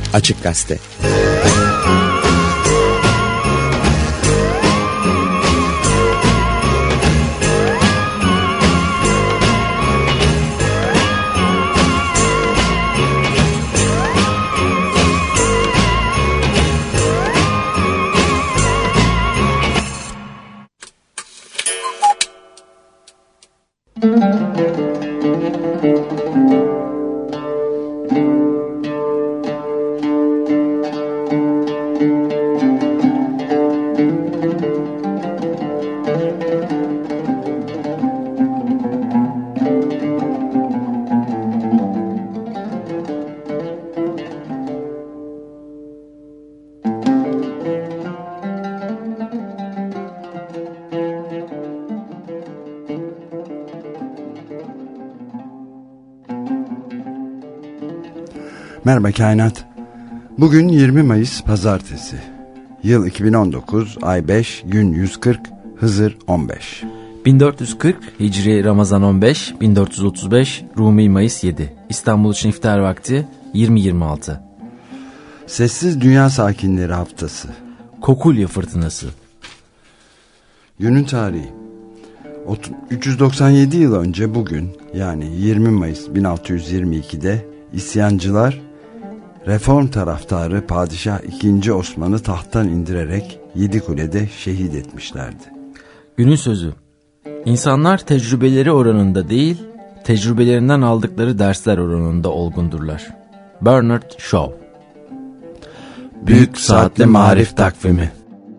Açık Gazete. Merhaba Kainat. Bugün 20 Mayıs Pazartesi. Yıl 2019, ay 5, gün 140, Hızır 15. 1440 Hicri Ramazan 15, 1435 Rumi Mayıs 7. İstanbul için iftar vakti 20.26. Sessiz Dünya Sakinleri Haftası. Kokulya Fırtınası. Günün tarihi. 397 yıl önce bugün, yani 20 Mayıs 1622'de isyancılar reform taraftarı Padişah II. Osman'ı tahttan indirerek Yedikule'de şehit etmişlerdi. Günün sözü. İnsanlar tecrübeleri oranında değil, tecrübelerinden aldıkları dersler oranında olgundurlar. Bernard Shaw. Büyük Saatli Marif Takvimi.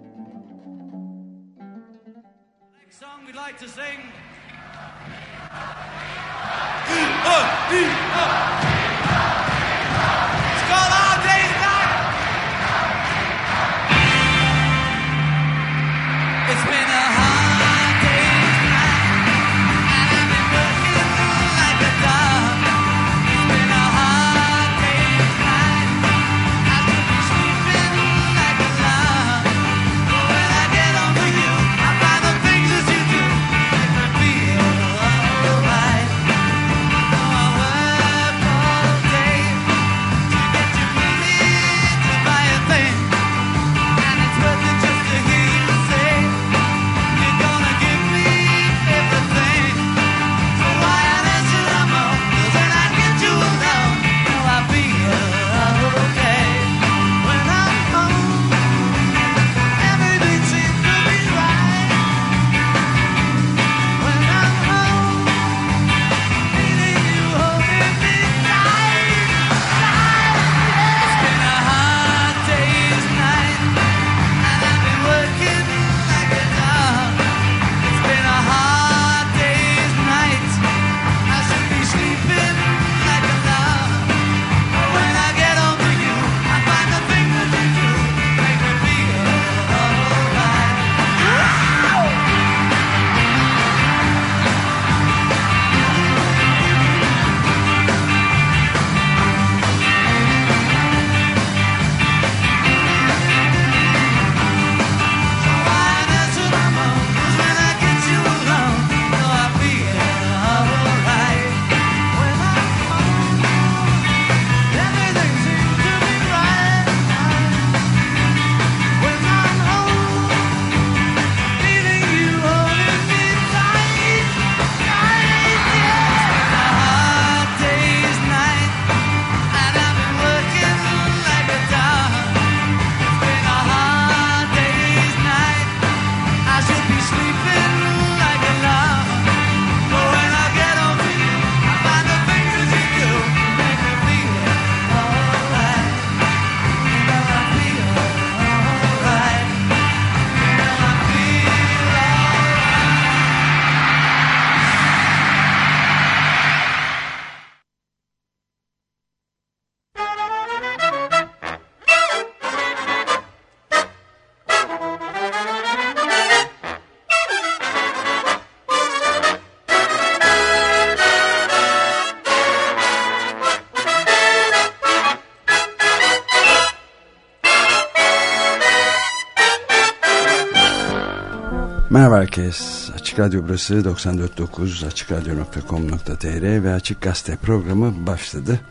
Merhaba herkes. Açık Radyo burası 94.9 AçıkRadyo.com.tr ve Açık Gazete programı başladı.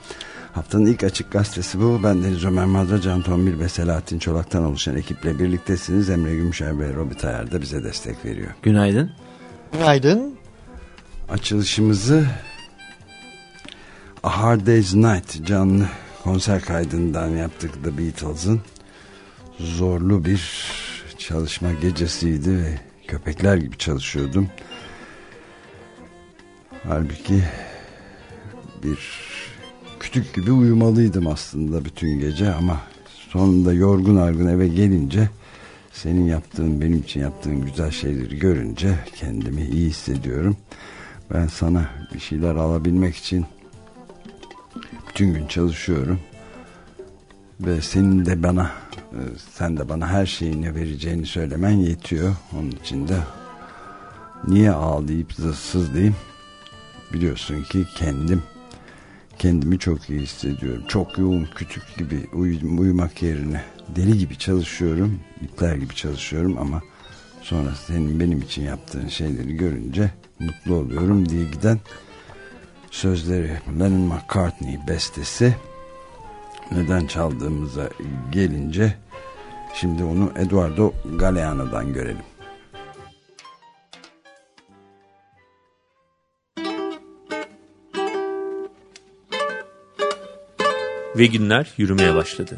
Haftanın ilk Açık Gazetesi bu. Ben Deniz Ömer Madra, Can Tombil ve Selahattin Çolak'tan oluşan ekiple birliktesiniz. Emre Gümüşer ve Robert Ayar da bize destek veriyor. Günaydın. Günaydın. Açılışımızı A Hard Day's Night canlı konser kaydından yaptık. The Beatles'ın zorlu bir çalışma gecesiydi ve köpekler gibi çalışıyordum. Halbuki bir kütük gibi uyumalıydım aslında bütün gece, ama sonunda yorgun argın eve gelince, senin yaptığın, benim için yaptığın güzel şeyleri görünce kendimi iyi hissediyorum. Ben sana bir şeyler alabilmek için bütün gün çalışıyorum ve senin de bana, sen de bana her şeyini vereceğini söylemen yetiyor. Onun için de niye ağlayıp sızlayayım? Biliyorsun ki kendimi çok iyi hissediyorum. Çok yoğun, kütük gibi uyumak yerine deli gibi çalışıyorum, ipler gibi çalışıyorum, ama sonra senin benim için yaptığın şeyleri görünce mutlu oluyorum diye giden sözleri Lennon McCartney bestesi. Neden çaldığımıza gelince şimdi onu Eduardo Galeano'dan görelim. Ve günler yürümeye başladı.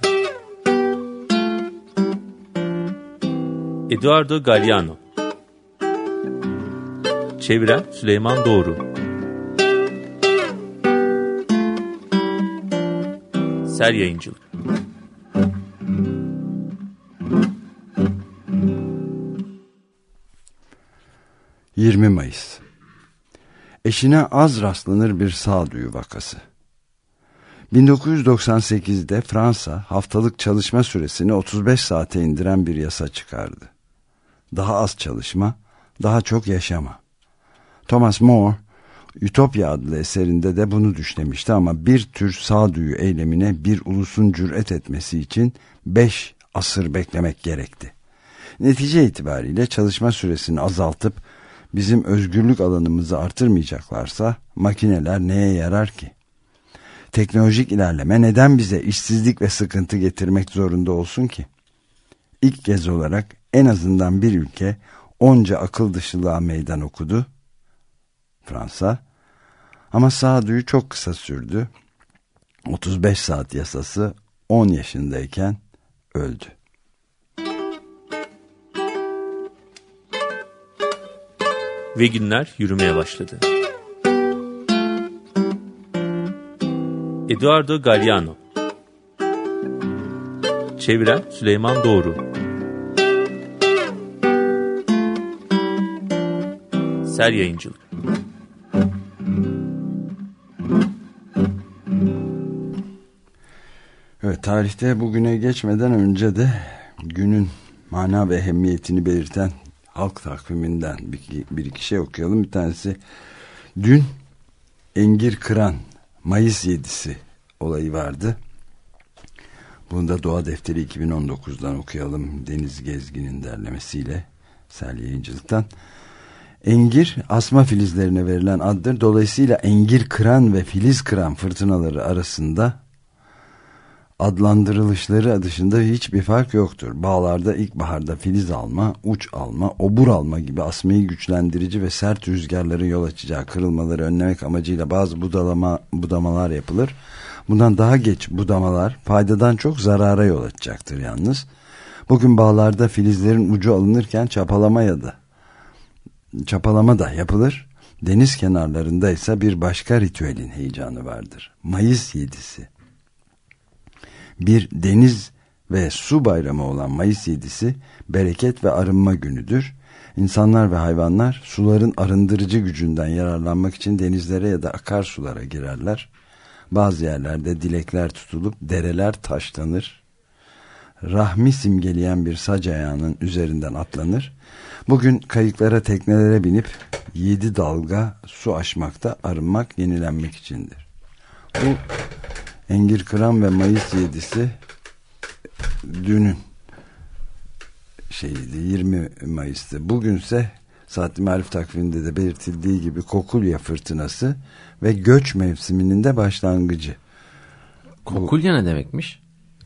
Eduardo Galeano. Çeviren Süleyman Doğru. Ser Yayıncılık. ...20 Mayıs. Eşine az rastlanır bir sağduyu vakası. 1998'de Fransa haftalık çalışma süresini 35 saate indiren bir yasa çıkardı. Daha az çalışma, daha çok yaşama. Thomas More, Ütopya adlı eserinde de bunu düşlemişti, ama bir tür sağduyu eylemine bir ulusun cüret etmesi için 5 asır beklemek gerekti. Netice itibariyle çalışma süresini azaltıp bizim özgürlük alanımızı artırmayacaklarsa makineler neye yarar ki? Teknolojik ilerleme neden bize işsizlik ve sıkıntı getirmek zorunda olsun ki? İlk kez olarak en azından bir ülke onca akıl dışılığa meydan okudu. Fransa. Ama sağduyu çok kısa sürdü. 35 saat yasası 10 yaşındayken öldü. Ve günler yürümeye başladı. Eduardo Galeano. Çeviren Süleyman Doğru. Ser Yayıncılık. Evet, tarihte bugüne geçmeden önce de günün mana ve ehemmiyetini belirten halk takviminden bir iki şey okuyalım. Bir tanesi dün Engir Kıran Mayıs 7'si olayı vardı. Bunu da Doğa Defteri 2019'dan okuyalım. Deniz Gezgin'in derlemesiyle, Sel Yayıncılık'tan. Engir, asma filizlerine verilen addır. Dolayısıyla engir kıran ve filiz kıran fırtınaları arasında adlandırılışları dışında hiçbir fark yoktur. Bağlarda ilkbaharda filiz alma, uç alma, obur alma gibi asmayı güçlendirici ve sert rüzgarların yol açacağı kırılmaları önlemek amacıyla bazı budamalar yapılır. Bundan daha geç budamalar faydadan çok zarara yol açacaktır yalnız. Bugün bağlarda filizlerin ucu alınırken çapalama da yapılır. Deniz kenarlarında ise bir başka ritüelin heyecanı vardır. Mayıs 7'si. Bir deniz ve su bayramı olan Mayıs 7'si bereket ve arınma günüdür. İnsanlar ve hayvanlar suların arındırıcı gücünden yararlanmak için denizlere ya da akarsulara girerler. Bazı yerlerde dilekler tutulup dereler taşlanır. Rahmi simgeleyen bir sac ayağının üzerinden atlanır. Bugün kayıklara, teknelere binip 7 dalga su aşmakta, arınmak, yenilenmek içindir. Bu Engir Kıran ve Mayıs 7'si dünün şeydi, 20 Mayıs'tı. Bugünse Saat-i Marif takviminde de belirtildiği gibi Kokulya fırtınası ve göç mevsiminin de başlangıcı. Kokulya ne demekmiş?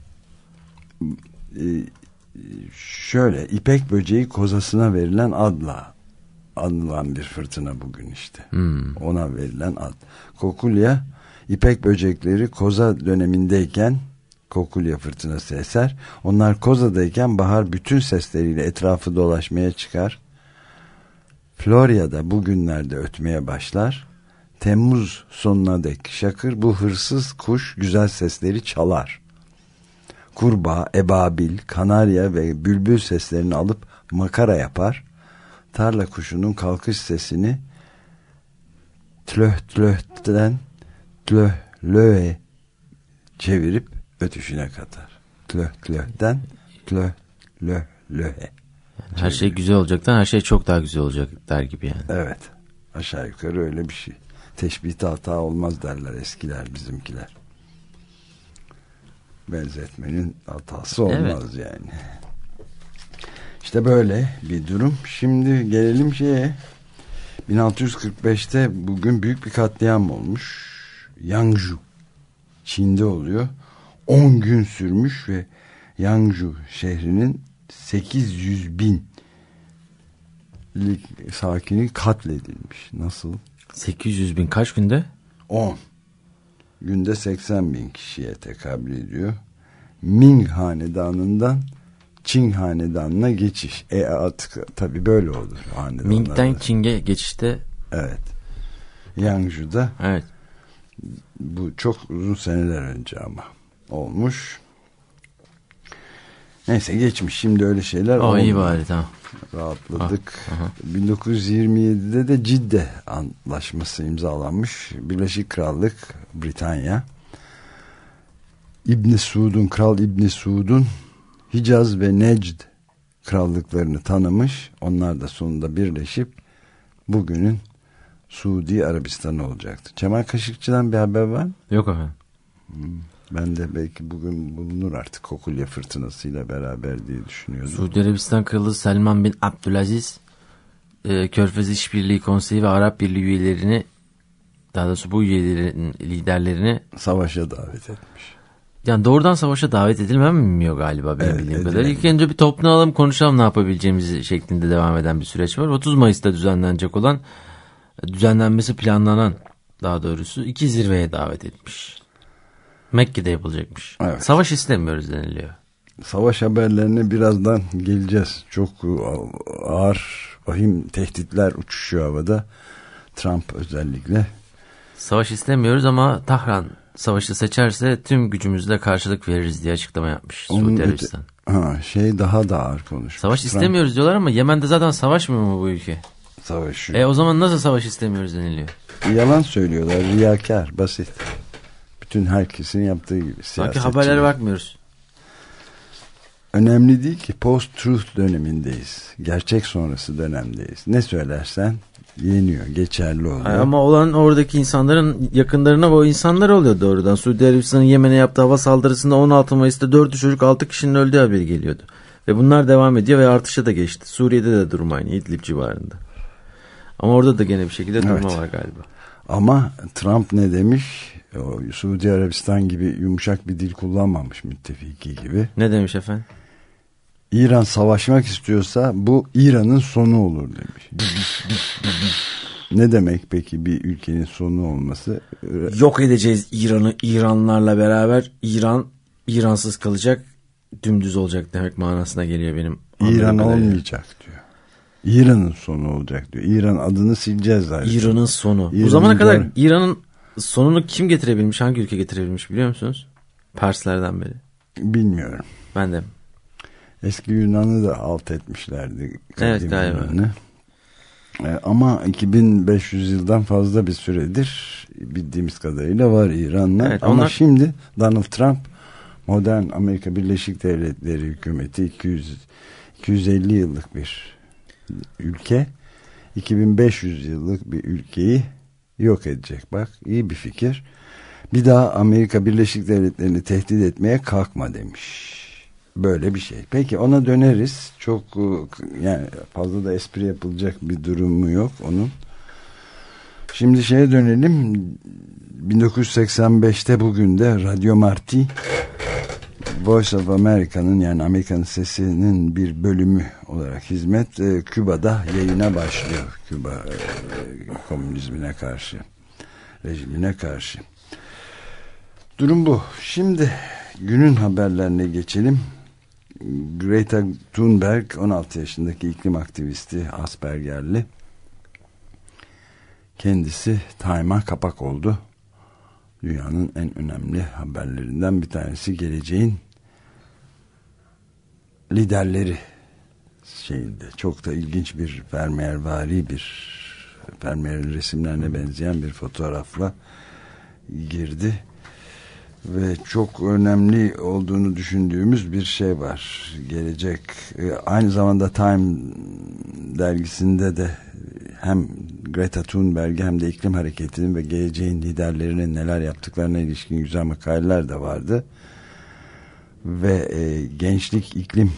Şöyle, ipek böceği kozasına verilen adla anılan bir fırtına bugün işte. Ona verilen ad. Kokulya, ipek böcekleri koza dönemindeyken Kokulya fırtınası eser. Onlar kozadayken bahar bütün sesleriyle etrafı dolaşmaya çıkar. Florya'da bugünlerde ötmeye başlar. Temmuz sonuna dek şakır, bu hırsız kuş güzel sesleri çalar. Kurbağa, ebabil, kanarya ve bülbül seslerini alıp makara yapar. Tarla kuşunun kalkış sesini tlöh tlöh'ten tlöh löhe çevirip ötüşüne katar. Tlöh tlöh'ten tlöh löh löhe. Her şey güzel olacaktan her şey çok daha güzel olacak der gibi yani. Evet. Aşağı yukarı öyle bir şey. Teşbihte hata olmaz derler eskiler, bizimkiler. Benzetmenin hatası olmaz yani. İşte böyle bir durum. Şimdi gelelim şeye. 1645'te bugün büyük bir katliam olmuş. Yangju, Çin'de oluyor. 10 gün sürmüş ve Yangju şehrinin 800.000 sakini katledilmiş. Nasıl? 800.000 kaç günde? 10. Günde 80.000 kişiye tekabül ediyor. Ming hanedanından Çin hanedanına geçiş. Artık tabii böyle olur. Ming'den Qing'e geçişte. Evet. Yangju'da. Evet. Bu çok uzun seneler önce ama olmuş. Neyse geçmiş. Şimdi öyle şeyler olmuyor. İyi bari, tamam. Rahatladık. 1927'de de Cidde Antlaşması imzalanmış. Birleşik Krallık, Britanya, Kral İbn Suud'un Hicaz ve Necd krallıklarını tanımış. Onlar da sonunda birleşip bugünün Suudi Arabistan'ı olacaktı. Cemal Kaşıkçı'dan bir haber var mı? Yok efendim. Ben de belki bugün bulunur artık Kokulya fırtınasıyla beraber diye düşünüyordum. Suudi Arabistan Kralı Selman bin Abdülaziz Körfez İşbirliği Konseyi ve Arap Birliği üyelerini, daha doğrusu bu üyelerin liderlerini savaşa davet etmiş. Yani doğrudan savaşa davet edilmiyor galiba benim bildiğim kadarıyla. İlk önce bir toplanalım, konuşalım ne yapabileceğimizi şeklinde devam eden bir süreç var. 30 Mayıs'ta düzenlenmesi planlanan daha doğrusu 2 zirveye davet etmiş. Mekke'de yapılacakmış. Evet. Savaş istemiyoruz deniliyor. Savaş haberlerine birazdan geleceğiz. Çok ağır, vahim tehditler uçuşuyor havada. Trump özellikle. Savaş istemiyoruz ama Tahran savaşı seçerse tüm gücümüzle karşılık veririz diye açıklama yapmış Suudi Arabistan. Daha da ağır konuşmuş. Savaş istemiyoruz diyorlar ama Yemen'de zaten savaşmıyor mu bu ülke? Savaşıyor. O zaman nasıl savaş istemiyoruz deniliyor? Yalan söylüyorlar. Riyakar, basit. Bütün herkesin yaptığı gibi. Sanki haberlere bakmıyoruz. Önemli değil ki, post-truth dönemindeyiz. Gerçek sonrası dönemdeyiz. Ne söylersen yeniyor, geçerli oluyor. Ama olan oradaki insanların yakınlarına o insanlar oluyor doğrudan. Suudi Arabistan'ın Yemen'e yaptığı hava saldırısında 16 Mayıs'ta 4 çocuk 6 kişinin öldüğü haberi geliyordu. Ve bunlar devam ediyor ve artışa da geçti. Suriye'de de durum aynı, İdlib civarında. Ama orada da gene bir şekilde durma var galiba. Ama Trump ne demiş? Suudi Arabistan gibi yumuşak bir dil kullanmamış, müttefiki gibi. Ne demiş efendim? İran savaşmak istiyorsa bu İran'ın sonu olur demiş. Ne demek peki bir ülkenin sonu olması? Yok edeceğiz İran'ı, İranlarla beraber İransız kalacak, dümdüz olacak demek manasına geliyor benim. İran olmayacak diyor. İran'ın sonu olacak diyor. İran adını sileceğiz zaten. İran'ın sonu. Bu zamana kadar İran'ın sonunu kim getirebilmiş, hangi ülke getirebilmiş biliyor musunuz? Perslerden beri. Bilmiyorum. Ben de. Eski Yunan'ı da alt etmişlerdi. Evet galiba. Ama 2500 yıldan fazla bir süredir bildiğimiz kadarıyla var İran'la. Evet, ama şimdi Donald Trump modern Amerika Birleşik Devletleri hükümeti 250 yıllık bir ülke, 2500 yıllık bir ülkeyi yok edecek. Bak, iyi bir fikir. Bir daha Amerika Birleşik Devletleri'ni tehdit etmeye kalkma demiş. Böyle bir şey. Peki ona döneriz. Çok yani fazla da espri yapılacak bir durumu yok onun. Şimdi şeye dönelim. 1985'te bugün de Radio Marti, Voice of America'nın, yani Amerika'nın sesinin bir bölümü olarak hizmet Küba'da yayına başlıyor. Küba komünizmine karşı, rejimine karşı. Durum bu. Şimdi günün haberlerine geçelim. Greta Thunberg, 16 yaşındaki iklim aktivisti, Aspergerli. Kendisi Time'a kapak oldu. Dünyanın en önemli haberlerinden bir tanesi, geleceğin liderleri şeyinde. Çok da ilginç bir Vermeervari, bir Vermeer'in resimlerine benzeyen bir fotoğrafla girdi. Ve çok önemli olduğunu düşündüğümüz bir şey var. Gelecek, aynı zamanda Time dergisinde de hem Greta Thunberg'i hem de iklim hareketinin ve geleceğin liderlerinin neler yaptıklarına ilişkin güzel makaleler de vardı. Ve gençlik iklim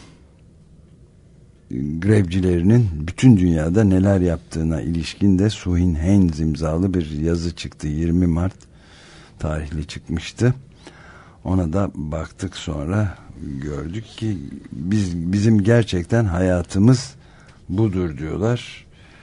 grevcilerinin bütün dünyada neler yaptığına ilişkin de Suhin Haynes imzalı bir yazı çıktı. 20 Mart tarihli çıkmıştı. Ona da baktık, sonra gördük ki bizim gerçekten hayatımız budur diyorlar.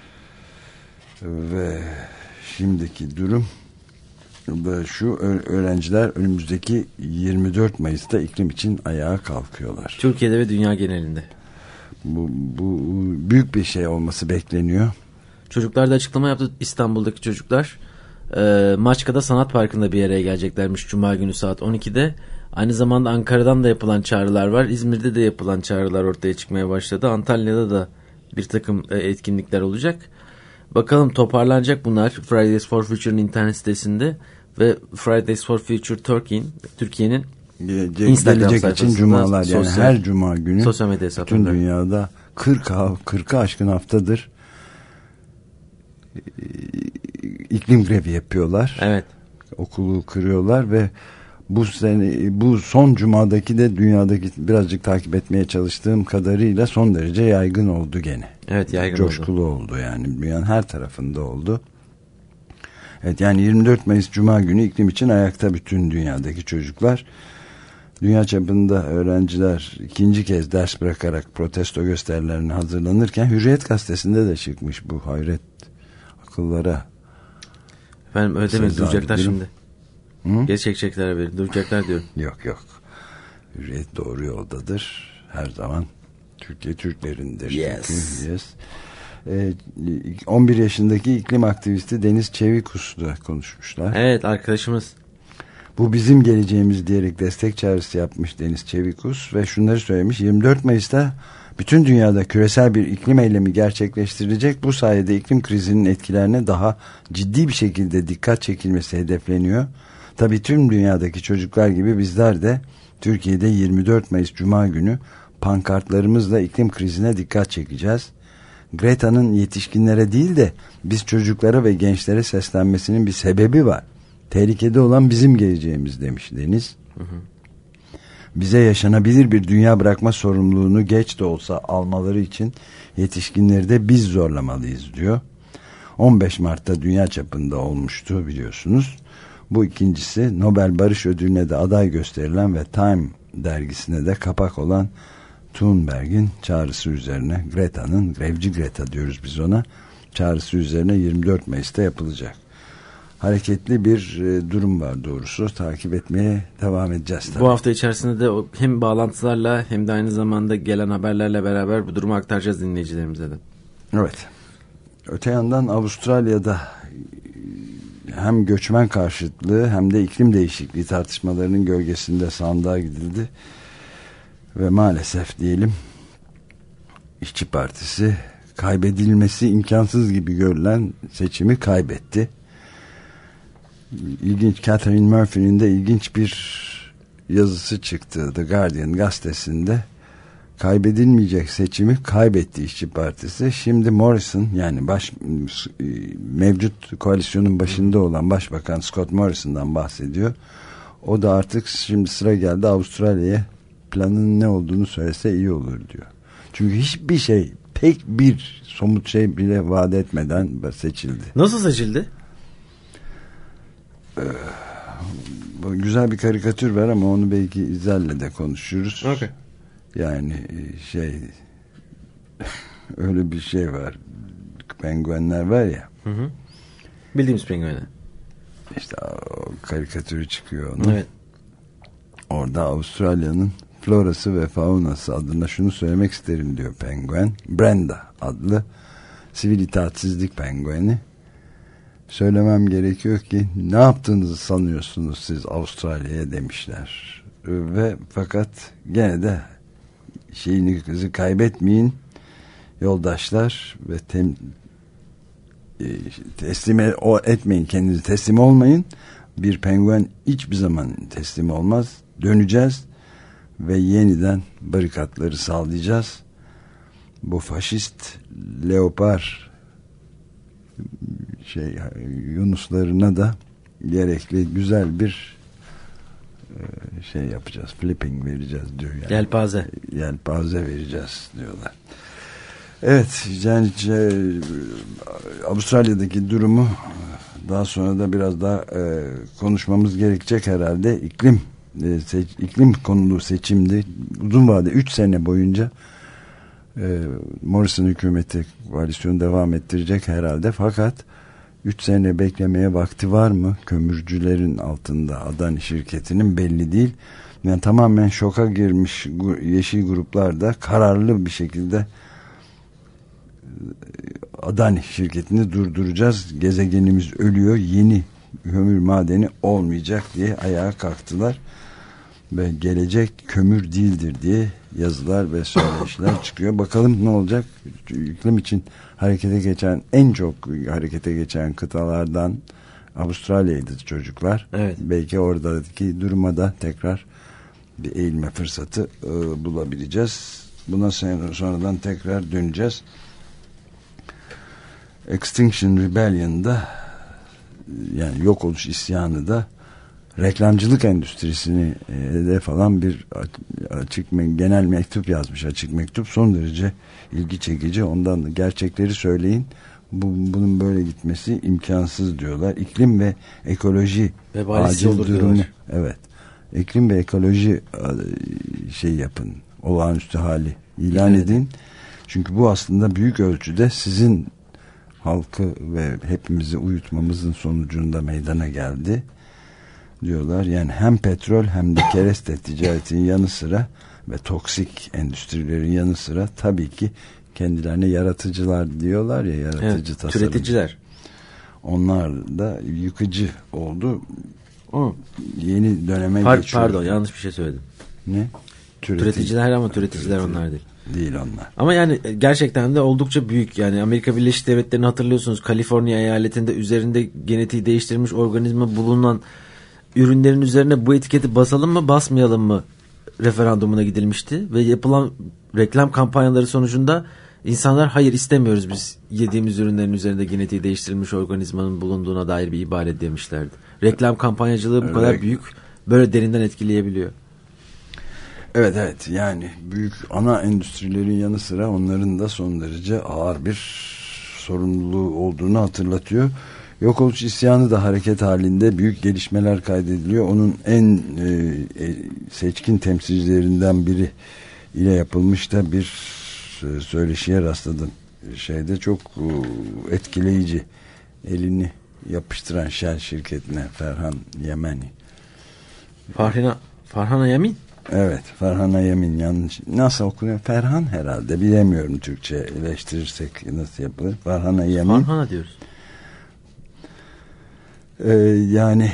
Ve şimdiki durum şu: öğrenciler önümüzdeki 24 Mayıs'ta iklim için ayağa kalkıyorlar. Türkiye'de ve dünya genelinde. Bu büyük bir şey olması bekleniyor. Çocuklar da açıklama yaptı, İstanbul'daki çocuklar. Maçka'da Sanat Parkı'nda bir araya geleceklermiş Cuma günü saat 12'de. Aynı zamanda Ankara'dan da yapılan çağrılar var. İzmir'de de yapılan çağrılar ortaya çıkmaya başladı. Antalya'da da bir takım etkinlikler olacak. Bakalım toparlanacak bunlar Fridays for Future'ın internet sitesinde ve Fridays for Future Türkiye'nin Instagram gelecek için cumalar, yani her cuma günü sosyal medya hesaplarında. Bütün dünyada 40'a aşkın haftadır iklim grevi yapıyorlar. Evet. Okulu kırıyorlar ve bu son cumadaki de dünyadaki birazcık takip etmeye çalıştığım kadarıyla son derece yaygın oldu gene. Evet, yaygın coşkulu oldu yani dünyanın her tarafında oldu. Evet, yani 24 Mayıs Cuma günü iklim için ayakta bütün dünyadaki çocuklar. Dünya çapında öğrenciler ikinci kez ders bırakarak protesto gösterilerine hazırlanırken Hürriyet gazetesinde de çıkmış bu, hayret akıllara. Efendim öyle demeyin, duracaklar şimdi. Hı? Geç çekecekler haberi, duracaklar diyorum. Yok. Hürriyet doğru yoldadır. Her zaman Türkiye Türklerindir. Yes. 11 yaşındaki iklim aktivisti Deniz Çevikus'la konuşmuşlar. Evet, arkadaşımız. Bu bizim geleceğimiz diyerek destek çağrısı yapmış Deniz Çevikus ve şunları söylemiş: 24 Mayıs'ta bütün dünyada küresel bir iklim eylemi gerçekleştirilecek. Bu sayede iklim krizinin etkilerine daha ciddi bir şekilde dikkat çekilmesi hedefleniyor. Tabii tüm dünyadaki çocuklar gibi bizler de Türkiye'de 24 Mayıs Cuma günü pankartlarımızla iklim krizine dikkat çekeceğiz. Greta'nın yetişkinlere değil de biz çocuklara ve gençlere seslenmesinin bir sebebi var. Tehlikede olan bizim geleceğimiz demiş Deniz. Bize yaşanabilir bir dünya bırakma sorumluluğunu geç de olsa almaları için yetişkinleri de biz zorlamalıyız diyor. 15 Mart'ta dünya çapında olmuştu biliyorsunuz. Bu ikincisi Nobel Barış Ödülü'ne de aday gösterilen ve Time dergisine de kapak olan Thunberg'in çağrısı üzerine, Greta'nın, grevci Greta diyoruz biz ona, çağrısı üzerine 24 Mayıs'ta yapılacak. Hareketli bir durum var doğrusu. Takip etmeye devam edeceğiz tabii. Bu hafta içerisinde de hem bağlantılarla hem de aynı zamanda gelen haberlerle beraber bu durumu aktaracağız dinleyicilerimize de. Evet. Öte yandan Avustralya'da hem göçmen karşıtlığı hem de iklim değişikliği tartışmalarının gölgesinde sandığa gidildi. Ve maalesef diyelim İşçi Partisi kaybedilmesi imkansız gibi görülen seçimi kaybetti. İlginç, Catherine Murphy'nin de ilginç bir yazısı çıktı The Guardian gazetesinde. Kaybedilmeyecek seçimi kaybetti İşçi Partisi. Şimdi Morrison, yani mevcut koalisyonun başında olan Başbakan Scott Morrison'dan bahsediyor. O da artık şimdi sıra geldi Avustralya'ya planın ne olduğunu söylese iyi olur diyor. Çünkü hiçbir şey, pek bir somut şey bile vaat etmeden seçildi. Nasıl seçildi? güzel bir karikatür var ama onu belki İzel'le de konuşuruz. Okay. Yani öyle bir şey var. Penguenler var ya. Hı hı. Bildiğimiz penguenler. İşte o karikatürü çıkıyor onun. Evet. Orada Avustralya'nın florası ve faunası adına şunu söylemek isterim diyor penguen. Brenda adlı sivil itaatsizlik pengueni. Söylemem gerekiyor ki ne yaptığınızı sanıyorsunuz siz Avustralya'ya demişler. Ve fakat gene de şeyinizi kaybetmeyin yoldaşlar ve teslim etmeyin, kendinizi teslim olmayın. Bir penguen hiçbir zaman teslim olmaz. Döneceğiz ve yeniden barikatları sağlayacağız. Bu faşist leopar yunuslarına da gerekli güzel bir şey yapacağız. Flipping vereceğiz diyor yani. Yelpaze vereceğiz diyorlar. Evet, yani Avustralya'daki durumu daha sonra da biraz daha konuşmamız gerekecek herhalde. İklim konulu seçimdi. Uzun vade 3 sene boyunca Morrison hükümeti koalisyonu devam ettirecek herhalde. Fakat 3 sene beklemeye vakti var mı? Kömürcülerin altında Adani şirketinin belli değil. Yani tamamen şoka girmiş yeşil gruplar da kararlı bir şekilde Adani şirketini durduracağız. Gezegenimiz ölüyor. Yeni kömür madeni olmayacak diye ayağa kalktılar. Ve gelecek kömür değildir diye yazılar ve söyleşiler çıkıyor. Bakalım ne olacak? İklim için en çok harekete geçen kıtalardan Avustralya'ydı çocuklar. Evet. Belki oradaki duruma da tekrar bir eğilme fırsatı bulabileceğiz. Buna sonradan tekrar döneceğiz. Extinction Rebellion'da yani yok oluş isyanı da reklamcılık endüstrisini hedef alan bir genel mektup yazmış. Açık mektup son derece ilgi çekici. Ondan da gerçekleri söyleyin. Bunun böyle gitmesi imkansız diyorlar. İklim ve ekoloji acil durumu. Diyorlar. Evet. İklim ve ekoloji yapın. Olağanüstü hali ilan edin. Çünkü bu aslında büyük ölçüde sizin halkı ve hepimizi uyutmamızın sonucunda meydana geldi diyorlar. Yani hem petrol hem de kereste ticaretinin yanı sıra ve toksik endüstrilerin yanı sıra tabii ki kendilerine yaratıcılar diyorlar ya, yaratıcı tasarımcı. Türeticiler. Onlar da yıkıcı oldu. Yeni döneme geçiyor. Pardon, yanlış bir şey söyledim. Ne? Türeticiler ama türeticiler onlar değil. Değil onlar. Ama yani gerçekten de oldukça büyük. Yani Amerika Birleşik Devletleri'ni hatırlıyorsunuz. Kaliforniya eyaletinde üzerinde genetiği değiştirilmiş organizma bulunan ürünlerin üzerine bu etiketi basalım mı basmayalım mı referandumuna gidilmişti. Ve yapılan reklam kampanyaları sonucunda insanlar hayır istemiyoruz biz yediğimiz ürünlerin üzerinde genetiği değiştirilmiş organizmanın bulunduğuna dair bir ibare demişlerdi. Reklam kampanyacılığı bu kadar büyük, böyle derinden etkileyebiliyor. Evet yani büyük ana endüstrilerin yanı sıra onların da son derece ağır bir sorumluluğu olduğunu hatırlatıyor. Yok oluş isyanı da hareket halinde, büyük gelişmeler kaydediliyor. Onun en seçkin temsilcilerinden biri ile yapılmış da bir söyleşiye rastladım. Çok etkileyici, elini yapıştıran Shell şirketine Ferhan Yemeni. Farhan Yamin? Evet, Ferhan Yamin, yanlış. Nasıl okunuyor? Ferhan herhalde. Bilemiyorum, Türkçe eleştirirsek nasıl yapılır. Ferhan Yamin. Farhan'a diyoruz. Yani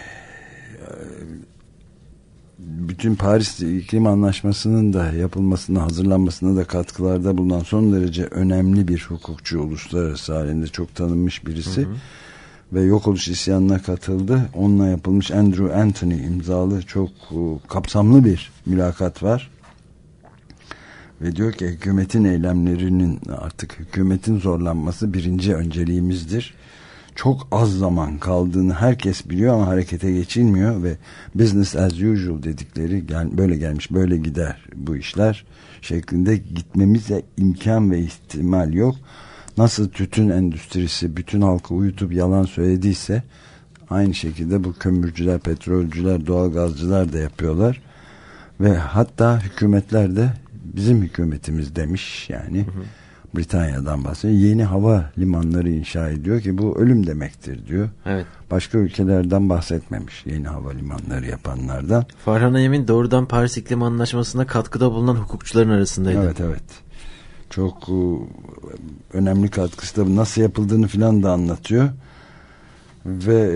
bütün Paris İklim Anlaşması'nın da yapılmasına, hazırlanmasına da katkılarda bulunan son derece önemli bir hukukçu, uluslararası halinde çok tanınmış birisi. Hı hı. Ve yok oluş isyanına katıldı. Onunla yapılmış Andrew Anthony imzalı çok kapsamlı bir mülakat var. Ve diyor ki hükümetin eylemlerinin, artık hükümetin zorlanması birinci önceliğimizdir. Çok az zaman kaldığını herkes biliyor ama harekete geçilmiyor ve business as usual dedikleri, böyle gelmiş böyle gider bu işler şeklinde gitmemize imkan ve ihtimal yok. Nasıl tütün endüstrisi bütün halkı uyutup yalan söylediyse, Aynı şekilde bu kömürcüler, petrolcüler, doğalgazcılar da yapıyorlar. Ve hatta hükümetler de bizim hükümetimiz demiş yani. Britanya'dan bahsediyor. Yeni hava limanları inşa ediyor ki bu ölüm demektir diyor. Evet. Başka ülkelerden bahsetmemiş yeni hava limanları yapanlardan. Farhan Yemin doğrudan Paris İklim Anlaşması'na katkıda bulunan hukukçuların arasındaydı. Evet. Çok önemli katkısı da nasıl yapıldığını filan da anlatıyor. Ve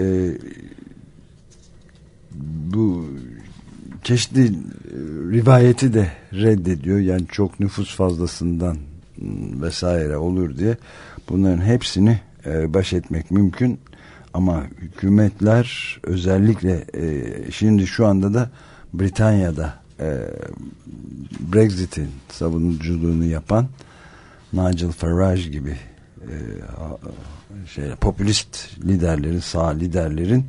bu çeşitli rivayeti de reddediyor. Yani çok nüfus fazlasından vesaire olur diye. Bunların hepsini baş etmek mümkün. Ama hükümetler özellikle şimdi şu anda da Britanya'da Brexit'in savunuculuğunu yapan Nigel Farage gibi popülist liderlerin, sağ liderlerin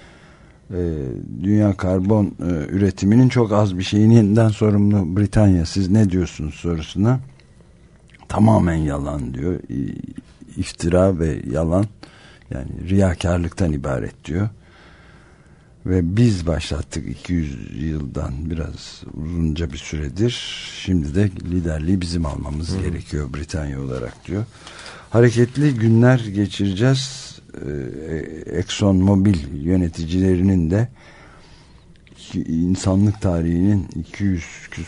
dünya karbon üretiminin çok az bir şeyinden sorumlu Britanya, siz ne diyorsunuz sorusuna tamamen yalan diyor. İftira ve yalan, yani riyakarlıktan ibaret diyor. Ve biz başlattık 200 yıldan biraz uzunca bir süredir. Şimdi de liderliği bizim almamız gerekiyor Britanya olarak diyor. Hareketli günler geçireceğiz. Exxon Mobil yöneticilerinin de insanlık tarihinin 200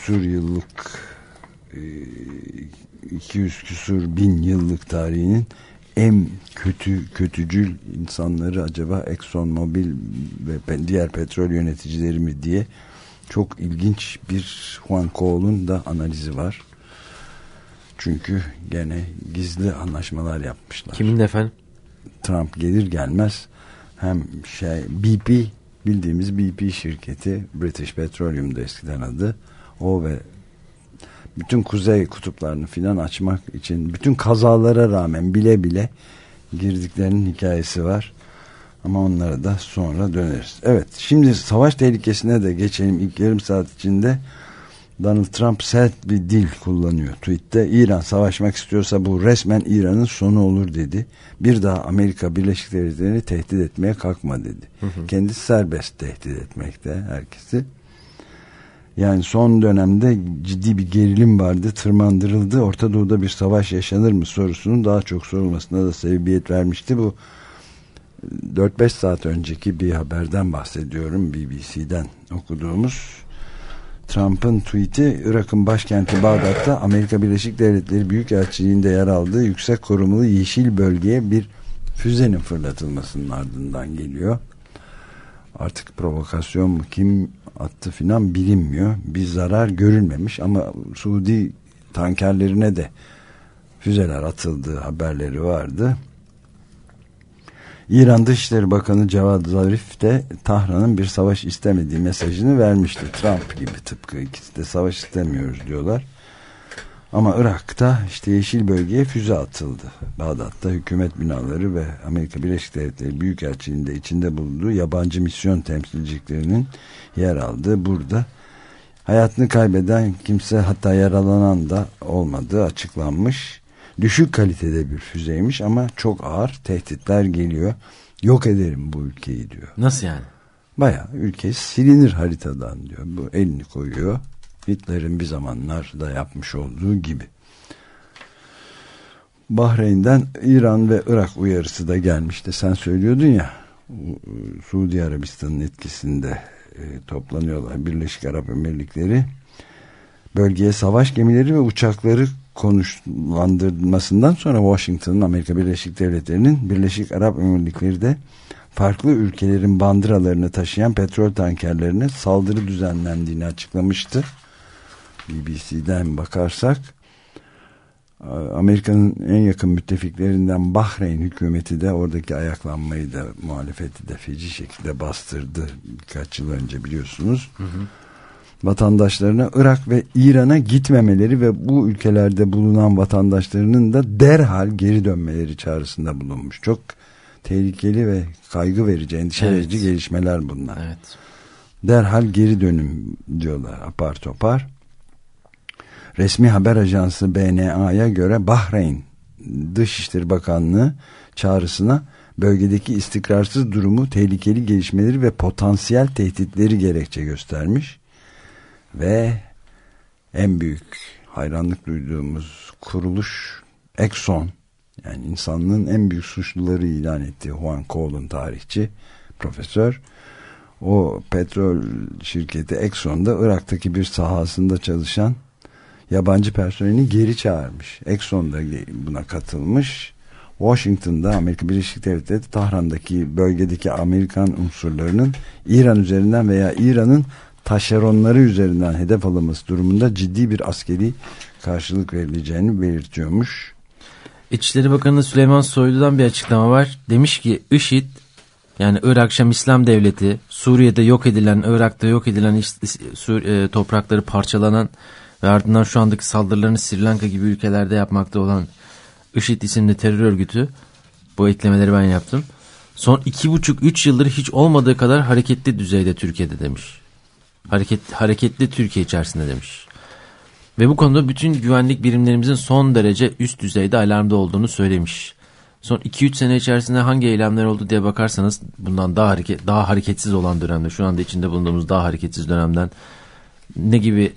küsur bin yıllık tarihinin en kötücül insanları acaba Exxon Mobil ve diğer petrol yöneticileri mi diye çok ilginç bir Juan Cole'un da analizi var. Çünkü gene gizli anlaşmalar yapmışlar. Kimin efendim? Trump gelir gelmez hem BP, bildiğimiz BP şirketi, British Petroleum'da eskiden adı, o ve bütün kuzey kutuplarını filan açmak için bütün kazalara rağmen bile bile girdiklerinin hikayesi var. Ama onlara da sonra döneriz. Evet, şimdi savaş tehlikesine de geçelim. İlk yarım saat içinde Donald Trump sert bir dil kullanıyor. Tweet'te İran savaşmak istiyorsa bu resmen İran'ın sonu olur dedi. Bir daha Amerika Birleşik Devletleri'ni tehdit etmeye kalkma dedi. Kendisi serbest tehdit etmekte herkesi. Yani son dönemde ciddi bir gerilim vardı, tırmandırıldı. Orta Doğu'da bir savaş yaşanır mı sorusunun daha çok sorulmasına da sebebiyet vermişti. Bu 4-5 saat önceki bir haberden bahsediyorum, BBC'den okuduğumuz. Trump'ın tweet'i Irak'ın başkenti Bağdat'ta Amerika Birleşik Devletleri Büyükelçiliği'nde yer aldığı yüksek korumulu yeşil bölgeye bir füzenin fırlatılmasının ardından geliyor. Artık provokasyon mu, kim attı filan bilinmiyor. Bir zarar görülmemiş ama Suudi tankerlerine de füzeler atıldığı haberleri vardı. İran Dışişleri Bakanı Cevad Zarif de Tahran'ın bir savaş istemediği mesajını vermişti. Trump gibi tıpkı, ikisi de savaş istemiyoruz diyorlar. Ama Irak'ta işte yeşil bölgeye füze atıldı. Bağdat'ta hükümet binaları ve Amerika Birleşik Devletleri Büyükelçiliği'nde içinde bulunduğu yabancı misyon temsilciliklerinin yer aldığı burada hayatını kaybeden kimse, hatta yaralanan da olmadığı açıklanmış. Düşük kalitede bir füzeymiş ama çok ağır, tehditler geliyor. Yok ederim bu ülkeyi diyor. Nasıl yani? Bayağı ülke silinir haritadan diyor. Bu elini koyuyor. Hitler'in bir zamanlar da yapmış olduğu gibi. Bahreyn'den İran ve Irak uyarısı da gelmişti. Sen söylüyordun ya, Suudi Arabistan'ın etkisinde toplanıyorlar Birleşik Arap Emirlikleri. Bölgeye savaş gemileri ve uçakları konuşlandırmasından sonra Washington'ın, Amerika Birleşik Devletleri'nin Birleşik Arap Emirlikleri de farklı ülkelerin bandıralarını taşıyan petrol tankerlerine saldırı düzenlendiğini açıklamıştı. BBC'den bakarsak Amerika'nın en yakın müttefiklerinden Bahreyn hükümeti de oradaki ayaklanmayı da, muhalefeti de feci şekilde bastırdı birkaç yıl önce, biliyorsunuz. Vatandaşlarına Irak ve İran'a gitmemeleri ve bu ülkelerde bulunan vatandaşlarının da derhal geri dönmeleri çağrısında bulunmuş. Çok tehlikeli ve kaygı verici, endişe verici gelişmeler bunlar. Evet. Derhal geri dönün diyorlar apar topar. Resmi haber ajansı BNA'ya göre Bahreyn Dışişleri Bakanlığı çağrısına bölgedeki istikrarsız durumu, tehlikeli gelişmeleri ve potansiyel tehditleri gerekçe göstermiş. Ve en büyük hayranlık duyduğumuz kuruluş Exxon, yani insanlığın en büyük suçluları ilan etti Juan Colin, tarihçi, profesör. O petrol şirketi Exxon'da Irak'taki bir sahasında çalışan yabancı personelini geri çağırmış. Exxon da buna katılmış. Washington'da, Amerika Birleşik Devletleri Tahran'daki bölgedeki Amerikan unsurlarının İran üzerinden veya İran'ın taşeronları üzerinden hedef alınması durumunda ciddi bir askeri karşılık verileceğini belirtiyormuş. İçişleri Bakanı Süleyman Soylu'dan bir açıklama var. Demiş ki IŞİD, yani Irak Şam İslam Devleti, Suriye'de yok edilen, Irak'ta yok edilen toprakları parçalanan ve ardından şu andaki saldırılarını Sri Lanka gibi ülkelerde yapmakta olan IŞİD isimli terör örgütü, bu eklemeleri ben yaptım, son 2,5-3 yıldır hiç olmadığı kadar hareketli düzeyde Türkiye'de demiş. Hareketli Türkiye içerisinde demiş. Ve bu konuda bütün güvenlik birimlerimizin son derece üst düzeyde alarmda olduğunu söylemiş. Son 2-3 sene içerisinde hangi eylemler oldu diye bakarsanız bundan daha hareketsiz olan dönemde, şu anda içinde bulunduğumuz daha hareketsiz dönemden ne gibi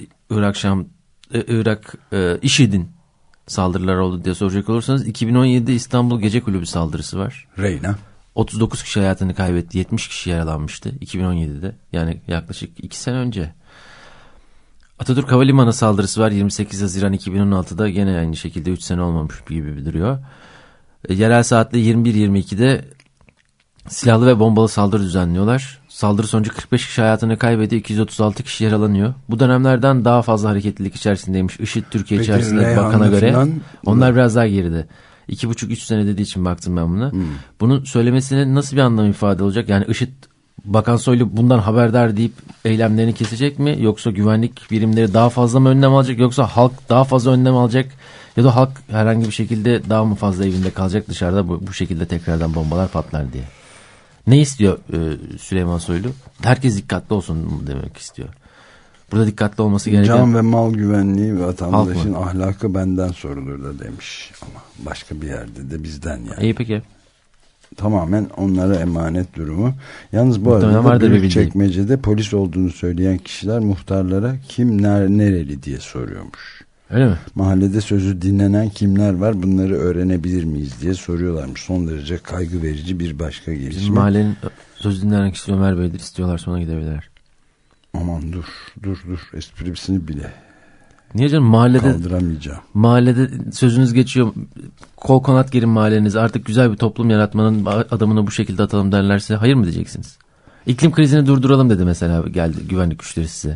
Irak IŞİD'in saldırıları oldu diye soracak olursanız 2017'de İstanbul Gece Kulübü saldırısı var. Reyna. 39 kişi hayatını kaybetti, 70 kişi yaralanmıştı 2017'de, yani yaklaşık 2 sene önce. Atatürk Havalimanı saldırısı var 28 Haziran 2016'da, gene aynı şekilde 3 sene olmamış gibi duruyor. Yerel saatte 21:22'de silahlı ve bombalı saldırı düzenliyorlar. Saldırı sonucu 45 kişi hayatını kaybediyor, 236 kişi yaralanıyor. Bu dönemlerden daha fazla hareketlilik içerisindeymiş IŞİD Türkiye içerisinde bakana göre. Onlar biraz daha geride. 2,5-3 sene dediği için baktım ben buna. Bunun söylemesine nasıl bir anlam ifade olacak? Yani IŞİD, Bakan Soylu bundan haberdar deyip eylemlerini kesecek mi? Yoksa güvenlik birimleri daha fazla mı önlem alacak? Yoksa halk daha fazla önlem alacak? Ya da halk herhangi bir şekilde daha mı fazla evinde kalacak, dışarıda bu şekilde tekrardan bombalar patlar diye. Ne istiyor Süleyman Soylu? Herkes dikkatli olsun mu demek istiyor. Burada dikkatli olması gereken... Can ve mal güvenliği ve vatandaşın ahlakı benden sorulur da demiş. Ama başka bir yerde de bizden yani. İyi peki. Tamamen onlara emanet durumu. Yalnız bu arada Büyükçekmece'de polis olduğunu söyleyen kişiler muhtarlara kim nereli diye soruyormuş. Öyle mi? Mahallede sözü dinlenen kimler var, bunları öğrenebilir miyiz diye soruyorlarmış. Son derece kaygı verici bir başka gelişme. Bizim mahallenin sözü dinlenen kişi Ömer Bey'dir, istiyorlar sonra gidebilirler. Aman dur esprisini bile. Niye canım, kaldıramayacağım. Mahallede sözünüz geçiyor. Kol kanat gerin mahalleniz, artık güzel bir toplum yaratmanın adamını bu şekilde atalım derlerse hayır mı diyeceksiniz? İklim krizini durduralım dedi mesela, geldi güvenlik güçleri size.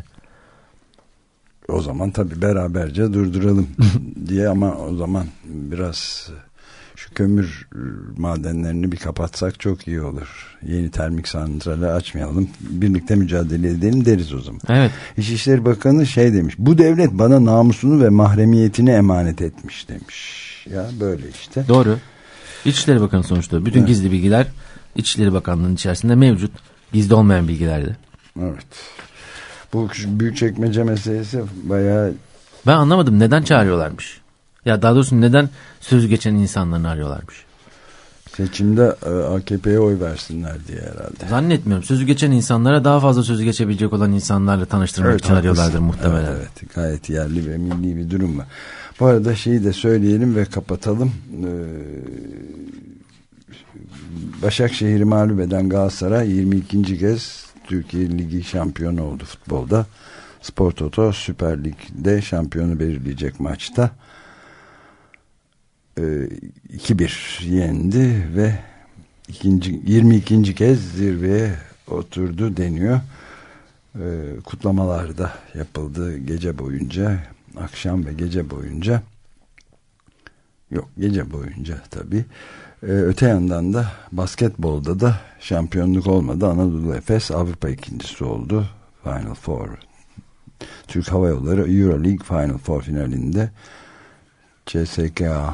O zaman tabii beraberce durduralım diye, ama o zaman biraz şu kömür madenlerini bir kapatsak çok iyi olur. Yeni termik santrali açmayalım, birlikte mücadele edelim deriz o zaman. Evet. İçişleri Bakanı demiş, bu devlet bana namusunu ve mahremiyetini emanet etmiş demiş. Ya böyle işte. Doğru. İçişleri Bakanı sonuçta. Bütün gizli bilgiler İçişleri Bakanlığı'nın içerisinde mevcut. Gizli olmayan bilgilerdi. Evet. Bu Büyükçekmece meselesi bayağı... Ben anlamadım, neden çağırıyorlarmış? Ya daha doğrusu neden sözü geçen insanlarını arıyorlarmış? Seçimde AKP'ye oy versinler diye herhalde. Zannetmiyorum. Sözü geçen insanlara daha fazla sözü geçebilecek olan insanlarla tanıştırmak için arıyorlardır muhtemelen. Evet, gayet yerli ve milli bir durum var. Bu arada şeyi de söyleyelim ve kapatalım. Başakşehir'i mağlup eden Galatasaray 22. kez Türkiye Ligi şampiyonu oldu futbolda. Spor Toto Süper Lig'de şampiyonu belirleyecek maçta 2-1 yendi ve 22. kez zirveye oturdu deniyor. Kutlamalar da yapıldı gece boyunca, akşam ve gece boyunca. Gece boyunca tabii. Öte yandan da basketbolda da şampiyonluk olmadı. Anadolu Efes Avrupa ikincisi oldu. Final Four. Türk Hava Yolları Euroleague Final Four finalinde CSKA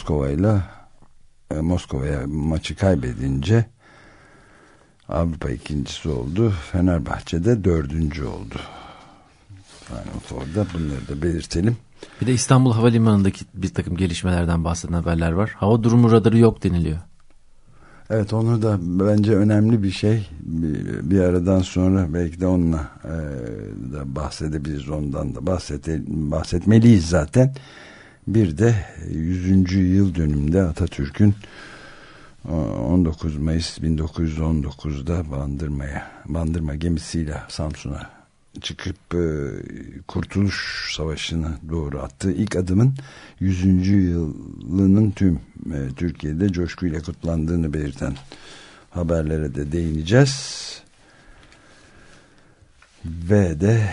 Moskova'ya maçı kaybedince Avrupa ikincisi oldu. Fenerbahçe'de 4. oldu. Final Four'da, bunları da belirtelim. Bir de İstanbul Havalimanı'ndaki bir takım gelişmelerden bahseden haberler var. Hava durumu radarı yok deniliyor. Evet, onu da bence önemli bir şey. Bir aradan sonra belki de onunla da bahsedebiliriz. Ondan da bahsetmeliyiz zaten. Bir de 100. yıl dönümünde Atatürk'ün 19 Mayıs 1919'da Bandırma gemisiyle Samsun'a çıkıp Kurtuluş Savaşı'na doğru attığı ilk adımın 100. yılının tüm Türkiye'de coşkuyla kutlandığını belirten haberlere de değineceğiz. Ve de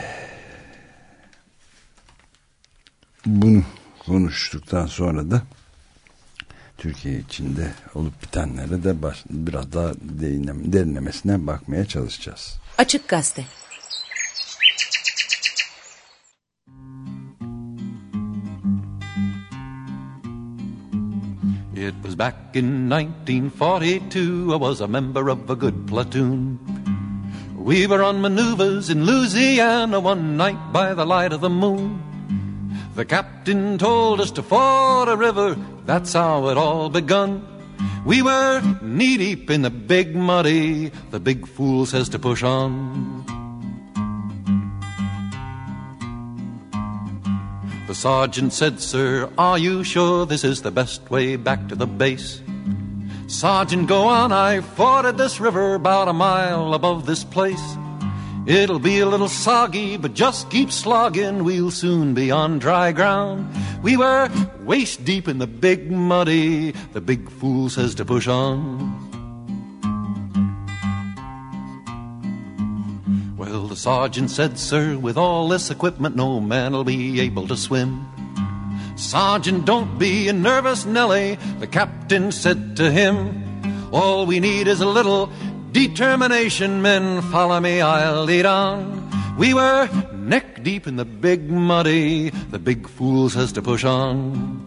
bunu konuştuktan sonra da Türkiye içinde olup bitenlere de biraz daha derinlemesine bakmaya çalışacağız. Açık Gazete. It was back in 1942, I was a member of a good platoon. We were on maneuvers in Louisiana one night by the light of the moon. The captain told us to ford a river, that's how it all begun. We were knee-deep in the big muddy, the big fool says to push on. The sergeant said, "Sir, are you sure this is the best way back to the base?" "Sergeant, go on, I forded this river about a mile above this place. It'll be a little soggy, but just keep slogging, we'll soon be on dry ground." We were waist deep in the big muddy, the big fool says to push on. Well, the sergeant said, "Sir, with all this equipment, no man'll be able to swim." "Sergeant, don't be a nervous Nelly," the captain said to him. "All we need is a little determination, men, follow me, I'll lead on." We were neck deep in the big muddy, the big fool says to push on.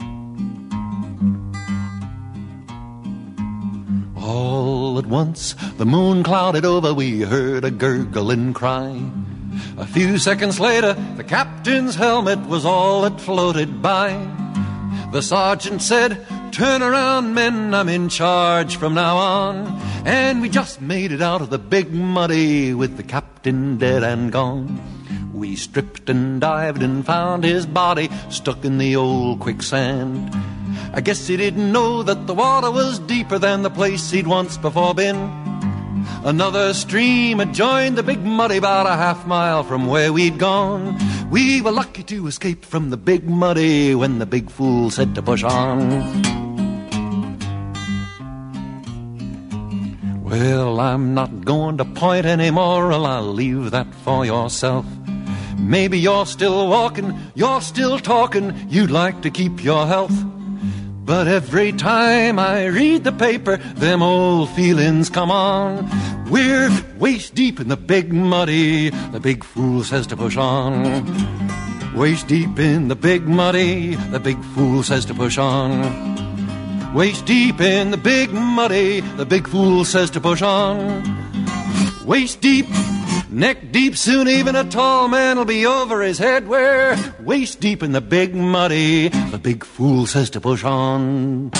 All at once, the moon clouded over, we heard a gurgling cry. A few seconds later, the captain's helmet was all that floated by. The sergeant said, "Turn around, men, I'm in charge from now on." And we just made it out of the big muddy with the captain dead and gone. We stripped and dived and found his body stuck in the old quicksand. I guess he didn't know that the water was deeper than the place he'd once before been. Another stream had joined the big muddy about a half mile from where we'd gone. We were lucky to escape from the big muddy when the big fool said to push on. Well, I'm not going to point anymore, I'll leave that for yourself. Maybe you're still walking, you're still talking, you'd like to keep your health. But every time I read the paper, them old feelings come on. We're waist deep in the big muddy, the big fool says to push on. Waist deep in the big muddy, the big fool says to push on. Waist deep in the big muddy, the big fool says to push on. Waist deep, neck deep, soon even a tall man will be over his head. We're waist deep in the big muddy, the big fool says to push on.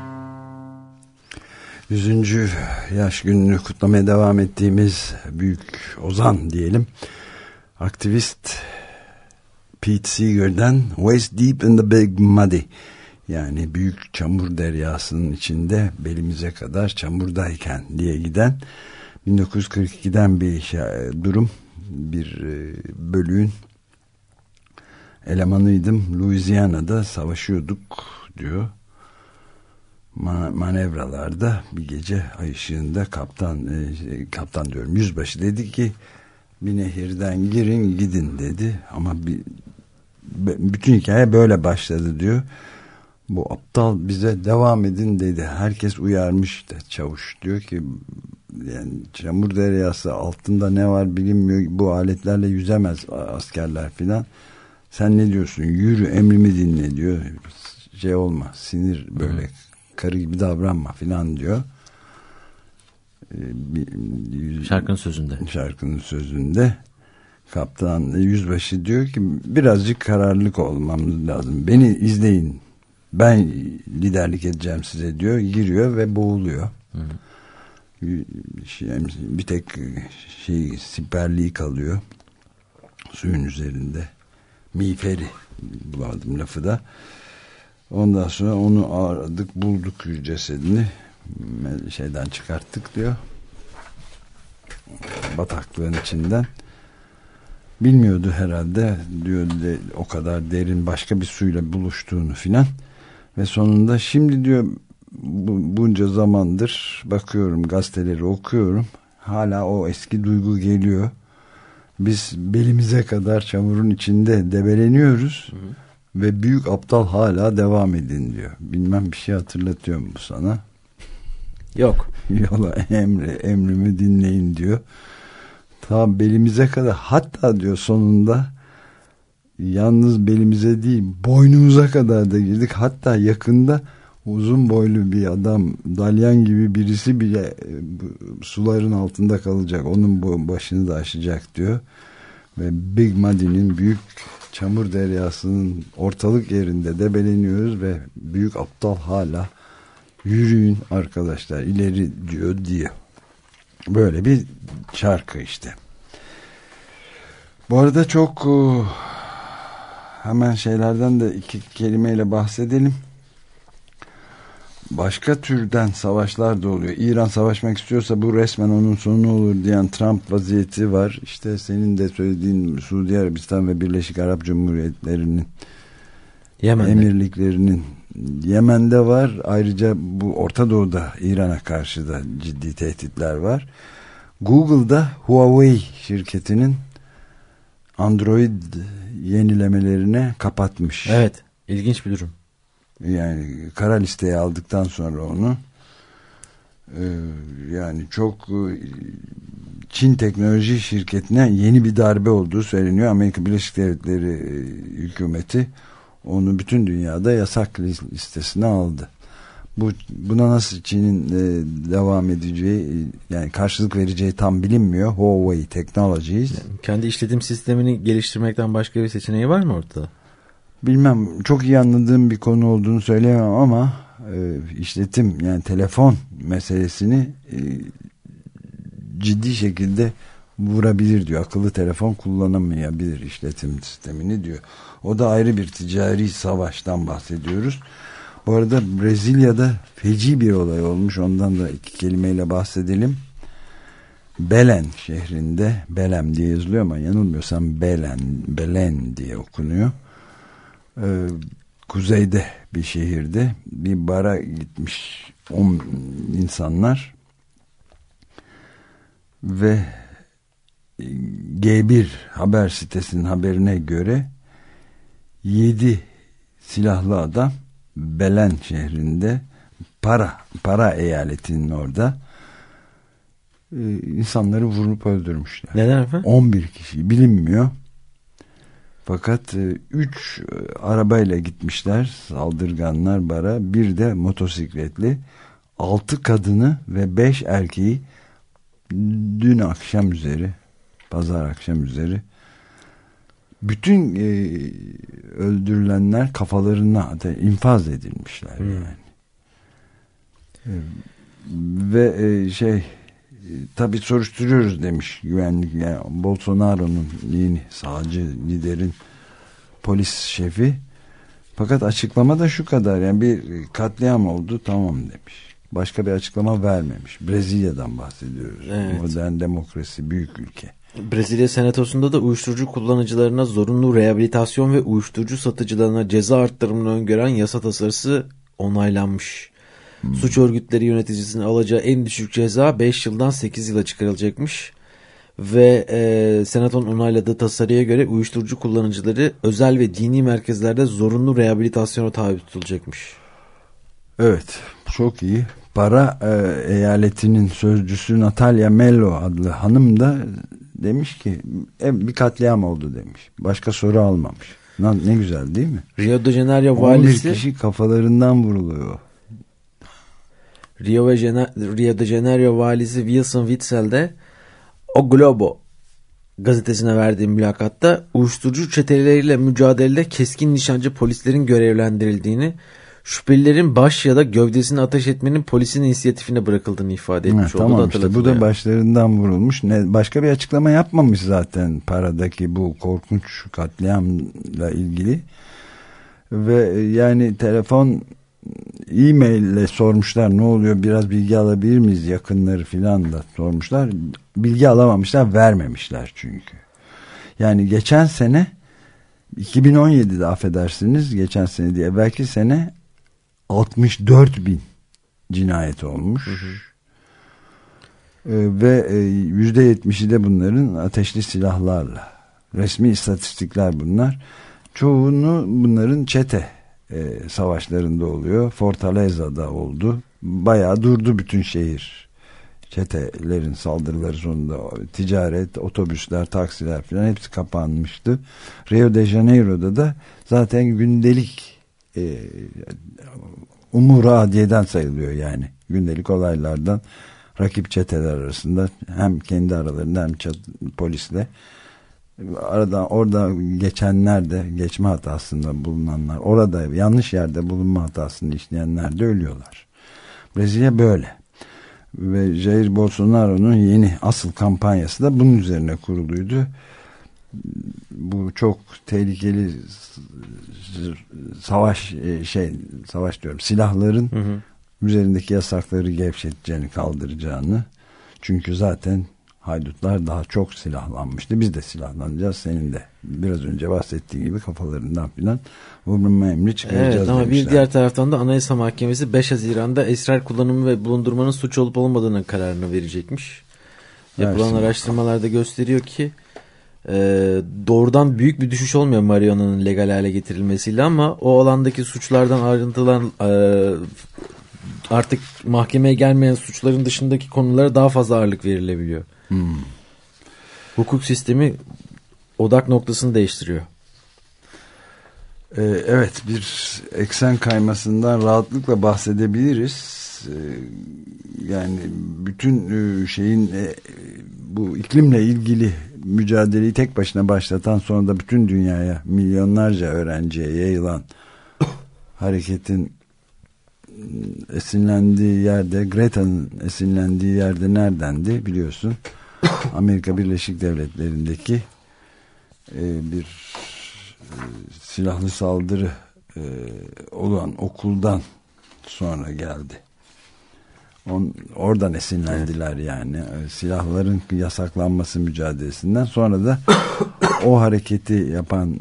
100. yaş gününü kutlamaya devam ettiğimiz büyük ozan diyelim. Aktivist Pete Seeger'den Waist Deep in the Big Muddy, yani büyük çamur deryasının içinde belimize kadar çamurdayken diye giden 1942'den bir durum, bir bölüğün elemanıydım. Louisiana'da savaşıyorduk diyor. Manevralarda bir gece ay ışığında kaptan diyorum, yüzbaşı dedi ki bir nehirden girin gidin dedi, ama bütün hikaye böyle başladı diyor. Bu aptal bize devam edin dedi. Herkes uyarmış da çavuş diyor ki yani çamur deryası altında ne var bilinmiyor, bu aletlerle yüzemez askerler filan. Sen ne diyorsun, yürü emrimi dinle diyor. Şey olma, sinir böyle karı gibi davranma filan diyor. Şarkının sözünde kaptan yüzbaşı diyor ki birazcık kararlılık olmamız lazım. Beni izleyin. Ben liderlik edeceğim size diyor. Giriyor ve boğuluyor. Bir tek siperliği kalıyor suyun üzerinde. Miğferi bulamadım lafı da. Ondan sonra onu aradık, bulduk cesedini, şeyden çıkarttık diyor, bataklığın içinden. Bilmiyordu herhalde diyor, o kadar derin başka bir suyla buluştuğunu filan. Ve sonunda şimdi diyor, bunca zamandır bakıyorum, gazeteleri okuyorum, hala o eski duygu geliyor. Biz belimize kadar çamurun içinde debeleniyoruz. Hı hı. Ve büyük aptal hala devam edin diyor. Bilmem bir şey hatırlatıyor mu bu sana? Yok. Yola emrimi dinleyin diyor. Ta belimize kadar, hatta diyor sonunda yalnız belimize değil boynumuza kadar da girdik. Hatta yakında uzun boylu bir adam, dalyan gibi birisi bile suların altında kalacak. Onun başını da aşacak diyor. Ve Big Muddy'nin, büyük çamur deryasının ortalık yerinde debeleniyoruz ve büyük aptal hala yürüyün arkadaşlar ileri diyor. Böyle bir şarkı işte. Bu arada çok hemen şeylerden de iki kelimeyle bahsedelim. Başka türden savaşlar da oluyor. İran savaşmak istiyorsa bu resmen onun sonu olur diyen Trump vaziyeti var. İşte senin de söylediğin Suudi Arabistan ve Birleşik Arap Cumhuriyetleri'nin emirliklerinin Yemen'de var. Ayrıca bu Orta Doğu'da İran'a karşı da ciddi tehditler var. Google'da Huawei şirketinin Android yenilemelerine kapatmış. Evet, ilginç bir durum. Yani kara listeye aldıktan sonra onu yani çok Çin teknoloji şirketine yeni bir darbe olduğu söyleniyor. Amerika Birleşik Devletleri hükümeti onu bütün dünyada yasak listesine aldı. Buna nasıl Çin'in devam edeceği, yani karşılık vereceği tam bilinmiyor. Huawei Technologies. Yani kendi işletim sistemini geliştirmekten başka bir seçeneği var mı ortada? Bilmem, çok iyi anladığım bir konu olduğunu söyleyemem ama işletim, yani telefon meselesini ciddi şekilde vurabilir diyor. Akıllı telefon kullanamayabilir işletim sistemini diyor. O da ayrı bir ticari savaştan bahsediyoruz. Bu arada Brezilya'da feci bir olay olmuş. Ondan da iki kelimeyle bahsedelim. Belém şehrinde, Belém diye yazılıyor ama yanılmıyorsam Belém diye okunuyor. Kuzeyde bir şehirde bir bara gitmiş 10 insanlar ve G1 haber sitesinin haberine göre 7 silahlı adam Belém şehrinde, Para eyaletinin orada insanları vurup öldürmüşler. Neden efendim? 11 kişi bilinmiyor. Fakat 3 arabayla gitmişler saldırganlar bara. Bir de motosikletli. 6 kadını ve 5 erkeği dün akşam üzeri, pazar akşam üzeri, bütün öldürülenler kafalarına infaz edilmişler yani. Ve tabii soruşturuyoruz demiş güvenlik, yani Bolsonaro'nun yeni sağcı liderin polis şefi. Fakat açıklama da şu kadar, yani bir katliam oldu tamam demiş. Başka bir açıklama vermemiş. Brezilya'dan bahsediyoruz. Evet. Modern demokrasi, büyük ülke. Brezilya Senatosu'nda da uyuşturucu kullanıcılarına zorunlu rehabilitasyon ve uyuşturucu satıcılarına ceza arttırımını öngören yasa tasarısı onaylanmış. Suç örgütleri yöneticisinin alacağı en düşük ceza 5 yıldan 8 yıla çıkarılacakmış. Ve Senato'nun onayladığı tasarıya göre uyuşturucu kullanıcıları özel ve dini merkezlerde zorunlu rehabilitasyona tabi tutulacakmış. Evet, çok iyi. Para eyaletinin sözcüsü Natalia Mello adlı hanım da demiş ki bir katliam oldu demiş. Başka soru almamış. Ne güzel değil mi? Rio de Janeiro valisi 11 kişi kafalarından vuruluyor. Rio de Janeiro valisi Wilson Witzel de O Globo gazetesine verdiği mülakatta uyuşturucu çeteleriyle mücadelede keskin nişancı polislerin görevlendirildiğini, şüphelilerin baş ya da gövdesini ateş etmenin polisin inisiyatifine bırakıldığını ifade etmiş. Tamam işte bu da başlarından vurulmuş. Başka bir açıklama yapmamış zaten Para'daki bu korkunç katliamla ilgili. Ve yani telefon, e-maille sormuşlar, ne oluyor, biraz bilgi alabilir miyiz, yakınları filan da sormuşlar. Bilgi alamamışlar, vermemişler çünkü. Yani geçen sene 2017'de, affedersiniz, geçen sene diye, belki sene 64.000 cinayet olmuş. Ve %70'i de bunların ateşli silahlarla. Resmi istatistikler bunlar. Çoğunu bunların çete savaşlarında oluyor. Fortaleza'da oldu. Bayağı durdu bütün şehir. Çetelerin saldırıları sonunda ticaret, otobüsler, taksiler falan hepsi kapanmıştı. Rio de Janeiro'da da zaten gündelik umur adiyeden sayılıyor yani. Gündelik olaylardan, rakip çeteler arasında hem kendi aralarında hem polisle orada geçenler de, geçme hatasında bulunanlar, orada yanlış yerde bulunma hatasını işleyenler de ölüyorlar. Brezilya böyle. Ve Jair Bolsonaro'nun yeni asıl kampanyası da bunun üzerine kuruluydu. Bu çok tehlikeli savaş diyorum, silahların üzerindeki yasakları gevşeteceğini, kaldıracağını. Çünkü zaten haydutlar daha çok silahlanmıştı. Biz de silahlanacağız. Senin de biraz önce bahsettiği gibi kafalarından filan vurma emri çıkaracağız. Evet, ama demişler. bir diğer taraftan da Anayasa Mahkemesi 5 Haziran'da esrar kullanımı ve bulundurmanın suç olup olmadığının kararını verecekmiş. Yapılan araştırmalarda gösteriyor ki doğrudan büyük bir düşüş olmuyor marihuana'nın legal hale getirilmesiyle, ama o alandaki suçlardan ayrıntılan artık mahkemeye gelmeyen suçların dışındaki konulara daha fazla ağırlık verilebiliyor. Hukuk sistemi odak noktasını değiştiriyor. Evet, bir eksen kaymasından rahatlıkla bahsedebiliriz. Yani bütün şeyin bu iklimle ilgili mücadeleyi tek başına başlatan, sonra da bütün dünyaya, milyonlarca öğrenciye yayılan hareketin esinlendiği yerde, Greta'nın esinlendiği yerde neredendi biliyorsun? Amerika Birleşik Devletleri'ndeki bir silahlı saldırı olan okuldan sonra geldi. Oradan esinlendiler yani. Silahların yasaklanması mücadelesinden sonra da o hareketi yapan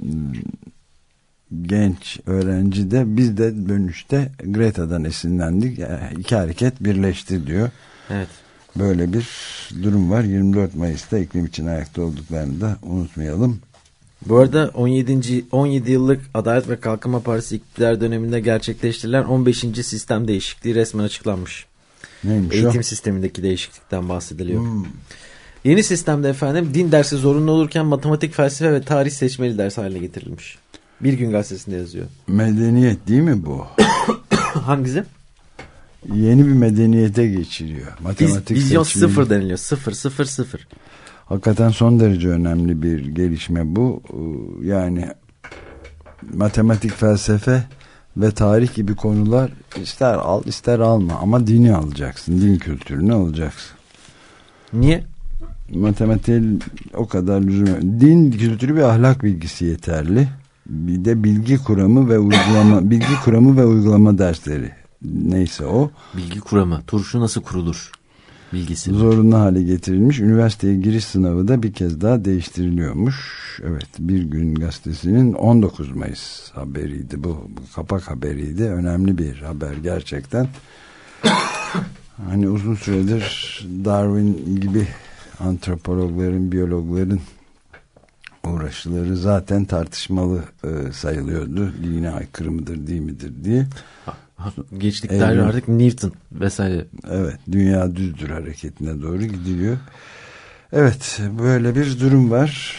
genç öğrenci de biz de dönüşte Greta'dan esinlendik. İki hareket birleşti diyor. Evet. Böyle bir durum var. 24 Mayıs'ta iklim için ayakta olduklarını da unutmayalım. Bu arada 17 yıllık Adalet ve Kalkınma Partisi iktidar döneminde gerçekleştirilen 15. sistem değişikliği resmen açıklanmış. Neymiş Eğitim o? sistemindeki değişiklikten bahsediliyor. Yeni sistemde efendim din dersi zorunlu olurken matematik, felsefe ve tarih seçmeli ders haline getirilmiş. Bir Gün Gazetesi'nde yazıyor. Medeniyet değil mi bu? Hangisi? Yeni bir medeniyete geçiliyor. Matematik Vizyon seçmeli. 0 deniliyor. 0. Hakikaten son derece önemli bir gelişme bu. Yani matematik, felsefe ve tarih gibi konular ister al ister alma, ama dini alacaksın. Din kültürünü alacaksın. Niye? Matematik o kadar lüzum. Din kültürü ve ahlak bilgisi yeterli. Bir de bilgi kuramı ve uygulama dersleri. Neyse o. Bilgi kuramı. Turşu nasıl kurulur? Bilgisi. Zorunlu hale getirilmiş. Üniversiteye giriş sınavı da bir kez daha değiştiriliyormuş. Evet, Bir Gün Gazetesi'nin 19 Mayıs haberiydi bu. Kapak haberiydi. Önemli bir haber gerçekten. Hani uzun süredir Darwin gibi antropologların, biyologların uğraşları zaten tartışmalı sayılıyordu. Dine aykırı mıdır, değil midir diye. Geçtik Darwin, artık Newton vesaire. Evet, dünya düzdür hareketine doğru gidiliyor. Evet, böyle bir durum var.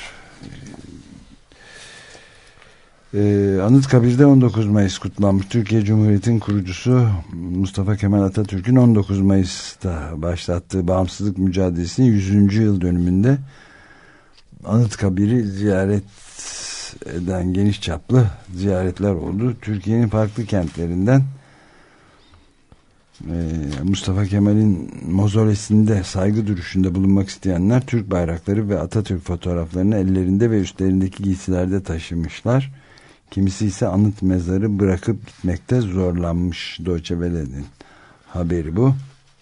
Anıtkabir'de 19 Mayıs kutlanmış. Türkiye Cumhuriyeti'nin kurucusu Mustafa Kemal Atatürk'ün 19 Mayıs'ta başlattığı bağımsızlık mücadelesinin 100. yıl dönümünde Anıtkabir'i ziyaret eden geniş çaplı ziyaretler oldu. Türkiye'nin farklı kentlerinden Mustafa Kemal'in mozolesinde saygı duruşunda bulunmak isteyenler Türk bayrakları ve Atatürk fotoğraflarını ellerinde ve üstlerindeki giysilerde taşımışlar. Kimisi ise anıt mezarı bırakıp gitmekte zorlanmış. Deutsche Welle'nin haberi bu.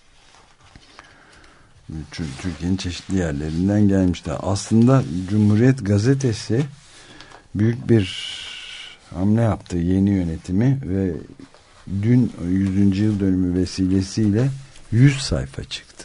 Türkiye'nin çeşitli yerlerinden gelmişler. Aslında Cumhuriyet Gazetesi büyük bir hamle yaptı, yeni yönetimi ve dün 100. yıl dönümü vesilesiyle 100 sayfa çıktı.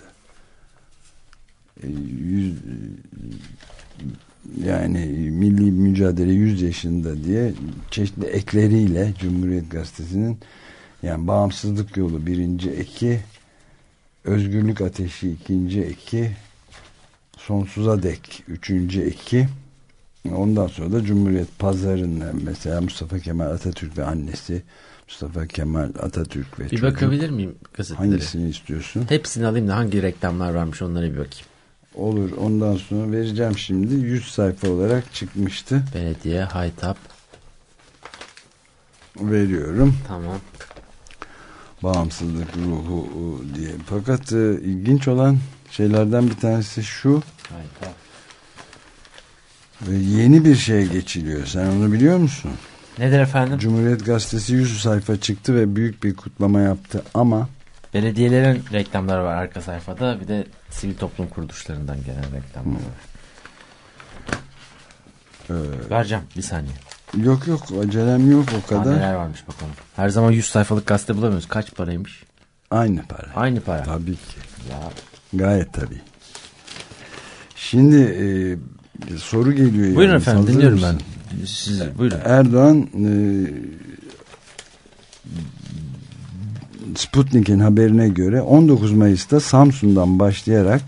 Yani milli mücadele 100 yaşında diye çeşitli ekleriyle Cumhuriyet Gazetesi'nin, yani bağımsızlık yolu 1. eki, özgürlük ateşi 2. eki, sonsuza dek 3. eki, ondan sonra da Cumhuriyet Pazarı'nda mesela Mustafa Kemal Atatürk ve annesi, Mustafa Kemal Atatürk ve bir çocuk. bakabilir miyim gazetelere? Hangisini istiyorsun? Hepsini alayım da hangi reklamlar varmış onlara bir bakayım. Olur, ondan sonra vereceğim şimdi. 100 sayfa olarak çıkmıştı. Belediye, Haytap. Veriyorum. Tamam. Bağımsızlık ruhu diye. Fakat ilginç olan şeylerden bir tanesi şu. Haytap. Yeni bir şey geçiliyor. Sen onu biliyor musun? Nedir efendim? Cumhuriyet Gazetesi 100 sayfa çıktı ve büyük bir kutlama yaptı ama Belediyelerin reklamları var arka sayfada. Bir de sivil toplum kuruluşlarından gelen reklamlar var. Vereceğim bir saniye. Yok acelem yok o kadar. Neler varmış bakalım. Her zaman 100 sayfalık gazete bulamıyoruz. Kaç paraymış? Aynı para. Aynı para. Tabii ki. Ya. Gayet tabii. Şimdi soru geliyor. Buyurun efendim, dinliyorum ben. Siz buyurun. Erdoğan Sputnik'in haberine göre 19 Mayıs'ta Samsun'dan başlayarak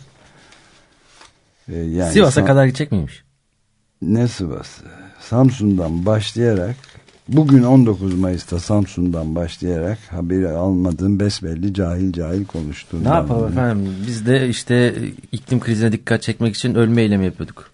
yani Sivas'a kadar gidecek miymiş? Ne Sivas'ı? Samsun'dan başlayarak bugün 19 Mayıs'ta Samsun'dan başlayarak haberi almadığım besbelli cahil konuştuğundan. Ne yapalım efendim? Biz de işte iklim krizine dikkat çekmek için ölme eylemi yapıyorduk.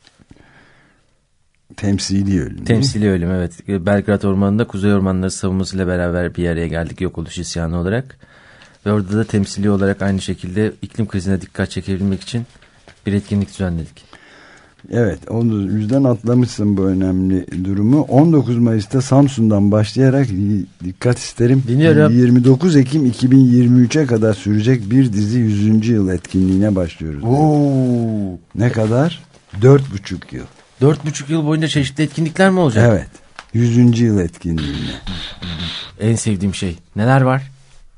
Temsili ölüm. Temsili ölüm, evet. Belgrad Ormanı'nda Kuzey Ormanları savunmasıyla beraber bir araya geldik yok oluş isyanı olarak. Ve orada da temsili olarak aynı şekilde iklim krizine dikkat çekebilmek için bir etkinlik düzenledik. Evet, o yüzden atlamışsın bu önemli durumu. 19 Mayıs'ta Samsun'dan başlayarak dikkat isterim. Dinliyorum. 29 Ekim 2023'e kadar sürecek bir dizi 100. yıl etkinliğine başlıyoruz. Oo. Ne kadar? 4,5 yıl. 4,5 yıl boyunca çeşitli etkinlikler mi olacak? Evet. 100. yıl etkinliğine. En sevdiğim şey. Neler var?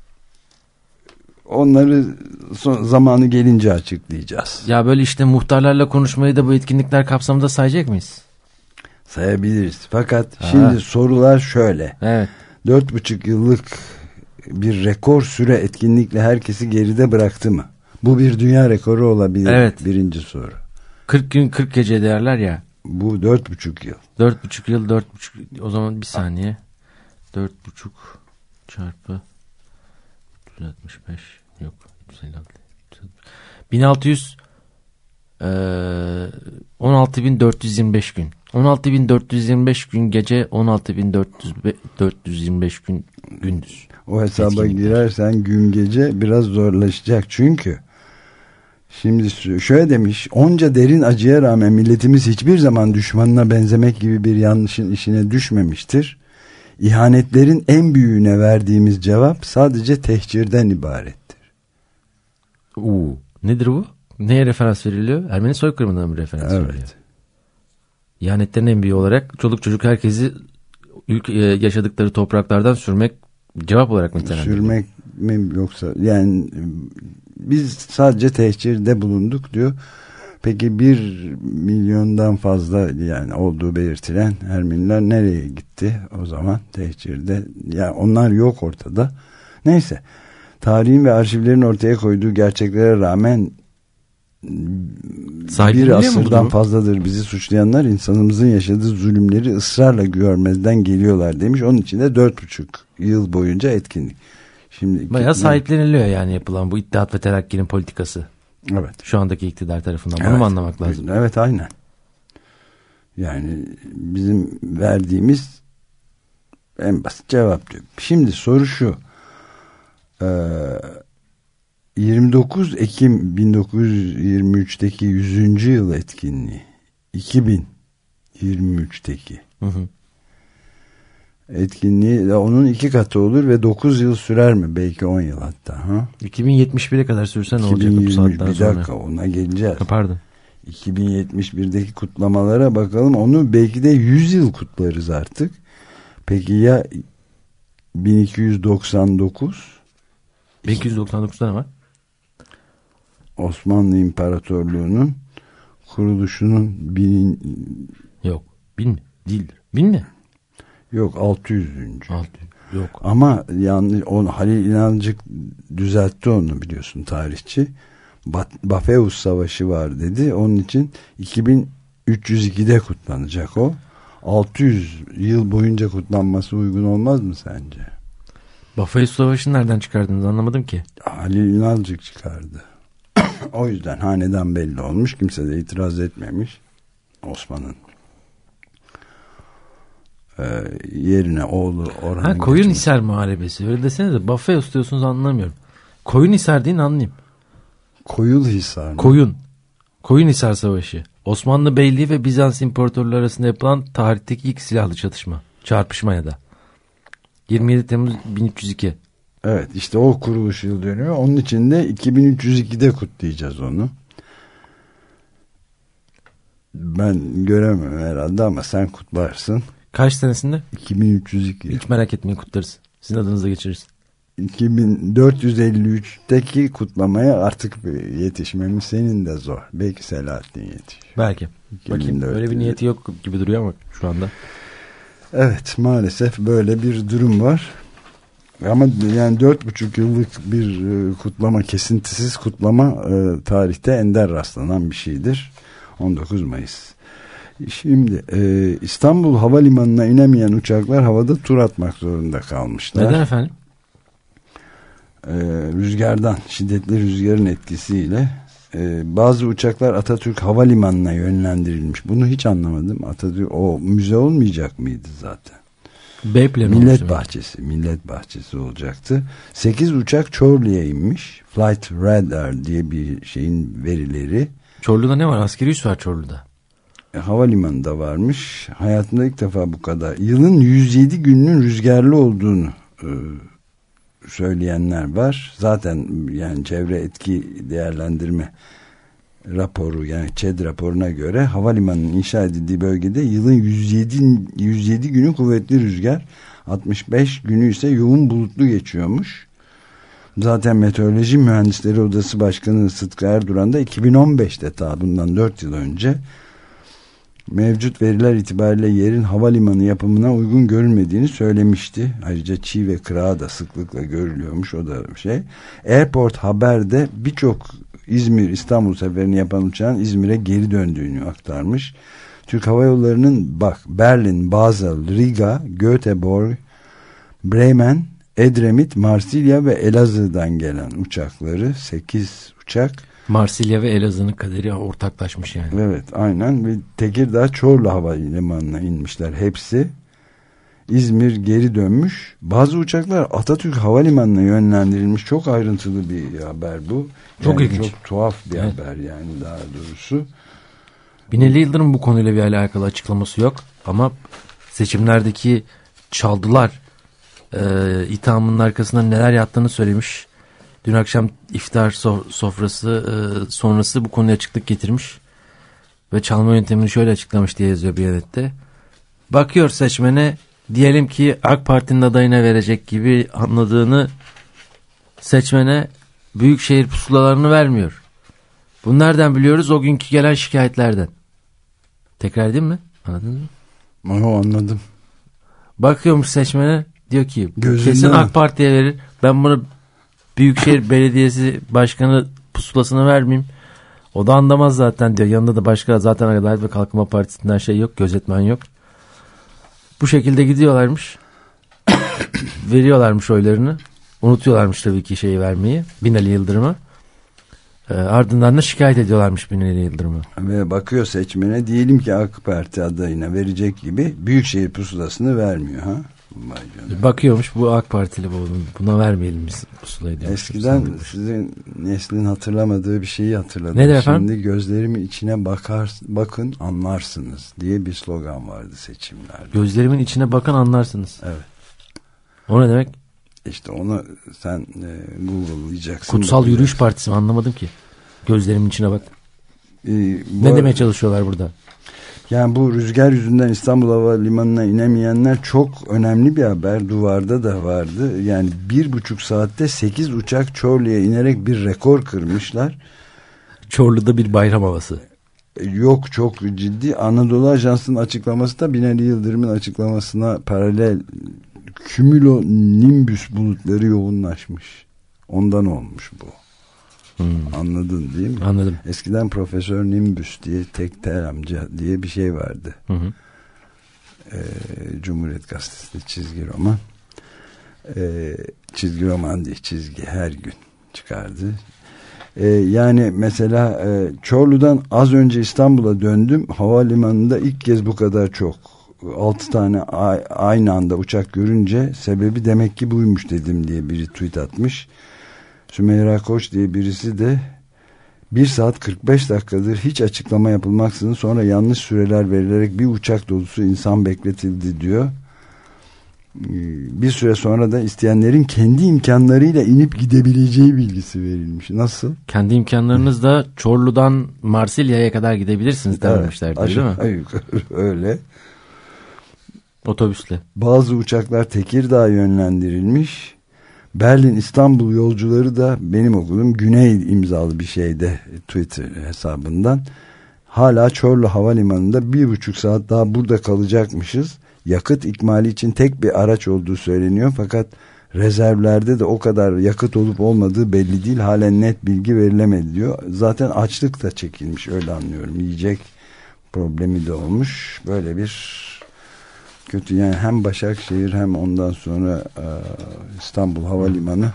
Onları zamanı gelince açıklayacağız. Ya böyle işte muhtarlarla konuşmayı da bu etkinlikler kapsamında sayacak mıyız? Sayabiliriz. Fakat şimdi sorular şöyle. Evet. 4,5 yıllık bir rekor süre etkinlikle herkesi geride bıraktı mı? Bu bir dünya rekoru olabilir. Evet. Birinci soru. 40 gün 40 gece derler ya. Bu 4,5 yıl. 4,5 yıl 4,5, o zaman bir saniye. 4,5 çarpı 365 yok 1600 16.425 gün. 16.425 gün gece, 16.425 gün gündüz. O hesaba girersen gün gece biraz zorlaşacak. Çünkü şimdi şöyle demiş: onca derin acıya rağmen milletimiz hiçbir zaman düşmanına benzemek gibi bir yanlışın işine düşmemiştir. İhanetlerin en büyüğüne verdiğimiz cevap sadece tehcirden ibarettir. Nedir bu? Neye referans veriliyor? Ermeni soykırımına mı referans veriliyor? Evet. İhanetlerin en büyüğü olarak çoluk çocuk herkesi yaşadıkları topraklardan sürmek cevap olarak mı nitelendiriyor? Sürmek mi yoksa yani biz sadece tehcirde bulunduk diyor. Peki 1 milyondan fazla yani olduğu belirtilen Ermeniler nereye gitti o zaman tehcirde? Yani onlar yok ortada. Neyse, tarihin ve arşivlerin ortaya koyduğu gerçeklere rağmen bir asırdan fazladır bizi suçlayanlar insanımızın yaşadığı zulümleri ısrarla görmezden geliyorlar demiş. Onun için de 4,5 yıl boyunca etkinlik. Şimdi bayağı sahipleniliyor yani yapılan bu İttihat ve Terakki'nin politikası. Evet. Şu andaki iktidar tarafından. Bunu mu anlamak lazım? Evet, aynen. Yani bizim verdiğimiz en basit cevap diyor. Şimdi soru şu. 29 Ekim 1923'teki 100. yıl etkinliği 2023'teki etkinliği onun 2 katı olur ve 9 yıl sürer mi? Belki 10 yıl hatta. Ha? 2071'e kadar sürse ne olacak bu saatten sonra? Bir dakika, ona geleceğiz. Pardon. 2071'deki kutlamalara bakalım. Onu belki de 100 yıl kutlarız artık. Peki ya 1299? 1299'da ne var? Osmanlı İmparatorluğu'nun kuruluşunun Yok. 1000 mi? Değildir. 1000 mi? Yok, 600. 600. Yok. Ama yanlış, Halil İnalcık düzeltti onu, biliyorsun, tarihçi. Bafeus Savaşı var dedi. Onun için 2302'de kutlanacak o. 600 yıl boyunca kutlanması uygun olmaz mı sence? Bafeus Savaşı'nı nereden çıkardınız anlamadım ki. Halil İnalcık çıkardı. O yüzden hanedan belli olmuş. Kimse de itiraz etmemiş. Osman'ın yerine oğlu Orhan'ın Koyunhisar Muharebesi. Öyle desenize. Bafeus diyorsunuz, anlamıyorum. Koyunhisar deyin anlayayım. Koyunhisar mı? Koyunhisar Savaşı. Osmanlı Beyliği ve Bizans İmparatorluğu arasında yapılan tarihteki ilk silahlı çarpışma ya da. 27 Temmuz 1302. Evet, işte o kuruluş yıl dönüyor. Onun için de 2302'de kutlayacağız onu. Ben göremem herhalde ama sen kutlarsın. Kaç senesinde? 2302. Hiç merak etmeyin, kutlarız. Sizin adınıza geçiririz. 2453'teki kutlamaya artık yetişmemiz senin de zor. Belki Selahattin yetişir. Belki. Bakayım, öyle bir niyeti yok gibi duruyor ama şu anda. Evet, maalesef böyle bir durum var. Ama yani 4,5 yıllık bir kutlama, kesintisiz kutlama tarihte ender rastlanan bir şeydir. 19 Mayıs. Şimdi İstanbul Havalimanı'na inemeyen uçaklar havada tur atmak zorunda kalmışlar. Neden efendim? Rüzgardan, şiddetli rüzgarın etkisiyle bazı uçaklar Atatürk Havalimanı'na yönlendirilmiş. Bunu hiç anlamadım. Atatürk, o müze olmayacak mıydı zaten? Millet Bahçesi olacaktı. 8 uçak Çorlu'ya inmiş. Flight Radar diye bir şeyin verileri. Çorlu'da ne var? Askeri üs var Çorlu'da. Havalimanında varmış. Hayatımda ilk defa bu kadar. Yılın 107 gününün rüzgarlı olduğunu söyleyenler var. Zaten yani çevre etki değerlendirme raporu, yani ÇED raporuna göre havalimanının inşa edildiği bölgede yılın 107 günü kuvvetli rüzgar, 65 günü ise yoğun bulutlu geçiyormuş. Zaten Meteoroloji Mühendisleri Odası Başkanı Sıtkı Erduran da 2015'te, ta bundan 4 yıl önce, mevcut veriler itibariyle yerin havalimanı yapımına uygun görülmediğini söylemişti. Ayrıca çiğ ve kırağı da sıklıkla görülüyormuş, o da bir şey. Airport Haber'de birçok İzmir-İstanbul seferini yapan uçağın İzmir'e geri döndüğünü aktarmış. Türk Hava Yolları'nın Berlin, Basel, Riga, Göteborg, Bremen, Edremit, Marsilya ve Elazığ'dan gelen uçakları, 8 uçak. Marsilya ve Elazığ'ın kaderi ortaklaşmış yani. Evet, aynen. Ve Tekirdağ Çorlu Havalimanı'na inmişler hepsi. İzmir geri dönmüş. Bazı uçaklar Atatürk Havalimanı'na yönlendirilmiş. Çok ayrıntılı bir haber bu. Çok yani ilginç. Çok tuhaf bir haber yani, daha doğrusu. Binali Yıldırım bu konuyla bir alakalı açıklaması yok. Ama seçimlerdeki çaldılar ithamının arkasında neler yattığını söylemiş. Dün akşam iftar sofrası sonrası bu konuya açıklık getirmiş. Ve çalma yöntemini şöyle açıklamış diye yazıyor Biyanet'te. Bakıyor seçmene, diyelim ki AK Parti'nin adayına verecek gibi anladığını seçmene büyükşehir pusulalarını vermiyor. Bunu nereden biliyoruz? O günkü gelen şikayetlerden. Tekrar edeyim mi? Anladın mı? Anladım. Bakıyormuş seçmene, diyor ki gözünden, kesin AK Parti'ye verir. Ben bunu Büyükşehir Belediyesi Başkanı pusulasını vermeyeyim. O da anlamaz zaten diyor. Yanında da başka zaten Adalet ve Kalkınma Partisi'nden şey yok. Gözetmen yok. Bu şekilde gidiyorlarmış. Veriyorlarmış oylarını. Unutuyorlarmış tabii ki şeyi vermeyi. Binali Yıldırım'a. Ardından da şikayet ediyorlarmış Binali Yıldırım'ı. Ve bakıyor seçmene, diyelim ki AK Parti adayına verecek gibi, Büyükşehir pusulasını vermiyor. Ha? Bakıyormuş, bu AK Partili, buna vermeyelim biz pusulayı diyormuş. Eskiden sizin neslin hatırlamadığı bir şeyi hatırladım. Nedir efendim? Şimdi gözlerimin içine bakın anlarsınız diye bir slogan vardı seçimlerde. Gözlerimin içine bakın anlarsınız. Evet. O ne demek? İşte onu sen Google'layacaksın. Kutsal Yürüyüş Partisi mi, anlamadım ki. Gözlerimin içine bak. Ne demeye çalışıyorlar burada? Yani bu rüzgar yüzünden İstanbul Havalimanı'na inemeyenler çok önemli bir haber. Duvarda da vardı. Yani 1,5 saatte 8 uçak Çorlu'ya inerek bir rekor kırmışlar. Çorlu'da bir bayram havası. Yok, çok ciddi. Anadolu Ajansı'nın açıklaması da Binali Yıldırım'ın açıklamasına paralel. Cumulonimbüs bulutları yoğunlaşmış. Ondan olmuş bu. Anladın değil mi? Anladım. Eskiden Profesör Nimbus diye, tek amca diye bir şey vardı. Cumhuriyet Gazetesi'nde çizgi roman. Çizgi roman değil, çizgi, her gün çıkardı. Yani mesela Çorlu'dan az önce İstanbul'a döndüm. Havalimanında ilk kez bu kadar çok. 6 tane aynı anda uçak görünce sebebi demek ki buymuş dedim diye biri tweet atmış. Sümeyra Koç diye birisi de 1 saat 45 dakikadır hiç açıklama yapılmaksızın sonra yanlış süreler verilerek bir uçak dolusu insan bekletildi diyor. Bir süre sonra da isteyenlerin kendi imkanlarıyla inip gidebileceği bilgisi verilmiş. Nasıl? Kendi imkanlarınızla Çorlu'dan Marsilya'ya kadar gidebilirsiniz demişler, evet, değil mi? Öyle. Otobüsle. Bazı uçaklar Tekirdağ'a yönlendirilmiş. Berlin İstanbul yolcuları da benim okuduğum Güney imzalı bir şeyde, Twitter hesabından, hala Çorlu Havalimanı'nda 1,5 saat daha burada kalacakmışız. Yakıt ikmali için tek bir araç olduğu söyleniyor fakat rezervlerde de o kadar yakıt olup olmadığı belli değil. Halen net bilgi verilemedi diyor. Zaten açlık da çekilmiş, öyle anlıyorum. Yiyecek problemi de olmuş. Böyle bir kötü, yani hem Başakşehir hem ondan sonra İstanbul Havalimanı,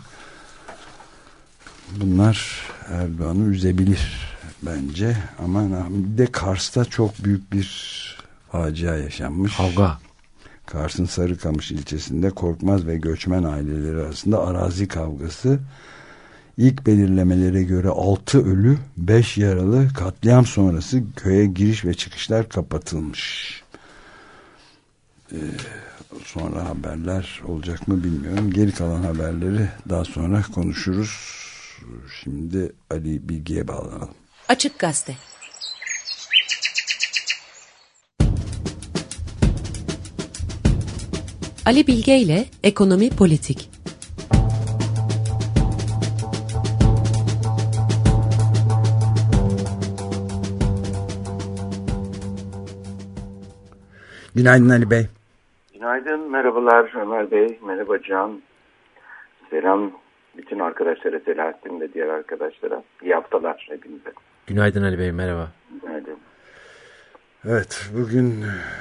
bunlar Erdoğan'ı üzebilir bence. Ama bir de Kars'ta çok büyük bir facia yaşanmış. Kavga. Kars'ın Sarıkamış ilçesinde Korkmaz ve göçmen aileleri arasında arazi kavgası. İlk belirlemelere göre 6 ölü 5 yaralı, katliam sonrası köye giriş ve çıkışlar kapatılmış. Sonra haberler olacak mı bilmiyorum. Geri kalan haberleri daha sonra konuşuruz. Şimdi Ali Bilge'ye bağlanalım. Açık Gazete. Ali Bilge ile Ekonomi Politik. Günaydın Ali Bey. Günaydın, merhabalar Ömer Bey, merhaba Can. Selam bütün arkadaşlara, Selahattin ve diğer arkadaşlara. İyi haftalar hepinize. Günaydın Ali Bey, merhaba. Günaydın. Evet, bugün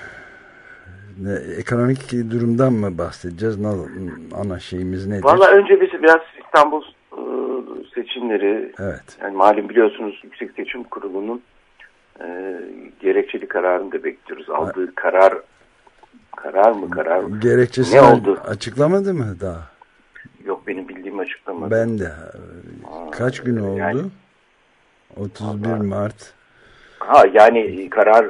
ekonomik durumdan mı bahsedeceğiz? Ana şeyimiz nedir? Valla önce biraz İstanbul seçimleri. Evet. Yani malum biliyorsunuz Yüksek Seçim Kurulu'nun gerekçeli kararını da bekliyoruz. Aldığı karar mı? Gerekçesi ne oldu? Açıklamadı mı daha? Yok, benim bildiğim açıklamadı. Ben de. Kaç gün oldu? Yani, 31 Mart. Yani karar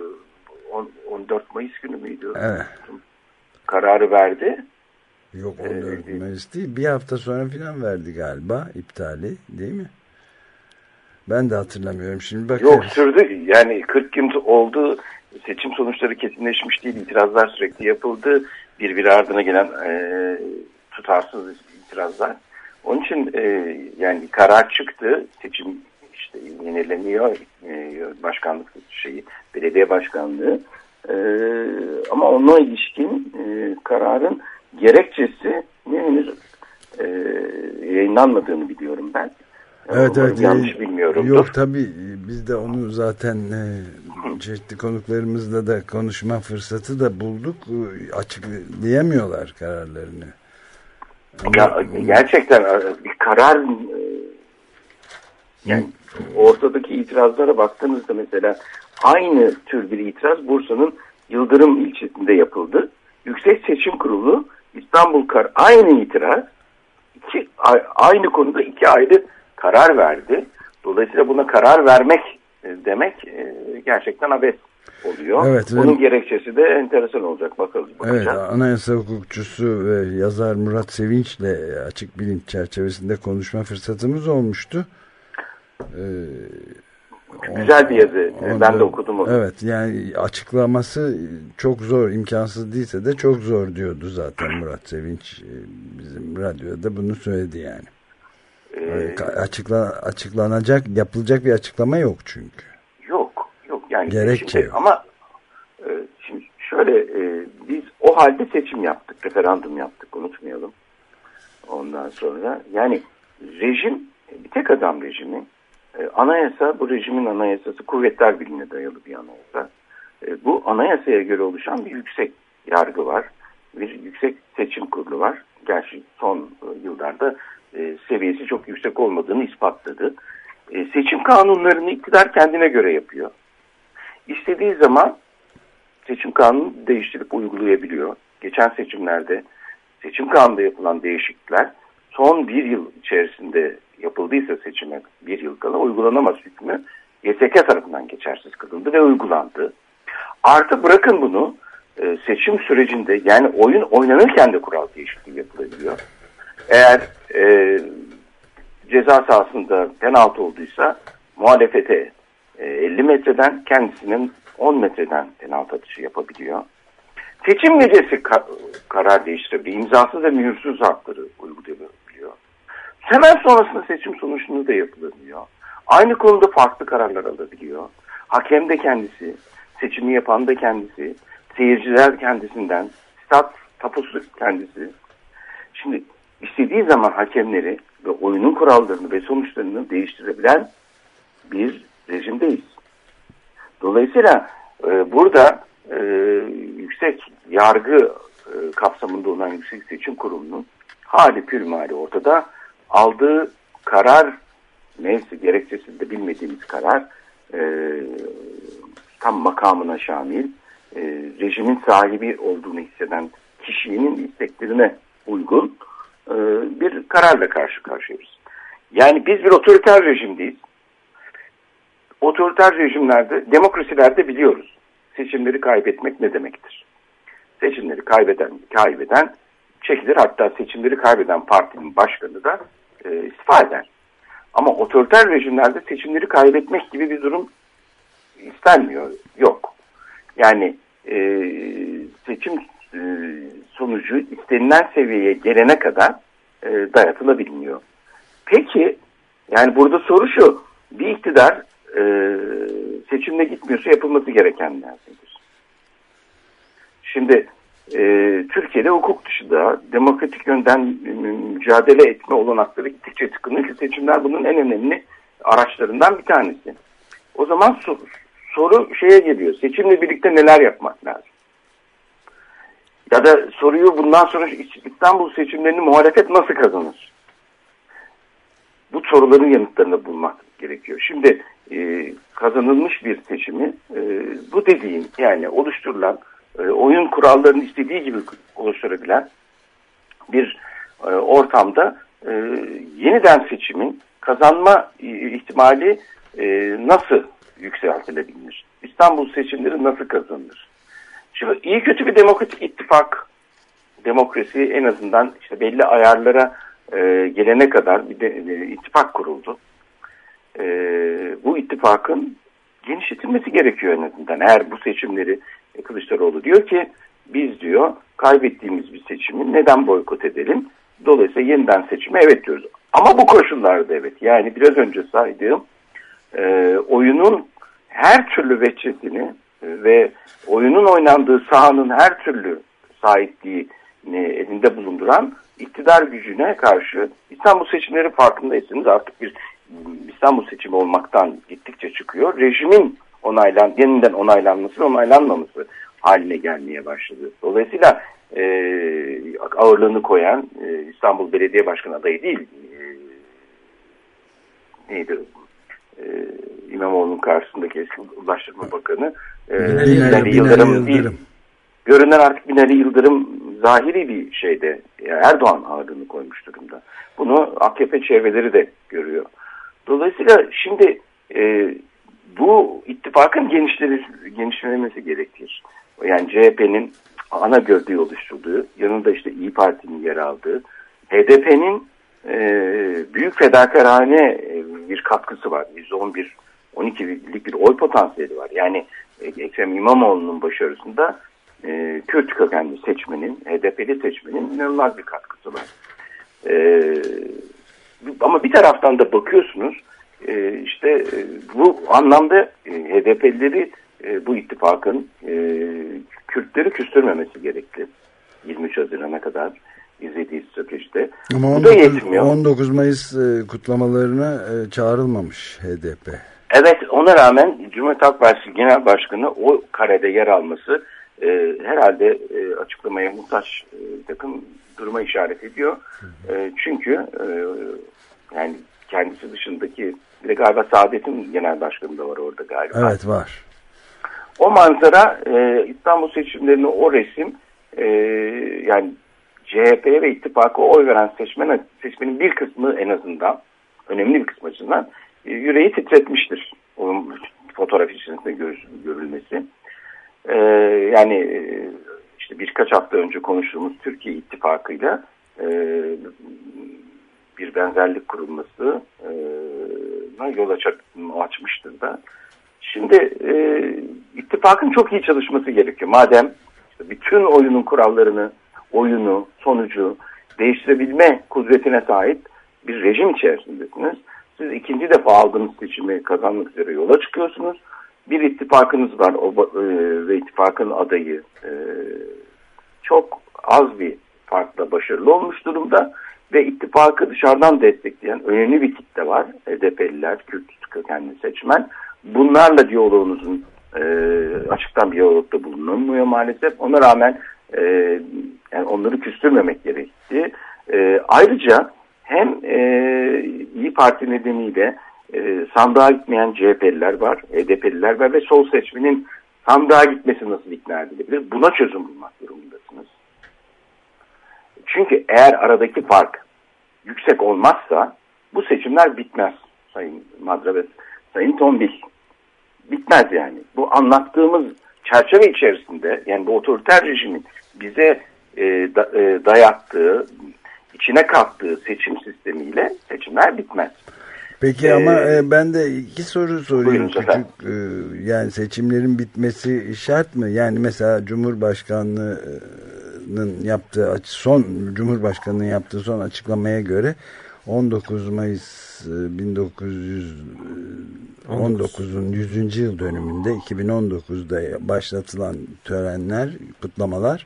14 Mayıs günü müydü? Evet. Kararı verdi. Yok, 14 Mayıs değil. Bir hafta sonra falan verdi galiba iptali, değil mi? Ben de hatırlamıyorum. Şimdi bakarız. Yok, sürdü. Yani 40 gün oldu. Seçim sonuçları kesinleşmiş değil. İtirazlar sürekli yapıldı. Birbiri ardına gelen tutarsız itirazlar. Onun için yani karar çıktı. Seçim işte yenileniyor. Başkanlık belediye başkanlığı. Ama onunla ilişkin kararın gerekçesi henüz yayınlanmadığını biliyorum ben. Evet, yanlış bilmiyorum. Yok tabii, biz de onu zaten çeşitli konuklarımızla da konuşma fırsatı da bulduk. Açıklayamıyorlar kararlarını. Ya, gerçekten bir karar Yani ortadaki itirazlara baktığımızda mesela aynı tür bir itiraz Bursa'nın Yıldırım ilçesinde yapıldı. Yüksek Seçim Kurulu İstanbul aynı itiraz aynı konuda 2 ayrı karar verdi. Dolayısıyla buna karar vermek demek gerçekten abes oluyor. Evet, bunun gerekçesi de enteresan olacak. Bakacağız. Evet, anayasa hukukçusu ve yazar Murat Sevinç'le Açık Bilinç çerçevesinde konuşma fırsatımız olmuştu. Güzel bir yazı. Ben de okudum onu. Evet, yani açıklaması çok zor, imkansız değilse de çok zor diyordu zaten Murat Sevinç. Bizim radyoda bunu söyledi yani. Açıklanacak, yapılacak bir açıklama yok çünkü. Yok yani. Gerekçe yok. Ama şimdi şöyle biz o halde seçim yaptık, referandum yaptık, unutmayalım. Ondan sonra yani rejim bir tek adam rejimi. Anayasa, bu rejimin anayasası Kuvvetler Birliği'ne dayalı bir anayasa. Bu anayasaya göre oluşan bir yüksek yargı var. Bir yüksek seçim kurulu var. Gerçi son yıllarda seviyesi çok yüksek olmadığını ispatladı. Seçim kanunlarını iktidar kendine göre yapıyor. İstediği zaman seçim kanunu değiştirip uygulayabiliyor. Geçen seçimlerde seçim kanununda yapılan değişiklikler son 1 yıl içerisinde yapıldıysa seçime 1 yıl kala uygulanamaz hükmü YSK tarafından geçersiz kılındı ve uygulandı. Artı bırakın bunu seçim sürecinde yani oyun oynanırken de kural değişikliği yapılabiliyor. Eğer ceza sahasında penaltı olduysa muhalefete 50 metreden kendisinin 10 metreden penaltı atışı yapabiliyor. Seçim gecesi karar değiştirebiliyor. İmzasız ve mühürsüz hakları uygulayabiliyor. Hemen sonrasında seçim sonuçunu da yapılabiliyor. Aynı konuda farklı kararlar alabiliyor. Hakem de kendisi, seçimi yapan da kendisi, seyirciler kendisinden, stat tapusu kendisi. Şimdi istediği zaman hakemleri ve oyunun kurallarını ve sonuçlarını değiştirebilen bir rejimdeyiz. Dolayısıyla burada yüksek yargı kapsamında olan Yüksek Seçim Kurulu'nun hali pürmali ortada. Aldığı karar neyse gerekçesini de bilmediğimiz karar tam makamına şamil rejimin sahibi olduğunu hisseden kişinin isteklerine uygun bir kararla karşı karşıyayız. Yani biz bir otoriter rejimdeyiz. Otoriter rejimlerde, demokrasilerde biliyoruz. Seçimleri kaybetmek ne demektir? Seçimleri kaybeden çekilir. Hatta seçimleri kaybeden partinin başkanı da istifa eder. Ama otoriter rejimlerde seçimleri kaybetmek gibi bir durum istenmiyor. Yok. Yani seçim sonucu istenilen seviyeye gelene kadar dayatılabiliyor. Peki yani burada soru şu. Bir iktidar seçimle gitmiyorsa yapılması gerekenlerdir. Şimdi Türkiye'de hukuk dışında demokratik yönden mücadele etme olanakları gittikçe tıkanıyor ki seçimler bunun en önemli araçlarından bir tanesi. O zaman soru şeye geliyor. Seçimle birlikte neler yapmak lazım? Ya da soruyu bundan sonra İstanbul seçimlerini muhalefet nasıl kazanır? Bu soruların yanıtlarını bulmak gerekiyor. Şimdi kazanılmış bir seçimi bu dediğim yani oluşturulan oyun kurallarını istediği gibi oluşturabilen bir ortamda yeniden seçimin kazanma ihtimali nasıl yükseltilebilir? İstanbul seçimleri nasıl kazanılır? Şimdi iyi kötü bir demokratik ittifak, demokrasi en azından işte belli ayarlara gelene kadar bir ittifak kuruldu. Bu ittifakın genişletilmesi gerekiyor en azından. Eğer bu seçimleri Kılıçdaroğlu diyor ki biz diyor kaybettiğimiz bir seçimi neden boykot edelim? Dolayısıyla yeniden seçime evet diyoruz. Ama bu koşullarda evet. Yani biraz önce saydığım oyunun her türlü veçesini ve oyunun oynandığı sahanın her türlü sahipliğini elinde bulunduran iktidar gücüne karşı İstanbul seçimleri farkındaysanız artık bir İstanbul seçimi olmaktan gittikçe çıkıyor. Rejimin yeniden onaylanması ve onaylanmaması haline gelmeye başladı. Dolayısıyla ağırlığını koyan İstanbul Belediye Başkanı adayı değil neydi? İmamoğlu'nun karşısındaki eski Ulaştırma Bakanı Binali Yıldırım değil. Görünen artık Binali Yıldırım zahiri bir şeyde Erdoğan ağırlığını koymuş durumda. Bunu AKP çevreleri de görüyor. Dolayısıyla şimdi bu ittifakın genişlemesi gerekir. Yani CHP'nin ana gövdeyi oluşturduğu, yanında işte İYİ Parti'nin yer aldığı, HDP'nin büyük fedakarane bir katkısı var. %11-12'lik bir oy potansiyeli var. Yani Ekrem İmamoğlu'nun başarısında Kürt kökenli seçmenin, HDP'li seçmenin inanılmaz bir katkısı var. Ama bir taraftan da bakıyorsunuz işte bu anlamda HDP'lileri bu ittifakın Kürtleri küstürmemesi gerekli. 23 Haziran'a kadar izlediği stratejide. Ama bu da yetmiyor. 19 Mayıs kutlamalarına çağrılmamış HDP. Evet, ona rağmen Cumhuriyet Halk Partisi Genel Başkanı o karede yer alması herhalde açıklamaya muhtaç takım duruma işaret ediyor. Çünkü yani kendisi dışındaki bir de galiba Saadet'in genel başkanı da var orada galiba. Evet, var. O manzara İstanbul seçimlerinde o resim yani CHP'ye ve ittifaka oy veren seçmenin bir kısmı en azından önemli bir kısmı açısından yüreği titretmiştir. Onun fotoğraf içerisinde görülmesi. Yani işte birkaç hafta önce konuştuğumuz Türkiye ittifakıyla bir benzerlik kurulması yol açmıştır da. Şimdi ittifakın çok iyi çalışması gerekiyor. Madem işte bütün oyunun kurallarını, sonucu değiştirebilme kudretine sahip bir rejim içerisindesiniz. Siz ikinci defa aldığınız seçimi kazanmak üzere yola çıkıyorsunuz. Bir ittifakınız var ve ittifakın adayı çok az bir farkla başarılı olmuş durumda ve ittifakı dışarıdan destekleyen önemli bir kitle var. HDP'liler, Kürt kökenli seçmen. Bunlarla diyaloğunuzun açıktan bir diyalogda bulunulmuyor maalesef. Ona rağmen yani onları küstürmemek gerekti. Ayrıca hem İYİ Parti nedeniyle sandığa gitmeyen CHP'liler var, HDP'liler var ve sol seçmenin sandığa gitmesi nasıl ikna edilebilir? Buna çözüm bulmak durumundasınız. Çünkü eğer aradaki fark yüksek olmazsa bu seçimler bitmez Sayın Madra ve Sayın Tombil. Bitmez yani. Bu anlattığımız çerçeve içerisinde yani bu otoriter rejimin bize dayattığı, içine kattığı seçim sistemiyle seçimler bitmez. Peki ama ben de iki soru sorayım küçük. Yani seçimlerin bitmesi şart mı? Yani mesela Cumhurbaşkanlığının yaptığı son açıklamaya göre 19 Mayıs 1919'un 100. yıl dönümünde 2019'da başlatılan törenler, kutlamalar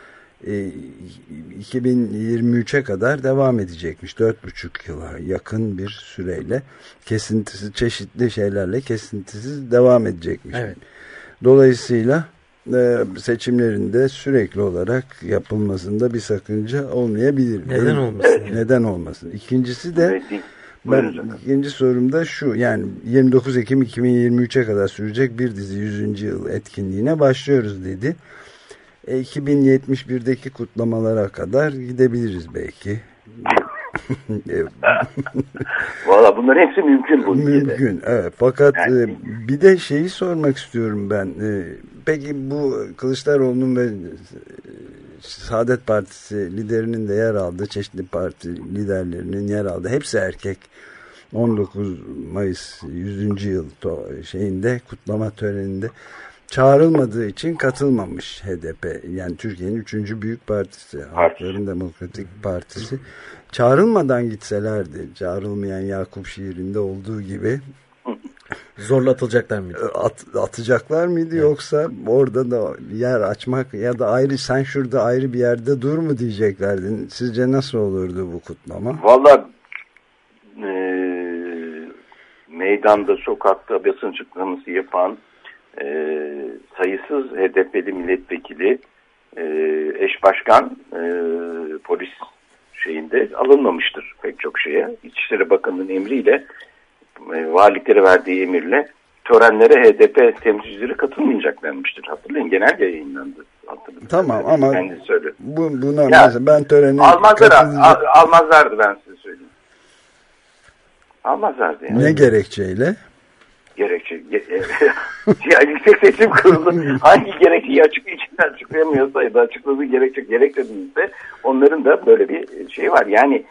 2023'e kadar devam edecekmiş. 4,5 yıla yakın bir süreyle çeşitli şeylerle kesintisiz devam edecekmiş. Evet. Dolayısıyla seçimlerinde sürekli olarak yapılmasında bir sakınca olmayabilir. Neden olmasın? Neden olmasın? İkincisi de ikinci sorum da şu, yani 29 Ekim 2023'e kadar sürecek bir dizi 100. yıl etkinliğine başlıyoruz dedi. 2071'deki kutlamalara kadar gidebiliriz belki. Valla bunların hepsi mümkün. Mümkün, evet. Fakat yani, bir de şeyi sormak istiyorum ben. Peki bu Kılıçdaroğlu'nun ve Saadet Partisi liderinin de yer aldığı, çeşitli parti liderlerinin yer aldığı, hepsi erkek, 19 Mayıs 100. yıl kutlama töreninde çağrılmadığı için katılmamış HDP. Yani Türkiye'nin 3. büyük partisi, Halkların Demokratik Partisi. Çağrılmadan gitselerdi, çağrılmayan Yakup şiirinde olduğu gibi zorla atılacaklar mıydı? Atacaklar mıydı, evet. Yoksa orada da yer açmak ya da ayrı, sen şurada ayrı bir yerde dur mu diyeceklerdi. Sizce nasıl olurdu bu kutlama? Valla meydanda, sokakta basın açıklaması yapan sayısız HDP'li milletvekili, eş başkan polis alınmamıştır pek çok şeye. İçişleri Bakanı'nın emriyle valilikleri verdiği emirle törenlere HDP temsilcileri katılmayacak denmiştir. Hatırlayın, genelge yayınlandı. Tamam ama buna mesela ben törene almazlardı, ben size söyleyeyim. Almazlardı yani. Ne gerekçeyle? Ya Yüksek Seçim Kurulu hangi gerekçeyi açıklayamıyorsa ya da açıkladığı gerekçe değilse onların da böyle bir şey var. Yani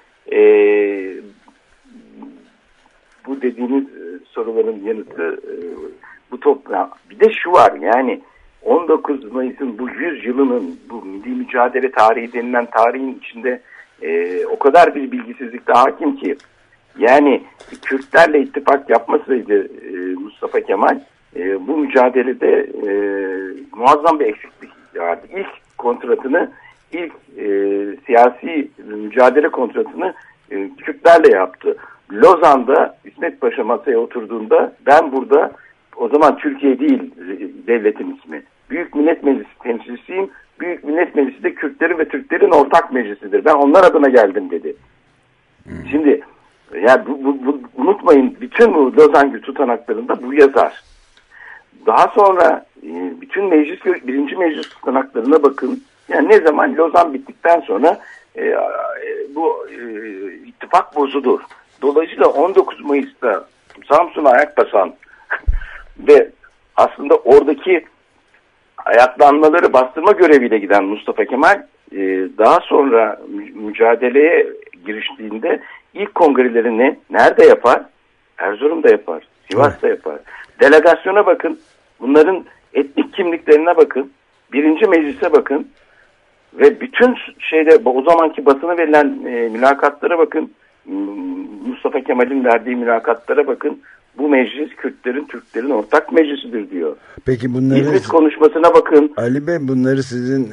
bu dediğiniz soruların yanıtı bu bir de şu var, yani 19 Mayıs'ın bu 100 yılının, bu milli mücadele tarihi denilen tarihin içinde o kadar bir bilgisizlikte hakim ki, yani Kürtlerle ittifak yapmasaydı Mustafa Kemal bu mücadelede muazzam bir eksiklik vardı. İlk kontratını, siyasi mücadele kontratını Kürtlerle yaptı. Lozan'da İsmet Paşa masaya oturduğunda, ben burada, o zaman Türkiye değil devletin ismi, Büyük Millet Meclisi temsilcisiyim. Büyük Millet Meclisi de Kürtlerin ve Türklerin ortak meclisidir. Ben onlar adına geldim dedi. Şimdi yani unutmayın, bütün bu Lozan tutanaklarında bu yazar. Daha sonra bütün birinci meclis tutanaklarına bakın. Yani ne zaman Lozan bittikten sonra bu ittifak bozulur. Dolayısıyla 19 Mayıs'ta Samsun'a ayak basan ve aslında oradaki ayaklanmaları bastırma göreviyle giden Mustafa Kemal daha sonra mücadeleye giriştiğinde ilk kongrelerini nerede yapar? Erzurum'da yapar, Sivas'ta yapar. Delegasyona bakın, bunların etnik kimliklerine bakın, birinci meclise bakın ve bütün o zamanki basına verilen mülakatlara bakın, Mustafa Kemal'in verdiği mülakatlara bakın. Bu meclis Kürtlerin, Türklerin ortak meclisidir diyor. Peki bunları İzmit konuşmasına bakın. Ali Bey, bunları sizin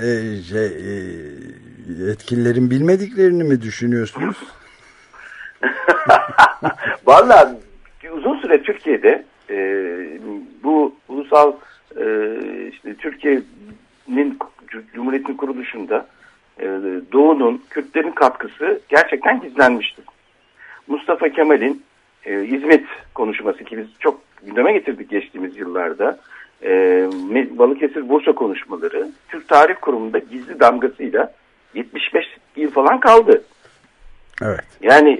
yetkililerin bilmediklerini mi düşünüyorsunuz? Vallahi uzun süre Türkiye'de bu ulusal Türkiye'nin Cumhuriyet'in kuruluşunda Doğu'nun, Kürtlerin katkısı gerçekten gizlenmiştir. Mustafa Kemal'in İzmit konuşması, ki biz çok gündeme getirdik geçtiğimiz yıllarda, Balıkesir Bursa konuşmaları Türk Tarih Kurumu'nda gizli damgasıyla 75 yıl falan kaldı. Evet. Yani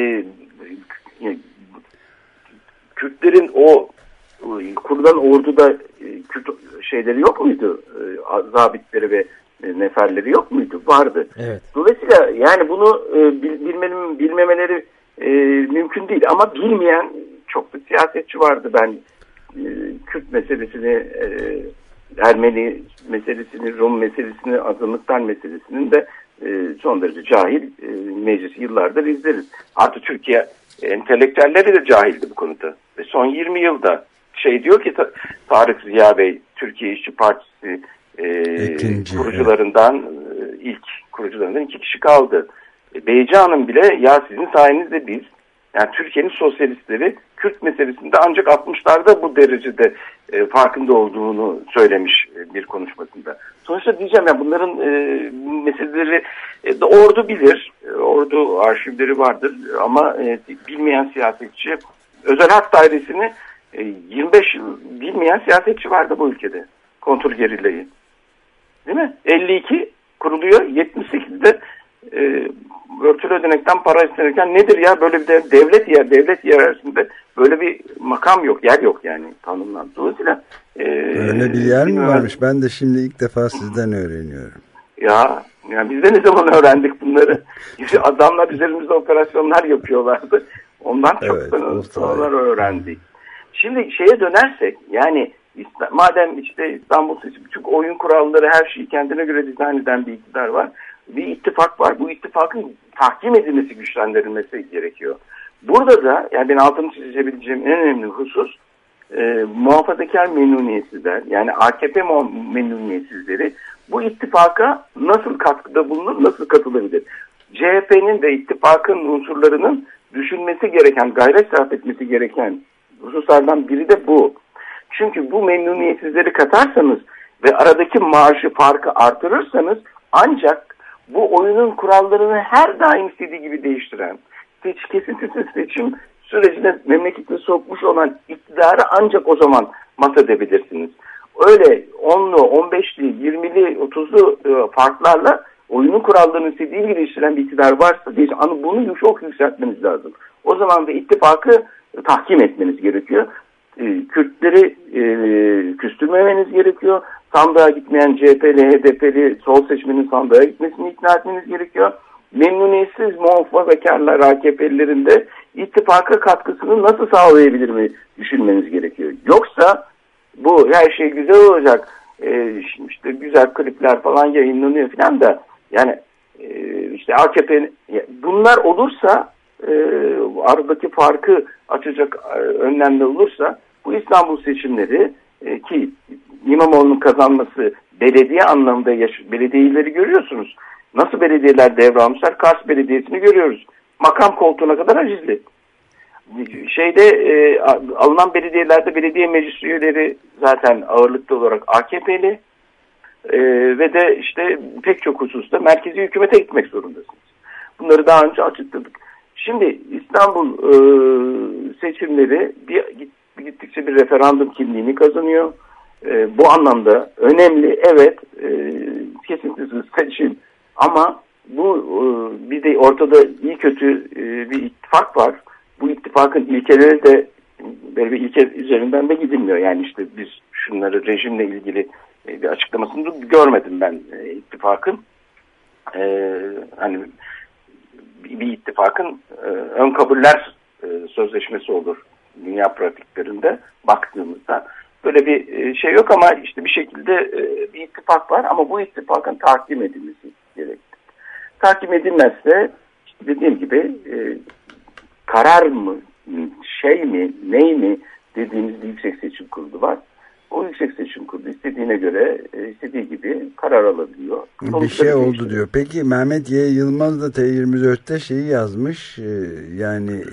Kürtlerin o kurulan orduda Kürt şeyleri yok muydu? Zabitleri ve neferleri yok muydu? Vardı. Evet. Dolayısıyla yani bunu bilmemeleri mümkün değil. Ama bilmeyen çok bir siyasetçi vardı. Ben Kürt meselesini, Ermeni meselesini, Rum meselesini, azınlıktan meselesinin de son derece cahil meclisi yıllardır izleriz. Artı Türkiye entelektüelleri de cahildi bu konuda. Ve son 20 yılda diyor ki Tarık Ziya Bey, Türkiye İşçi Partisi kurucularından, ilk kurucularından 2 kişi kaldı. Beyci Hanım bile, ya sizin sayenizde biz, yani Türkiye'nin sosyalistleri Kürt meselesinde ancak 60'larda bu derecede farkında olduğunu söylemiş bir konuşmasında. Sonuçta diyeceğim ya, bunların meseleleri ordu bilir, ordu arşivleri vardır ama bilmeyen siyasetçi, özel harp dairesini 25 yıl bilmeyen siyasetçi vardı bu ülkede. Kontrgerillayı. Değil mi? 52 kuruluyor, 78'de örtülü ödenekten para istenirken nedir ya, böyle bir devlet hiyerarşisinde böyle bir makam yok, yer yok yani tanımlandı. Dolayısıyla öyle bir yer mi varmış? Ben de şimdi ilk defa sizden öğreniyorum. Ya yani biz de ne zaman öğrendik bunları? Adamlar üzerimizde operasyonlar yapıyorlardı. Ondan çok sonra öğrendik. Şimdi şeye dönersek, yani madem İstanbul seçimi, çünkü oyun kuralları, her şeyi kendine göre dizayn eden bir iktidar var. Bir ittifak var. Bu ittifakın tahkim edilmesi, güçlendirilmesi gerekiyor. Burada da yani ben altını çizebileceğim en önemli husus muhafazakar memnuniyetsizler, yani AKP memnuniyetsizleri bu ittifaka nasıl katkıda bulunur, nasıl katılabilir? CHP'nin ve ittifakın unsurlarının düşünmesi gereken, gayret sarf etmesi gereken hususlardan biri de bu. Çünkü bu memnuniyetsizleri katarsanız ve aradaki farkı artırırsanız, ancak bu oyunun kurallarını her daim istediği gibi değiştiren, kesintisiz seçim sürecine memleketi sokmuş olan iktidarı ancak o zaman mahvedebilirsiniz. Öyle 10'lu, 15'li, 20'li, 30'lu farklarla oyunun kurallarını istediği gibi işlenen bir iktidar varsa bunu çok yükseltmeniz lazım. O zaman da ittifakı tahkim etmeniz gerekiyor. Kürtleri küstürmemeniz gerekiyor. Sandığa gitmeyen CHP'li, HDP'li sol seçmenin sandığa gitmesini ikna etmeniz gerekiyor. Memnuniyetsiz muhafazakarlar, AKP'lilerin de ittifaka katkısını nasıl sağlayabilir mi düşünmeniz gerekiyor. Yoksa bu her şey güzel olacak. İşte güzel klipler falan yayınlanıyor falan da yani işte AKP'nin bunlar olursa aradaki farkı açacak önlemler olursa bu İstanbul seçimleri ki İmamoğlu'nun kazanması belediye anlamında belediyeleri görüyorsunuz. Nasıl belediyeler devralmışlar? Kars Belediyesi'ni görüyoruz. Makam koltuğuna kadar hacizli. Alınan belediyelerde belediye meclis üyeleri zaten ağırlıklı olarak AKP'li ve de işte pek çok hususta merkezi hükümete gitmek zorundasınız. Bunları daha önce açıkladık. Şimdi İstanbul seçimleri gittikçe bir referandum kimliğini kazanıyor. Bu anlamda önemli, evet, kesintisiz seçim ama bu bir de ortada iyi kötü bir ittifak var. Bu ittifakın ilkeleri de böyle bir ilke üzerinden de gidilmiyor. Yani işte biz şunları rejimle ilgili bir açıklamasını görmedim ben ittifakın. Hani bir ittifakın ön kabuller sözleşmesi olur dünya pratiklerinde baktığımızda. Böyle bir şey yok ama işte bir şekilde bir ittifak var ama bu ittifakın tahkim edilmesi gerekli. Tahkim edilmezse işte dediğim gibi karar mı, şey mi, ney mi dediğimiz bir yüksek seçim kurulu var. O yüksek seçim kurulu istediğine göre istediği gibi karar alabiliyor. Bir şey oldu diyor. Peki Mehmet Y. Yılmaz da T24'te şeyi yazmış. Yani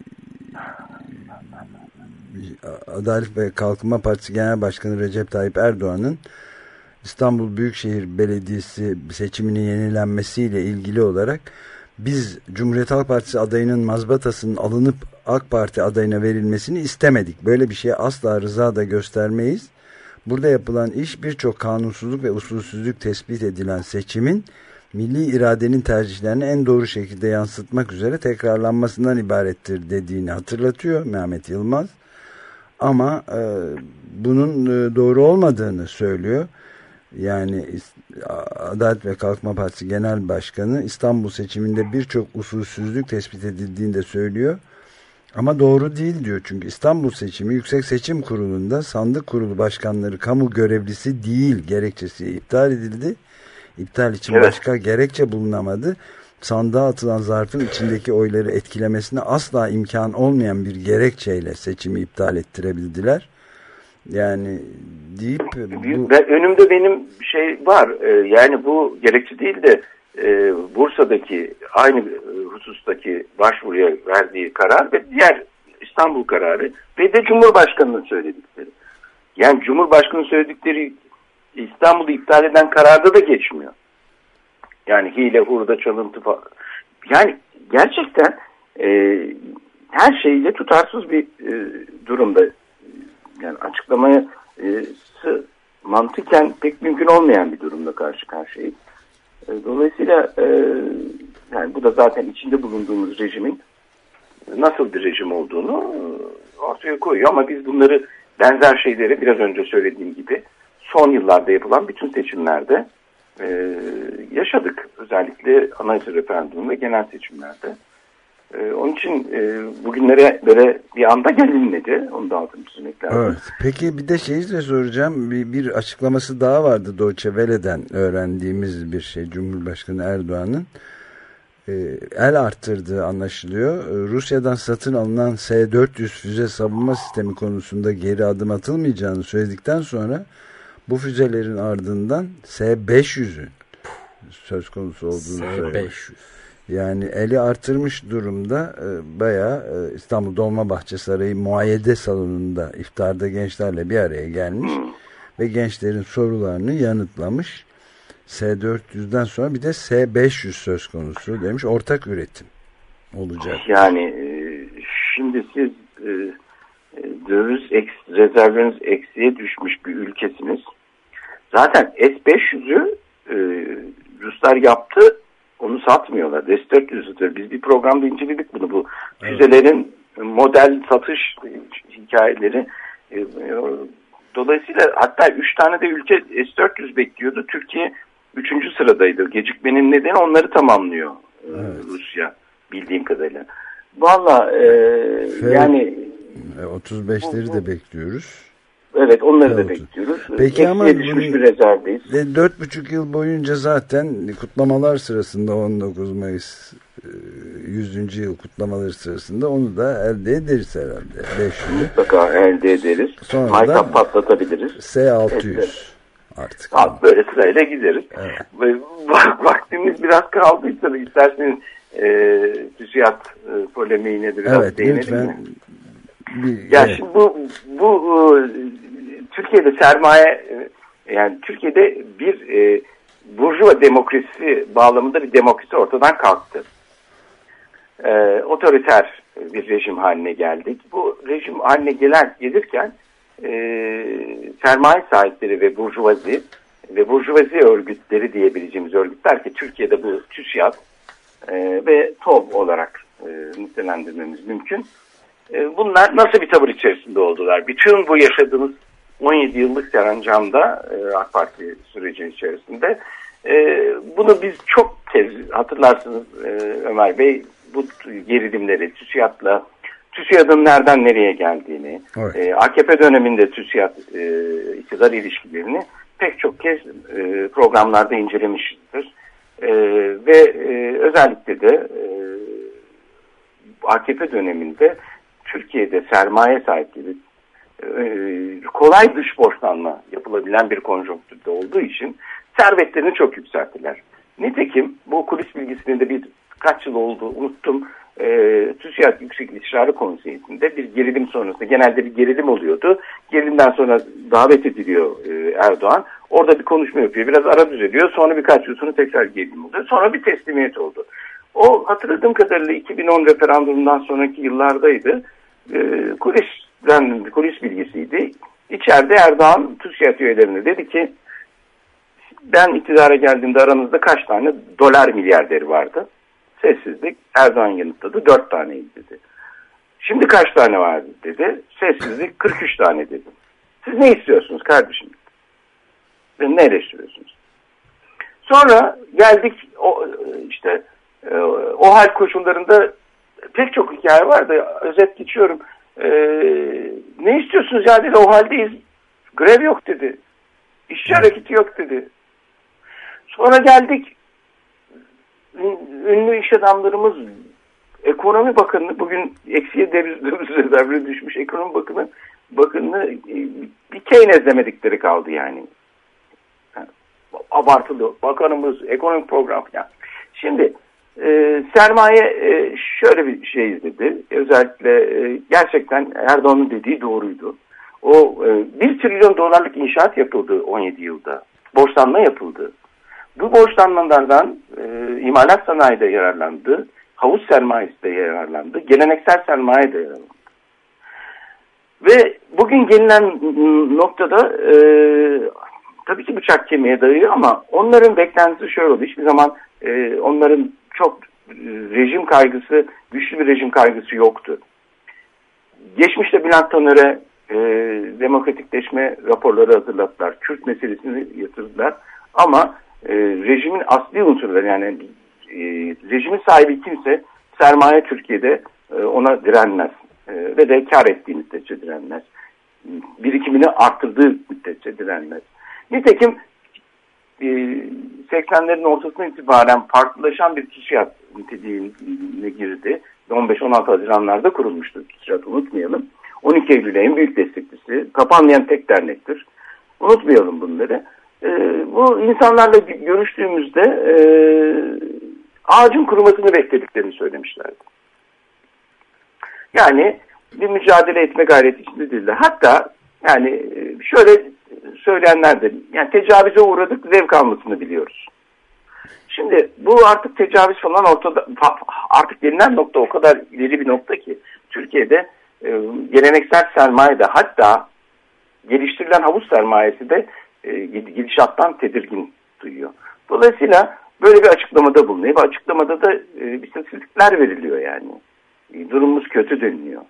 Adalet ve Kalkınma Partisi Genel Başkanı Recep Tayyip Erdoğan'ın İstanbul Büyükşehir Belediyesi seçiminin yenilenmesiyle ilgili olarak biz Cumhuriyet Halk Partisi adayının mazbatasının alınıp AK Parti adayına verilmesini istemedik. Böyle bir şeye asla rıza da göstermeyiz. Burada yapılan iş birçok kanunsuzluk ve usulsüzlük tespit edilen seçimin milli iradenin tercihlerini en doğru şekilde yansıtmak üzere tekrarlanmasından ibarettir dediğini hatırlatıyor Mehmet Yılmaz. Ama bunun doğru olmadığını söylüyor. Yani Adalet ve Kalkınma Partisi Genel Başkanı İstanbul seçiminde birçok usulsüzlük tespit edildiğini de söylüyor. Ama doğru değil diyor. Çünkü İstanbul seçimi Yüksek Seçim Kurulu'nda sandık kurulu başkanları kamu görevlisi değil gerekçesi iptal edildi. İptal için başka gerekçe bulunamadı. Sandığa atılan zarfın içindeki oyları etkilemesine asla imkan olmayan bir gerekçeyle seçimi iptal ettirebildiler. Yani deyip önümde benim şey var. Yani bu gerekçe değil de Bursa'daki aynı husustaki başvuruya verdiği karar ve diğer İstanbul kararı ve de Cumhurbaşkanı'nın söyledikleri. Yani Cumhurbaşkanı'nın söyledikleri İstanbul'u iptal eden kararda da geçmiyor. Yani hile, hurda, çalıntı falan. Yani gerçekten her şeyle tutarsız bir durumda. Yani açıklaması mantıken pek mümkün olmayan bir durumda karşı karşıyayız. Dolayısıyla yani bu da zaten içinde bulunduğumuz rejimin nasıl bir rejim olduğunu ortaya koyuyor. Ama biz bunları benzer şeyleri biraz önce söylediğim gibi son yıllarda yapılan bütün seçimlerde yaşadık. Özellikle anayasa referandumu ve genel seçimlerde. Onun için bugünlere böyle bir anda gelinmedi. Onu da altını çizmek lazım. Evet. Peki bir de şeyi de soracağım. Bir açıklaması daha vardı Deutsche Welle'den öğrendiğimiz bir şey. Cumhurbaşkanı Erdoğan'ın el arttırdığı anlaşılıyor. Rusya'dan satın alınan S-400 füze savunma sistemi konusunda geri adım atılmayacağını söyledikten sonra bu füzelerin ardından S-500'ün söz konusu olduğunu söyledi. Yani eli artırmış durumda. Bayağı İstanbul Dolmabahçe Sarayı muayyede salonunda iftarda gençlerle bir araya gelmiş ve gençlerin sorularını yanıtlamış. S-400'den sonra bir de S-500 söz konusu demiş. Ortak üretim olacak. Yani şimdi siz döviz rezervleriniz eksiye düşmüş bir ülkesiniz. Zaten S-500'ü Ruslar yaptı, onu satmıyorlar. S-400'üdür. Biz bir programda inceledik bunu. Bu füzelerin model satış hikayeleri. Dolayısıyla hatta 3 tane de ülke S-400 bekliyordu. Türkiye 3. sıradaydı. Gecikmenin nedeni onları tamamlıyor Rusya bildiğim kadarıyla. Valla yani 35'leri de bekliyoruz. Evet, onları da bekliyoruz. Peki ama düşmüş bir rezervdeyiz. 4,5 yıl boyunca zaten kutlamalar sırasında 19 Mayıs 100. yıl kutlamaları sırasında onu da elde ederiz herhalde. 500'ü. Mutlaka elde ederiz. Maytap patlatabiliriz. S-600 artık. Böyle sırayla gideriz. Evet. Vaktimiz biraz kaldıysa isterseniz TÜSİAD polemiğine de biraz değinelim mi? Şimdi bu Türkiye'de sermaye, yani Türkiye'de bir burjuva demokrasi bağlamında bir demokrasi ortadan kalktı. Otoriter bir rejim haline geldik. Bu rejim haline gelirken sermaye sahipleri ve burjuvazi örgütleri diyebileceğimiz örgütler ki Türkiye'de bu TÜSİAD ve TOB olarak nitelendirmemiz mümkün. Bunlar nasıl bir tavır içerisinde oldular? Bütün bu yaşadığımız 17 yıllık serencamda AK Parti süreci içerisinde bunu biz çok hatırlarsınız Ömer Bey, bu gerilimleri TÜSİAD'ın nereden nereye geldiğini, AKP döneminde TÜSİAD iktidar ilişkilerini pek çok kez programlarda incelemişizdir. Ve özellikle de AKP döneminde Türkiye'de sermaye sahipleri kolay dış borçlanma yapılabilen bir konjonktürde olduğu için servetlerini çok yükselttiler. Nitekim bu kulis bilgisinin de kaç yıl oldu unuttum. TÜSİAD Yüksek İstişare Konseyi'nde bir gerilim sonrasında, genelde bir gerilim oluyordu. Gerilimden sonra davet ediliyor Erdoğan. Orada bir konuşma yapıyor. Biraz ara düzeliyor. Sonra birkaç yıl sonra tekrar gerilim oluyor. Sonra bir teslimiyet oldu. O hatırladığım kadarıyla 2010 referandumundan sonraki yıllardaydı. Kulis bilgisiydi. İçeride Erdoğan TÜSİAD üyelerine dedi ki ben iktidara geldiğimde aranızda kaç tane dolar milyarderi vardı? Sessizlik. Erdoğan yanıtladı. 4 taneydi dedi. Şimdi kaç tane var dedi. Sessizlik. 43 tane dedi. Siz ne istiyorsunuz kardeşim? Ve ne eleştiriyorsunuz? Sonra geldik o hal koşullarında pek çok hikaye vardı. Özet geçiyorum. Ne istiyorsunuz ya dedi. O haldeyiz. Grev yok dedi. İşçi hareketi yok dedi. Sonra geldik. Ünlü iş adamlarımız, ekonomi bakanı, bugün eksiye döviz düşmüş ekonomi bakanı bir Keynes demedikleri kaldı yani. Abartılı bakanımız, ekonomik program falan. Şimdi sermaye şöyle bir şey izledi. Özellikle gerçekten Erdoğan'ın dediği doğruydu. O 1 trilyon dolarlık inşaat yapıldı 17 yılda. Borçlanma yapıldı. Bu borçlanmalardan imalat sanayi de yararlandı, havuz sermayesi de yararlandı, geleneksel sermaye de yararlandı. Ve bugün gelinen noktada tabii ki bıçak kemiğe dayıyor ama onların beklentisi şöyle oldu. Hiçbir zaman onların çok rejim kaygısı, güçlü bir rejim kaygısı yoktu. Geçmişte Bülent Taner'e demokratikleşme raporları hazırlattılar. Kürt meselesini yatırdılar. Ama rejimin asli unsurları, yani rejimin sahibi kimse sermaye Türkiye'de ona direnmez. Ve de kar ettiği müddetçe direnmez. Birikimini arttırdığı müddetçe direnmez. Nitekim 80'lerin ortasından itibaren farklılaşan bir TÜSİAD niteliğine girdi. 15-16 Haziranlarda kurulmuştu TÜSİAD, unutmayalım. 12 Eylül'e en büyük destekçisi, kapanmayan tek dernektir. Unutmayalım bunları. Bu insanlarla görüştüğümüzde ağacın kurumasını beklediklerini söylemişlerdi. Yani bir mücadele etme gayreti içinde değiller. Hatta yani şöyle söyleyenler de, yani tecavüze uğradık, zevk almasını biliyoruz. Şimdi bu artık tecavüz falan ortada, artık gelinen nokta o kadar ileri bir nokta ki Türkiye'de geleneksel sermaye de, hatta geliştirilen havuz sermayesi de gidişattan tedirgin duyuyor. Dolayısıyla böyle bir açıklamada bulunuyor ve açıklamada da istatistikler veriliyor yani. Durumumuz kötü deniliyor.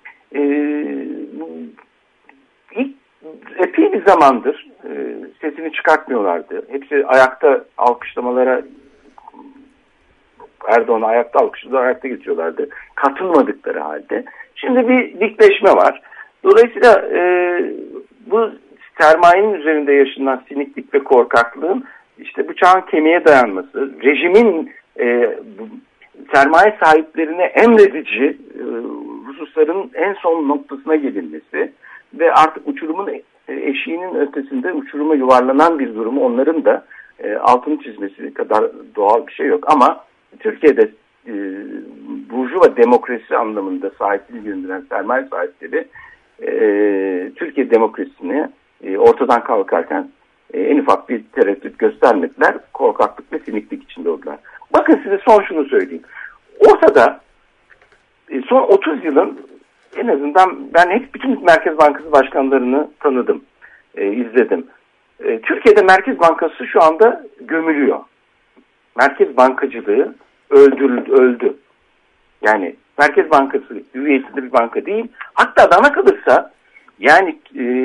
Epey bir zamandır sesini çıkartmıyorlardı. Hepsi ayakta alkışlamalara, Erdoğan'ı ayakta alkışlıyorlar, ayakta geçiyorlardı. Katılmadıkları halde. Şimdi bir dikleşme var. Dolayısıyla bu sermayenin üzerinde yaşanan siniklik ve korkaklığın işte bıçağın kemiğe dayanması, rejimin sermaye sahiplerine emredici hususların en son noktasına gelinmesi ve artık uçurumun eşiğinin ötesinde uçuruma yuvarlanan bir durumu onların da altını çizmesi kadar doğal bir şey yok. Ama Türkiye'de burjuva demokrasi anlamında sahipliğini gönderen sermaye sahipleri Türkiye demokrasisini ortadan kalkarken en ufak bir tereddüt göstermediler. Korkaklık ve siniklik içinde oldular. Bakın size son şunu söyleyeyim. Ortada son 30 yılın en azından ben hep bütün Merkez Bankası başkanlarını tanıdım, izledim. Türkiye'de Merkez Bankası şu anda gömülüyor. Merkez bankacılığı öldü. Yani Merkez Bankası hüviyetinde bir banka değil. Hatta bana kalırsa yani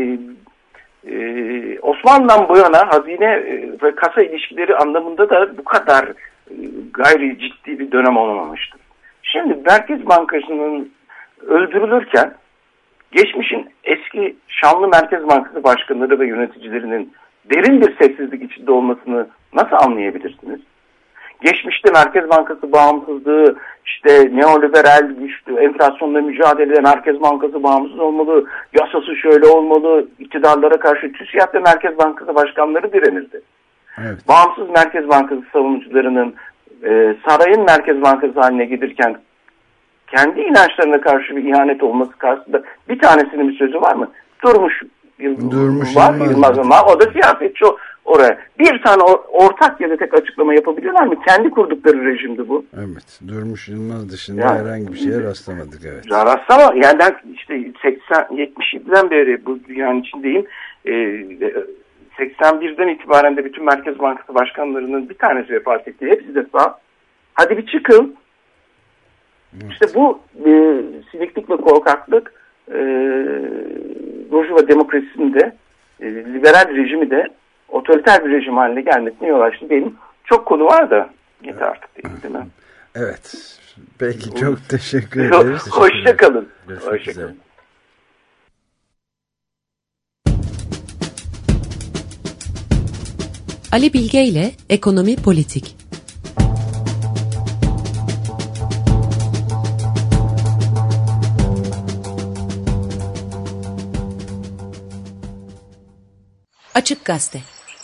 Osmanlı'dan bu yana hazine ve kasa ilişkileri anlamında da bu kadar gayri ciddi bir dönem olamamıştır. Şimdi Merkez Bankası'nın öldürülürken geçmişin eski şanlı Merkez Bankası başkanları ve yöneticilerinin derin bir sessizlik içinde olmasını nasıl anlayabilirsiniz? Geçmişte Merkez Bankası bağımsızlığı, işte neoliberal güçlü, enflasyonla mücadelede Merkez Bankası bağımsız olmalı, yasası şöyle olmalı, iktidarlara karşı TÜSİAD ve Merkez Bankası başkanları direnirdi. Evet. Bağımsız Merkez Bankası savunucularının sarayın Merkez Bankası haline gelirken kendi inançlarına karşı bir ihanet olması karşısında bir tanesinin bir sözü var mı? Durmuş var, Yılmaz ama o da siyasetçi oraya. Bir tane ortak ya da tek açıklama yapabiliyorlar mı? Kendi kurdukları rejimdi bu. Evet. Durmuş Yılmaz dışında yani, herhangi bir şeye rastlamadık. Evet. Rastlama. Yani ben işte 77'den beri bu dünyanın içindeyim. 81'den itibaren de bütün Merkez Bankası başkanlarının bir tanesi vefat etti. Hepsi de sağ. Hadi bir çıkın. Evet. İşte bu siniklik ve korkaklık burjuva demokrasisinin de liberal rejimi de otoriter bir rejim haline gelmesine yol açtı. Benim çok konu var da yeter artık değil mi? Evet. Peki çok teşekkür ederiz. Hoşça kalın. Hoşça kalın. Ali Bilge ile Ekonomi Politik. Açık Gazete.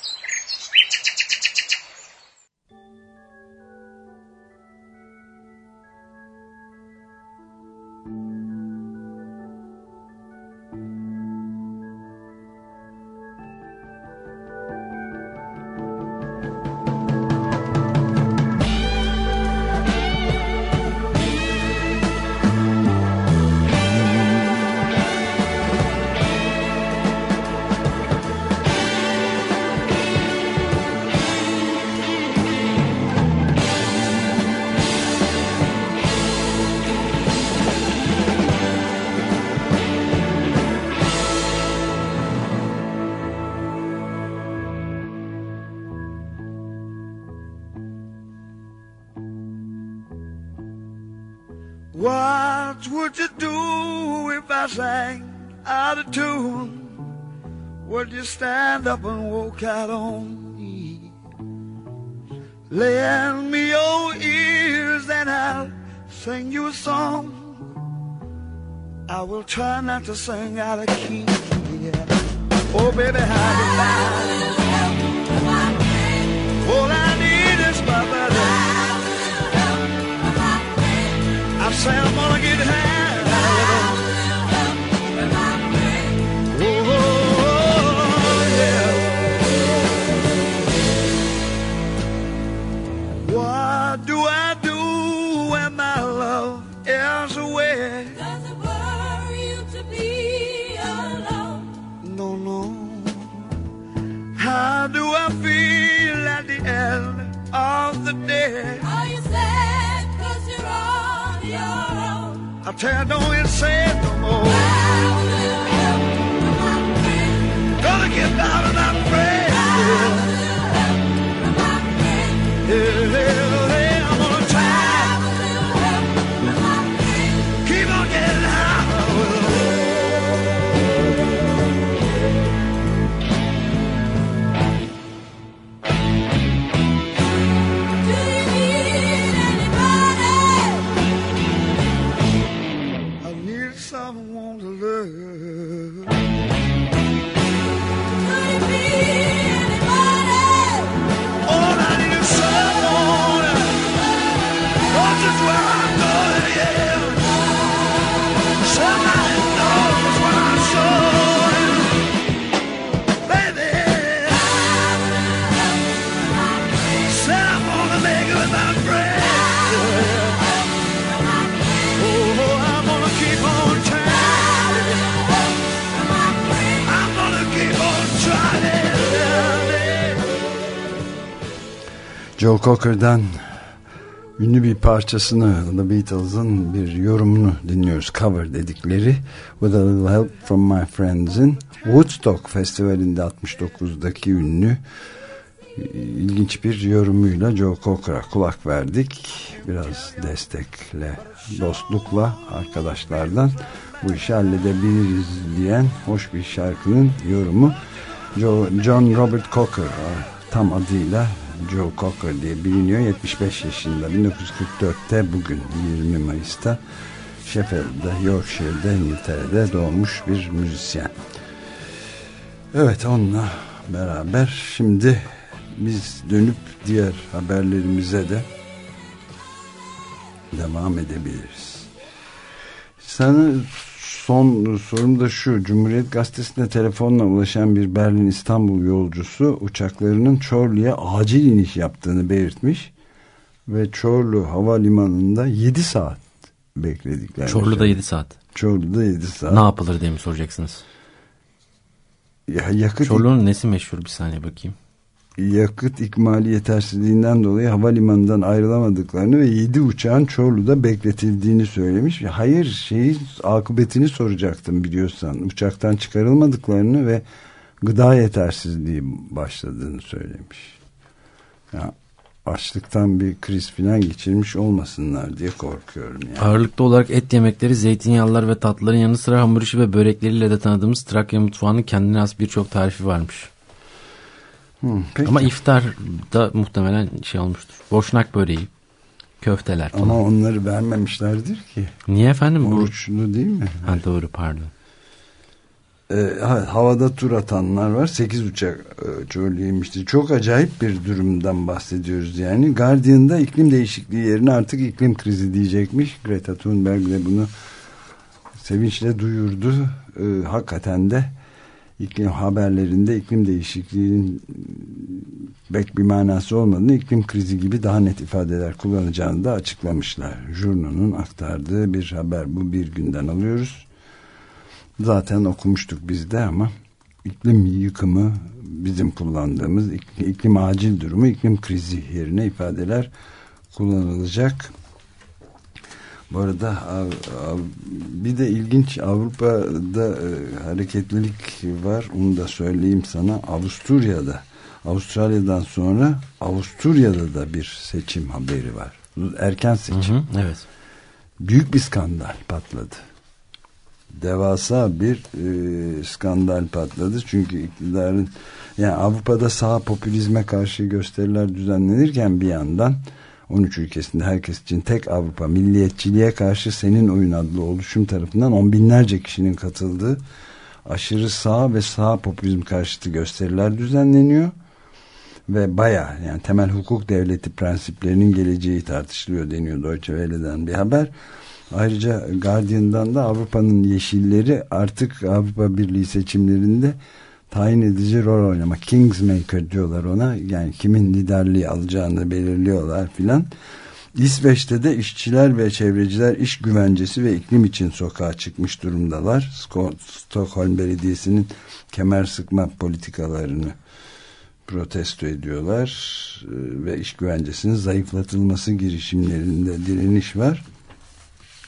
What would you do if I sang out of tune? Would you stand up and walk out on me? Lend me your ears and I'll sing you a song. I will try not to sing out of key. Yeah. Oh baby, how you find? All I need is my buddy. I say I'm gonna get high. Oh, yeah. What do I do when my love is away? tell, don't even say it no more. Gonna get down with my friends. Yeah, I'm gonna try. Keep on getting high. Someone to love. Could it be anybody? All I need is someone. Oh, just where I'm going, yeah. Somebody knows what I'm showing. Baby, said I'm gonna make it with my friends. Joe Cocker'dan ünlü bir parçasını, The Beatles'ın bir yorumunu dinliyoruz. Cover dedikleri With a Little Help From My Friends'in Woodstock Festivali'nde 69'daki ünlü ilginç bir yorumuyla Joe Cocker'a kulak verdik. Biraz destekle, dostlukla arkadaşlardan bu işi halledebiliriz diyen hoş bir şarkının yorumu. John Robert Cocker tam adıyla Joe Cocker diye biliniyor. 75 yaşında, 1944'te bugün 20 Mayıs'ta Sheffield'da, Yorkshire'de, İngiltere'de doğmuş bir müzisyen. Evet, onunla beraber şimdi biz dönüp diğer haberlerimize de devam edebiliriz. Sana son sorum da şu: Cumhuriyet Gazetesi'ne telefonla ulaşan bir Berlin-İstanbul yolcusu uçaklarının Çorlu'ya acil iniş yaptığını belirtmiş ve Çorlu Havalimanı'nda 7 saat beklediklerini. Çorlu'da 7 saat. Çorlu'da 7 saat. Ne yapılır diye mi soracaksınız? Çorlu'nun nesi meşhur, bir saniye bakayım. Yakıt ikmali yetersizliğinden dolayı havalimanından ayrılamadıklarını ve 7 uçağın Çorlu'da bekletildiğini söylemiş. Hayır, akıbetini soracaktım biliyorsan. Uçaktan çıkarılmadıklarını ve gıda yetersizliği başladığını söylemiş. Ya, açlıktan bir kriz falan geçirmiş olmasınlar diye korkuyorum. Yani. Ağırlıklı olarak et yemekleri, zeytinyağlılar ve tatlıların yanı sıra hamur işi ve börekleriyle de tanıdığımız Trakya mutfağının kendine has birçok tarifi varmış. Ama iftarda muhtemelen olmuştur. Boşnak böreği, köfteler falan. Ama onları vermemişlerdir ki. Niye efendim? Oruçlu değil mi? Ha, doğru, pardon. Havada tur atanlar var. 8 uçak Çorlu'yaymıştı. Çok acayip bir durumdan bahsediyoruz yani. Guardian'da iklim değişikliği yerine artık iklim krizi diyecekmiş. Greta Thunberg de bunu sevinçle duyurdu. Hakikaten de iklim haberlerinde iklim değişikliğinin pek bir manası olmadığını, iklim krizi gibi daha net ifadeler kullanacağını da açıklamışlar. Journal'un aktardığı bir haber bu, bir günden alıyoruz. Zaten okumuştuk biz de ama iklim yıkımı, bizim kullandığımız iklim acil durumu, iklim krizi yerine ifadeler kullanılacak. Bu arada bir de ilginç, Avrupa'da hareketlilik var, onu da söyleyeyim sana. Avustralya'dan sonra Avusturya'da da bir seçim haberi var. Erken seçim. Hı hı, evet. Büyük bir skandal patladı. Devasa bir skandal patladı. Çünkü iktidarın, yani Avrupa'da sağ popülizme karşı gösteriler düzenlenirken bir yandan 13 ülkesinde herkes için tek Avrupa, milliyetçiliğe karşı Senin Oyun adlı oluşum tarafından on binlerce kişinin katıldığı aşırı sağ ve sağ popülizm karşıtı gösteriler düzenleniyor ve bayağı, yani temel hukuk devleti prensiplerinin geleceği tartışılıyor deniyor Deutsche Welle'den bir haber. Ayrıca Guardian'dan da Avrupa'nın yeşilleri artık Avrupa Birliği seçimlerinde tayin edici rol oynamak, Kingsmaker diyorlar ona, yani kimin liderliği alacağını belirliyorlar filan. İsveç'te de işçiler ve çevreciler iş güvencesi ve iklim için sokağa çıkmış durumdalar. Stockholm Belediyesi'nin kemer sıkma politikalarını protesto ediyorlar ve iş güvencesinin zayıflatılması girişimlerinde direniş var.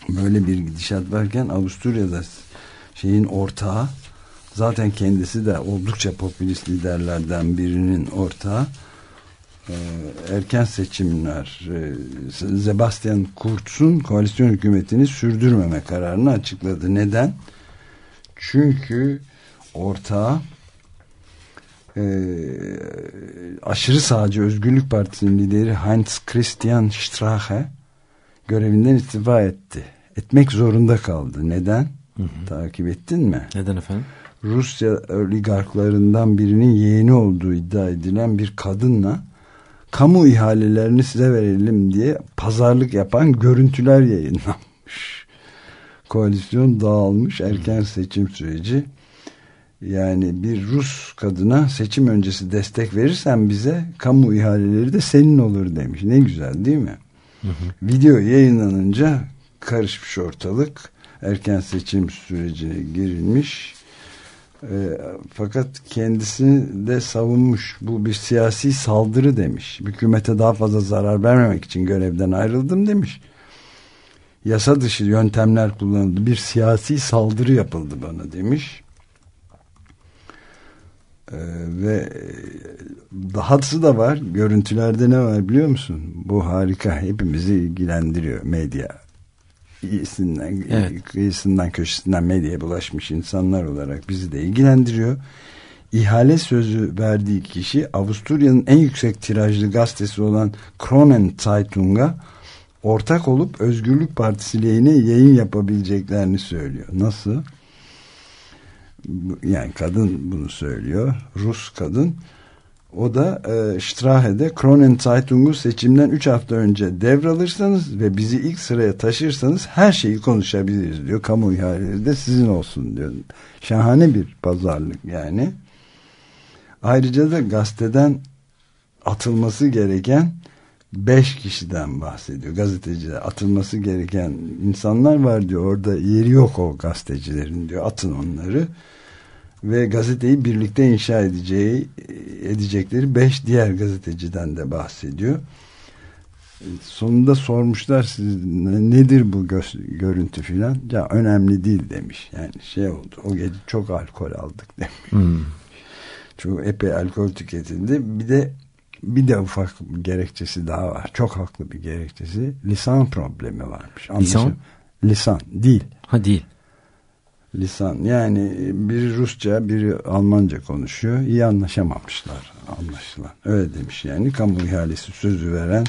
böyle bir gidişat varken Avusturya'da şeyin ortağı, zaten kendisi de oldukça popülist liderlerden birinin ortağı, erken seçimler, Sebastian Kurz'un koalisyon hükümetini sürdürmeme kararını açıkladı. Neden? Çünkü ortağı aşırı sağcı Özgürlük Partisi'nin lideri Heinz Christian Strache görevinden istifa etti. Etmek zorunda kaldı. Neden? Takip ettin mi? Neden efendim? Rusya oligarklarından birinin yeğeni olduğu iddia edilen bir kadınla kamu ihalelerini size verelim diye pazarlık yapan görüntüler yayınlanmış. Koalisyon dağılmış, erken seçim süreci. Yani bir Rus kadına seçim öncesi destek verirsen bize kamu ihaleleri de senin olur demiş. Ne güzel değil mi? Video yayınlanınca karışmış ortalık. Erken seçim sürecine girilmiş. Fakat kendisini de savunmuş. Bu bir siyasi saldırı demiş. Hükümete daha fazla zarar vermemek için görevden ayrıldım demiş. Yasa dışı yöntemler kullanıldı. Bir siyasi saldırı yapıldı bana demiş. Ve dahası da var. Görüntülerde ne var biliyor musun? Bu harika. Hepimizi ilgilendiriyor medya. Kıyısından köşesinden medyaya bulaşmış insanlar olarak bizi de ilgilendiriyor. İhale sözü verdiği kişi Avusturya'nın en yüksek tirajlı gazetesi olan Kronen Zeitung'a ortak olup Özgürlük Partisi lehine yayın yapabileceklerini söylüyor. Nasıl? Yani kadın bunu söylüyor. Rus kadın. O da Strahe'de Kronen Zeitung'u seçimden 3 hafta önce devralırsanız ve bizi ilk sıraya taşırsanız her şeyi konuşabiliriz diyor. Kamu ihaleleri de sizin olsun diyor. Şahane bir pazarlık yani. Ayrıca da gazeteden atılması gereken 5 kişiden bahsediyor. Gazeteciler, atılması gereken insanlar var diyor. Orada yeri yok o gazetecilerin diyor. Atın onları. Ve gazeteyi birlikte inşa edecekleri 5 diğer gazeteciden de bahsediyor. Sonunda sormuşlar, siz nedir bu görüntü filan? Ya önemli değil demiş. Yani şey oldu. O gece çok alkol aldık demiş. Çok epey alkol tüketildi. Bir de ufak bir gerekçesi daha var. Çok haklı bir gerekçesi. Lisan problemi varmış. Lisan? Lisan değil. Ha değil. Lisan, yani biri Rusça biri Almanca konuşuyor, iyi anlaşamamışlar anlaşılan, öyle demiş. Yani kamu ihalesi sözü veren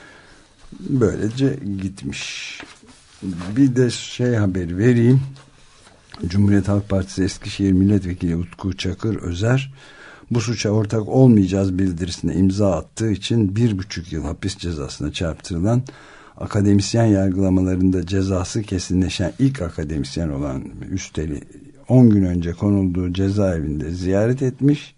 böylece gitmiş. Bir de haberi vereyim. Cumhuriyet Halk Partisi Eskişehir Milletvekili Utku Çakır Özer bu suça ortak olmayacağız bildirisine imza attığı için 1,5 yıl hapis cezasına çarptırılan, akademisyen yargılamalarında cezası kesinleşen ilk akademisyen olan Üstel'i 10 gün önce konulduğu cezaevinde ziyaret etmiş.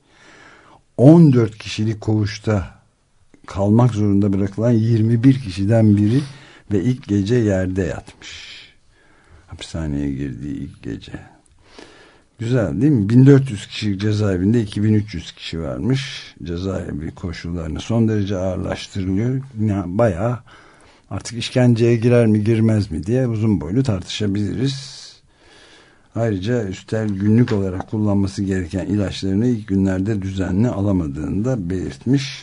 14 kişilik koğuşta kalmak zorunda bırakılan 21 kişiden biri ve ilk gece yerde yatmış. Hapishaneye girdiği ilk gece. Güzel değil mi? 1400 kişilik cezaevinde 2300 kişi varmış. Cezaevi koşullarını son derece ağırlaştırılıyor. Yani bayağı artık işkenceye girer mi girmez mi diye uzun boylu tartışabiliriz. Ayrıca Üstel günlük olarak kullanması gereken ilaçlarını ilk günlerde düzenli alamadığını da belirtmiş.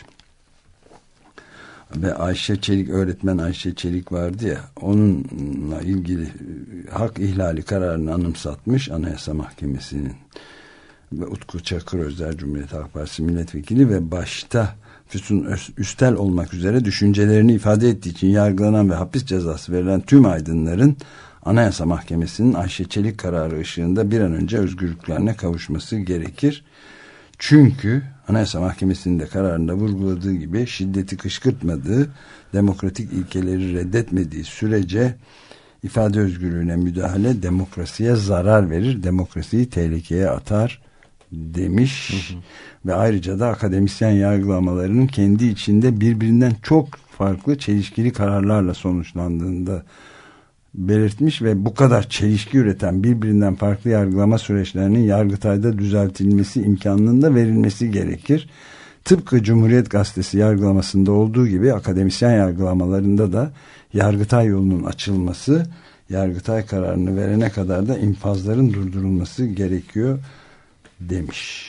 Ve Ayşe Çelik, öğretmen Ayşe Çelik vardı ya, onunla ilgili hak ihlali kararını anımsatmış Anayasa Mahkemesi'nin. Ve Utku Çakır Özer Cumhuriyet Halk Partisi milletvekili ve başta Füsun Üstel olmak üzere düşüncelerini ifade ettiği için yargılanan ve hapis cezası verilen tüm aydınların Anayasa Mahkemesi'nin Ayşe Çelik kararı ışığında bir an önce özgürlüklerine kavuşması gerekir. Çünkü Anayasa Mahkemesi'nin de kararında vurguladığı gibi şiddeti kışkırtmadığı, demokratik ilkeleri reddetmediği sürece ifade özgürlüğüne müdahale demokrasiye zarar verir, demokrasiyi tehlikeye atar demiş. Ve ayrıca da akademisyen yargılamalarının kendi içinde birbirinden çok farklı çelişkili kararlarla sonuçlandığını da belirtmiş ve bu kadar çelişki üreten birbirinden farklı yargılama süreçlerinin Yargıtay'da düzeltilmesi imkanının da verilmesi gerekir. Tıpkı Cumhuriyet Gazetesi yargılamasında olduğu gibi akademisyen yargılamalarında da Yargıtay yolunun açılması, Yargıtay kararını verene kadar da infazların durdurulması gerekiyor demiş.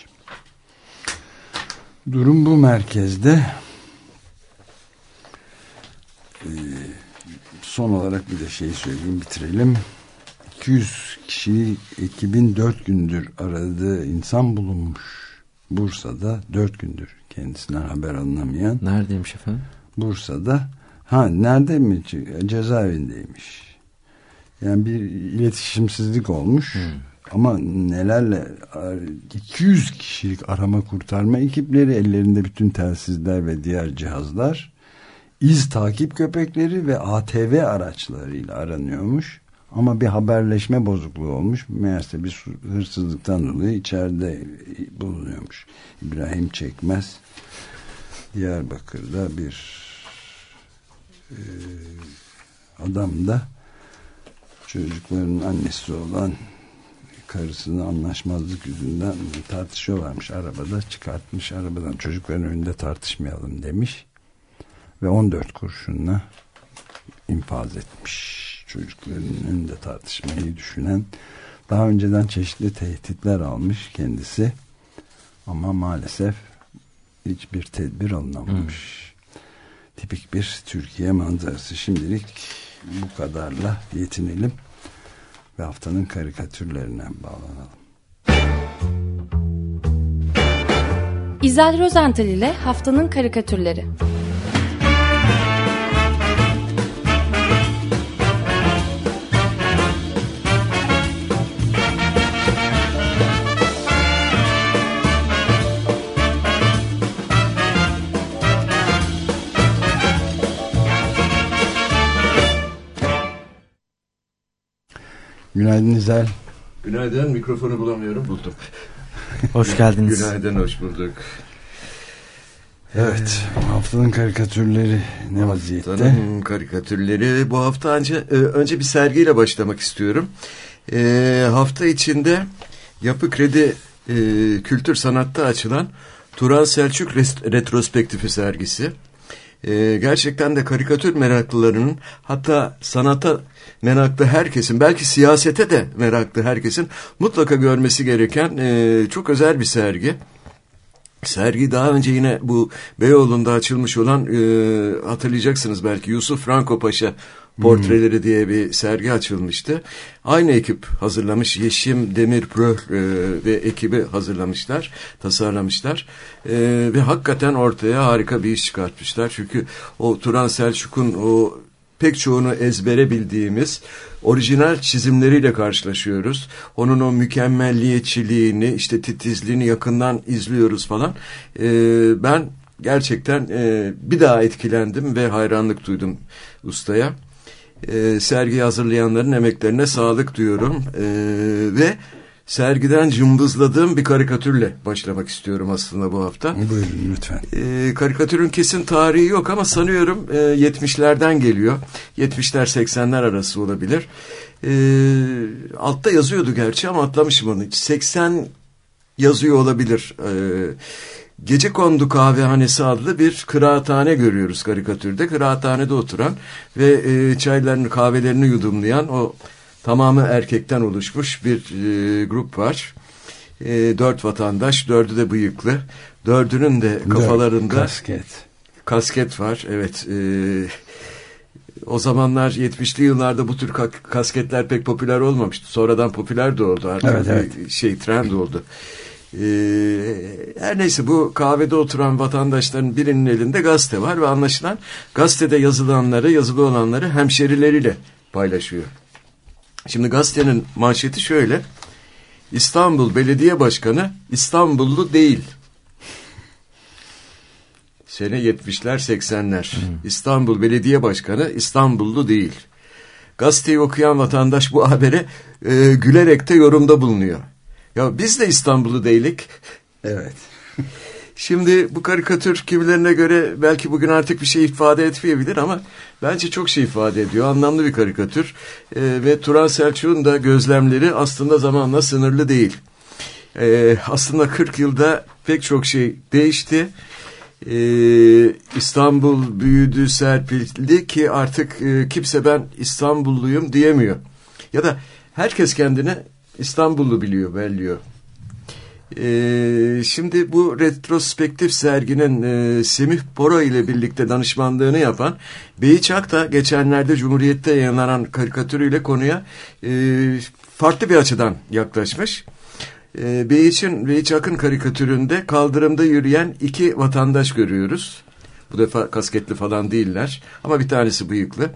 Durum bu merkezde. Son olarak bir de şey söyleyeyim, bitirelim. 200 kişi ekibin 4 gündür aradığı insan bulunmuş. Bursa'da 4 gündür kendisinden haber alınamayan. Neredeymiş efendim? Bursa'da. Nerede mi? Cezaevindeymiş. Yani bir iletişimsizlik olmuş. Ama nelerle, 200 kişilik arama kurtarma ekipleri, ellerinde bütün telsizler ve diğer cihazlar, iz takip köpekleri ve ATV araçlarıyla aranıyormuş. Ama bir haberleşme bozukluğu olmuş. Meğerse bir hırsızlıktan dolayı içeride bulunuyormuş. İbrahim Çekmez Diyarbakır'da bir adam da çocukların annesi olan karısını anlaşmazlık yüzünden tartışıyorlarmış, arabada çıkartmış, arabadan çocukların önünde tartışmayalım demiş ve 14 kurşunla infaz etmiş. Çocukların önünde tartışmayı düşünen, daha önceden çeşitli tehditler almış kendisi ama maalesef hiçbir tedbir alınamamış. Tipik bir Türkiye manzarası. Şimdilik bu kadarla yetinelim ve haftanın karikatürlerine bağlanalım. İzel Rozental ile haftanın karikatürleri. Günaydın İzel. Günaydın, mikrofonu bulamıyorum, buldum. Hoş geldiniz. Günaydın, hoş bulduk. Evet, haftanın karikatürleri ne vaziyette? Haftanın karikatürleri bu hafta önce bir sergiyle başlamak istiyorum. Hafta içinde Yapı Kredi Kültür Sanat'ta açılan Turan Selçuk Retrospektifi sergisi. Gerçekten de karikatür meraklılarının, hatta sanata meraklı herkesin, belki siyasete de meraklı herkesin mutlaka görmesi gereken çok özel bir sergi. Sergi daha önce yine bu Beyoğlu'nda açılmış olan, hatırlayacaksınız belki, Yusuf Franco Paşa portreleri diye bir sergi açılmıştı. Aynı ekip hazırlamış, Yeşim Demirpröh ve ekibi hazırlamışlar, tasarlamışlar ve hakikaten ortaya harika bir iş çıkartmışlar. Çünkü o Turan Selçuk'un o pek çoğunu ezbere bildiğimiz orijinal çizimleriyle karşılaşıyoruz. Onun o mükemmelliyetçiliğini, işte titizliğini yakından izliyoruz falan. Ben gerçekten bir daha etkilendim ve hayranlık duydum ustaya. Sergiyi hazırlayanların emeklerine sağlık diyorum ve sergiden cımbızladığım bir karikatürle başlamak istiyorum aslında bu hafta. Buyurun lütfen. Karikatürün kesin tarihi yok ama sanıyorum 70'lerden geliyor. 70'ler 80'ler arası olabilir. Altta yazıyordu gerçi ama atlamışım onu. 80 yazıyor olabilir. Gecekondu Kahvehanesi adlı bir kıraathane görüyoruz karikatürde. Kıraathanede oturan ve çaylarını, kahvelerini yudumlayan, o tamamı erkekten oluşmuş bir grup var. 4 vatandaş, 4'ü de bıyıklı. 4'ünün de kafalarında kasket var. Evet. O zamanlar 70'li yıllarda bu tür kasketler pek popüler olmamıştı. Sonradan popüler de oldu artık. Evet. Trend oldu. Her neyse, bu kahvede oturan vatandaşların birinin elinde gazete var ve anlaşılan gazetede yazılı olanları hemşerileriyle paylaşıyor. Şimdi gazetenin manşeti şöyle: İstanbul Belediye Başkanı İstanbullu değil. Sene 70'ler 80'ler. İstanbul Belediye Başkanı İstanbullu değil. Gazeteyi okuyan vatandaş bu habere gülerek de yorumda bulunuyor. Ya biz de İstanbullu değilik. Evet. Şimdi bu karikatür kimilerine göre belki bugün artık bir şey ifade etmeyebilir ama bence çok şey ifade ediyor. Anlamlı bir karikatür. Ve Turan Selçuk'un da gözlemleri aslında zamanla sınırlı değil. Aslında 40 yılda pek çok şey değişti. İstanbul büyüdü, serpildi ki artık kimse ben İstanbulluyum diyemiyor. Ya da herkes kendini İstanbullu biliyor, belliyor. Şimdi bu retrospektif serginin Semih Bora ile birlikte danışmanlığını yapan Beyiç Ak da geçenlerde Cumhuriyet'te yayınlanan karikatürüyle konuya farklı bir açıdan yaklaşmış. Beyiç Ak'ın karikatüründe kaldırımda yürüyen iki vatandaş görüyoruz. Bu defa kasketli falan değiller ama bir tanesi bıyıklı.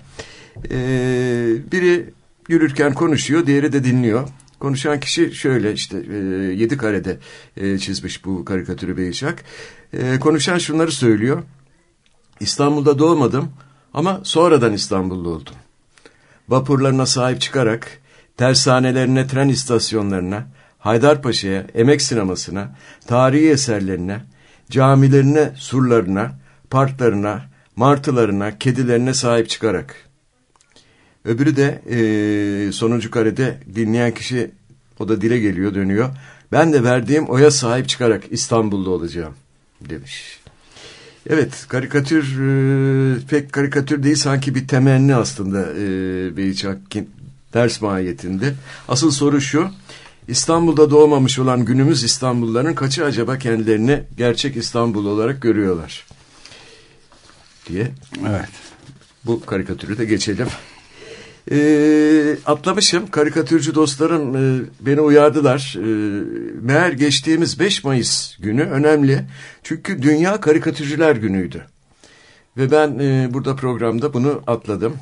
Biri yürürken konuşuyor, diğeri de dinliyor. Konuşan kişi şöyle işte 7 karede çizmiş bu karikatürü Beyiç Ak. Konuşan şunları söylüyor. İstanbul'da doğmadım ama sonradan İstanbullu oldum. Vapurlarına sahip çıkarak tersanelerine, tren istasyonlarına, Haydarpaşa'ya, Emek Sineması'na, tarihi eserlerine, camilerine, surlarına, parklarına, martılarına, kedilerine sahip çıkarak. Öbürü de sonuncu karede dinleyen kişi, o da dile geliyor, dönüyor. Ben de verdiğim oya sahip çıkarak İstanbullu olacağım demiş. Evet, karikatür pek karikatür değil, sanki bir temenni aslında Beyiç Ak'ın ders mahiyetinde. Asıl soru şu: İstanbul'da doğmamış olan günümüz İstanbulluların kaçı acaba kendilerini gerçek İstanbul olarak görüyorlar diye. Evet. Bu karikatürü de geçelim. Atlamışım. Karikatürcü dostlarım beni uyardılar. Meğer geçtiğimiz 5 Mayıs günü önemli. Çünkü Dünya Karikatürcüler Günü'ydü. Ve ben burada programda bunu atladım.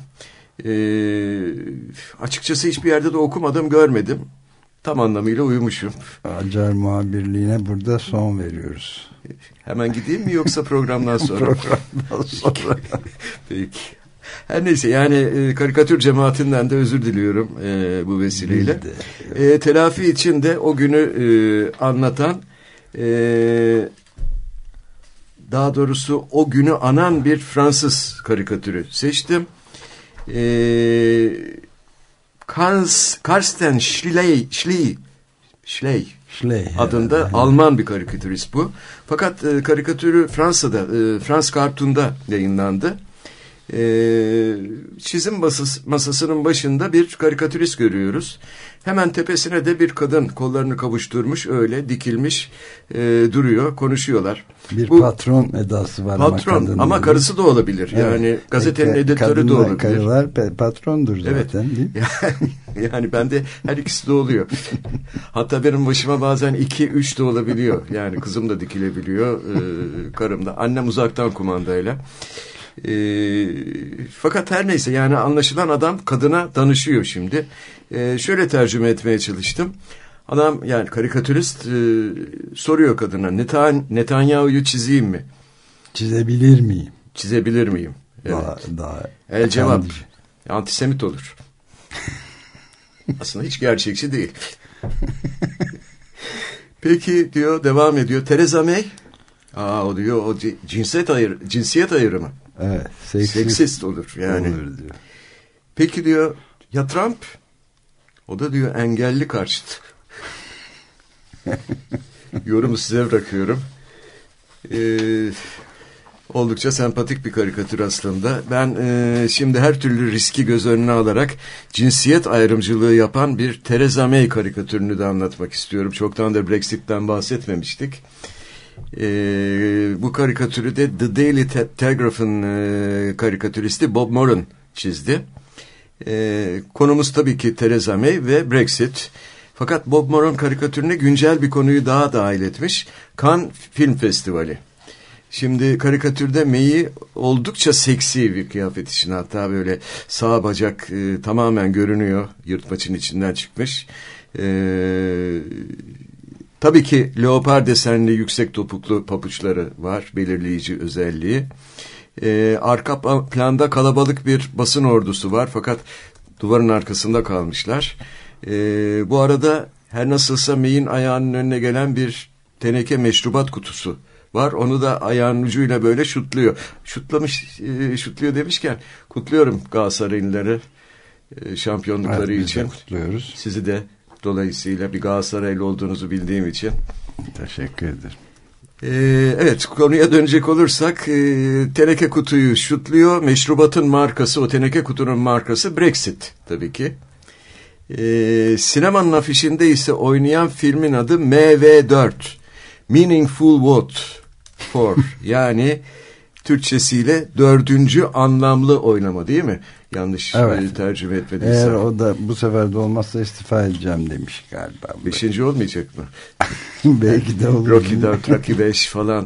Açıkçası hiçbir yerde de okumadım, görmedim. Tam anlamıyla uyumuşum. Acar muhabirliğine burada son veriyoruz. Hemen gideyim mi yoksa programdan sonra? Programdan sonra. Peki. Her neyse, yani karikatür cemaatinden de özür diliyorum bu vesileyle. Telafi için de o günü anlatan, daha doğrusu o günü anan bir Fransız karikatürü seçtim. Karsten Schley adında Alman bir karikatürist bu. Fakat karikatürü Fransa'da, Frans Cartoon'da yayınlandı. Çizim masasının başında bir karikatürist görüyoruz. Hemen tepesine de bir kadın kollarını kavuşturmuş, öyle dikilmiş duruyor, konuşuyorlar. Bu patron edası var. Patron ama karısı da olabilir. Evet. Yani gazetenin editörü de olabilir. Karılar patrondur zaten, evet. Değil mi? Yani bende her ikisi de oluyor. Hatta benim başıma bazen 2-3 de olabiliyor. Yani kızım da dikilebiliyor, karım da. Annem uzaktan kumandayla. Fakat her neyse, yani anlaşılan adam kadına danışıyor şimdi. Şöyle tercüme etmeye çalıştım. Adam, yani karikatürist, soruyor kadına, Netanyahu'yu çizeyim mi? Çizebilir miyim? Çizebilir miyim? Evet. Daha el cevap. Antisemit olur. Aslında hiç gerçekçi değil. Peki diyor, devam ediyor. Theresa May? O diyor, o cinsiyet ayrımı. Evet. Seksist olur yani. Olur diyor. Peki diyor, ya Trump? O da diyor engelli karşıt. Yorumu size bırakıyorum. Oldukça sempatik bir karikatür aslında. Ben şimdi her türlü riski göz önüne alarak cinsiyet ayrımcılığı yapan bir Theresa May karikatürünü de anlatmak istiyorum. Çoktandır Brexit'ten bahsetmemiştik. Bu karikatürü de The Daily Telegraph'ın karikatüristi Bob Moran çizdi. Konumuz tabii ki Theresa May ve Brexit. Fakat Bob Moran karikatürüne güncel bir konuyu daha dahil etmiş. Cannes Film Festivali. Şimdi karikatürde May'i oldukça seksi bir kıyafet içine, hatta böyle sağ bacak tamamen görünüyor, yırtmaçın içinden çıkmış. Tabii ki leopar desenli yüksek topuklu papuçları var, belirleyici özelliği. Arka planda kalabalık bir basın ordusu var, fakat duvarın arkasında kalmışlar. Bu arada her nasılsa May'in ayağının önüne gelen bir teneke meşrubat kutusu var. Onu da ayağının ucuyla böyle şutluyor. Şutluyor demişken kutluyorum Galatasaraylıları şampiyonlukları için. Kutluyoruz. Sizi de dolayısıyla bir Galatasaraylı olduğunuzu bildiğim için. Teşekkür ederim. Evet, konuya dönecek olursak teneke kutuyu şutluyor. Meşrubatın markası, o teneke kutunun markası Brexit tabii ki. Sinemanın afişinde ise oynayan filmin adı MV4. Meaningful Vote for. Yani Türkçesiyle 4. anlamlı oynama, değil mi? Yanlış tercüme etmediysem. Eğer o da bu sefer de olmazsa istifa edeceğim demiş galiba. 5. olmayacak mı? Belki de olur. Rocky 4, Rocky 5 falan.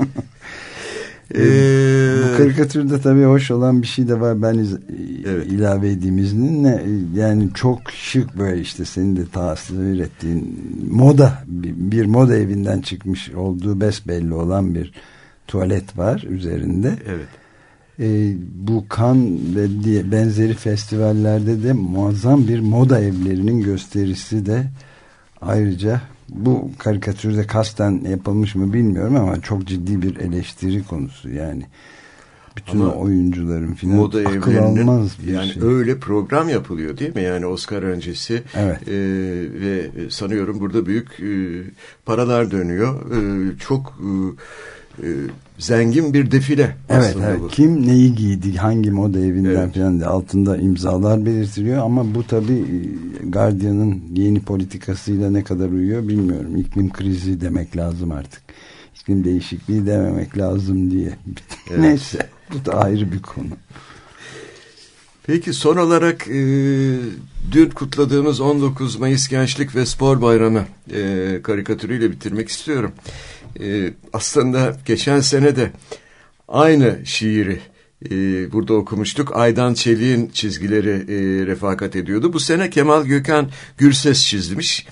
Bu karikatürde tabii hoş olan bir şey de var. Ben ilave edeyim izninle. Yani çok şık, böyle işte senin de tasvir ettiğin moda, bir moda evinden çıkmış olduğu besbelli olan bir tuvalet var üzerinde. Evet. Bu Cannes ve benzeri festivallerde de muazzam bir moda evlerinin gösterisi de ayrıca. Bu karikatürde kasten yapılmış mı bilmiyorum ama çok ciddi bir eleştiri konusu. Yani bütün o oyuncuların falan moda akıl almaz bir yani şey. Öyle program yapılıyor değil mi? Yani Oscar öncesi. Evet. Ve sanıyorum burada büyük paralar dönüyor. Çok zengin bir defile aslında. Evet. Bu. Kim neyi giydi, hangi moda evinden falan altında imzalar belirtiliyor ama bu tabii Guardian'ın yeni politikasıyla ne kadar uyuyor bilmiyorum. İklim krizi demek lazım artık. İklim değişikliği dememek lazım diye. Evet. Neyse, bu da ayrı bir konu. Peki son olarak dün kutladığımız 19 Mayıs Gençlik ve Spor Bayramı karikatürüyle bitirmek istiyorum. Aslında geçen sene de aynı şiiri burada okumuştuk. Aydan Çelik'in çizgileri refakat ediyordu. Bu sene Kemal Gökhan Gürses çizmiş.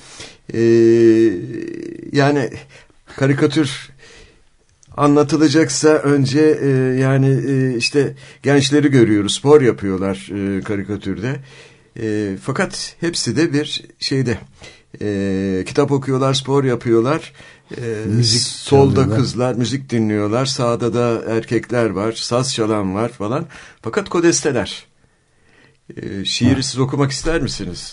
Yani karikatür anlatılacaksa önce yani işte gençleri görüyoruz, spor yapıyorlar karikatürde. Fakat hepsi de bir şeyde kitap okuyorlar, spor yapıyorlar. Solda çalıyorlar. Kızlar müzik dinliyorlar, sağda da erkekler var, saz çalan var falan. Fakat kodesteler. Şiiri siz okumak ister misiniz?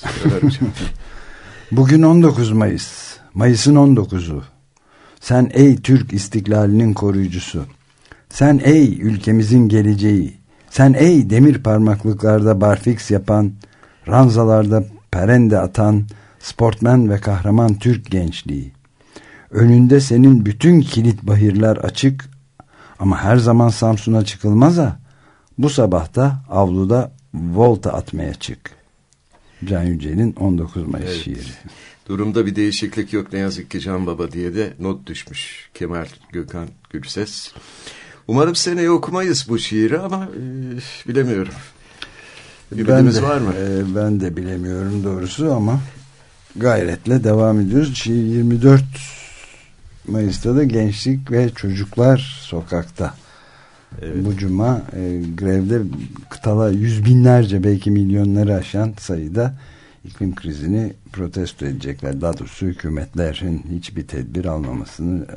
Bugün 19 Mayıs. Mayıs'ın 19'u. Sen ey Türk istiklalinin koruyucusu. Sen ey ülkemizin geleceği. Sen ey demir parmaklıklarda barfiks yapan, ranzalarda perende atan, sportmen ve kahraman Türk gençliği. Önünde senin bütün kilit bahirler açık ama her zaman Samsun'a çıkılmaz ha. Bu sabah da avluda volta atmaya çık. Can Yücel'in 19 Mayıs şiiri. Durumda bir değişiklik yok ne yazık ki Can Baba diye de not düşmüş Kemal Gökhan Gürses. Umarım seneye okumayız bu şiiri ama bilemiyorum. Ümidimiz var mı? Ben de bilemiyorum doğrusu ama gayretle devam ediyoruz. 24 Mayıs'ta da Gençlik ve Çocuklar sokakta. Evet. Bu cuma grevde kıtala yüz binlerce belki milyonları aşan sayıda iklim krizini protesto edecekler. Daha doğrusu hükümetlerin hiçbir tedbir almamasını,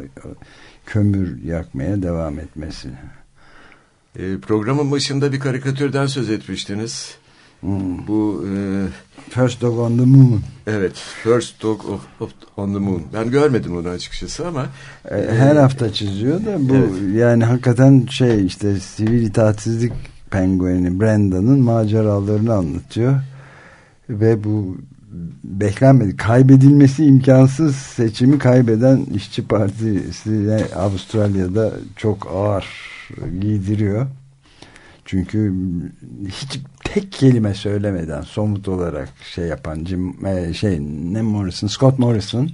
kömür yakmaya devam etmesini. Programın başında bir karikatürden söz etmiştiniz. Bu First Dog on the Moon. Evet, First Dog on the Moon. Ben görmedim onu açıkçası ama her hafta çiziyor da bu yani hakikaten işte sivil itaatsizlik pengueni Brenda'nın maceralarını anlatıyor. Ve bu beklenmedik, kaybedilmesi imkansız seçimi kaybeden İşçi Partisi Avustralya'da çok ağır giydiriyor. Çünkü hiç tek kelime söylemeden somut olarak yapan Scott Morrison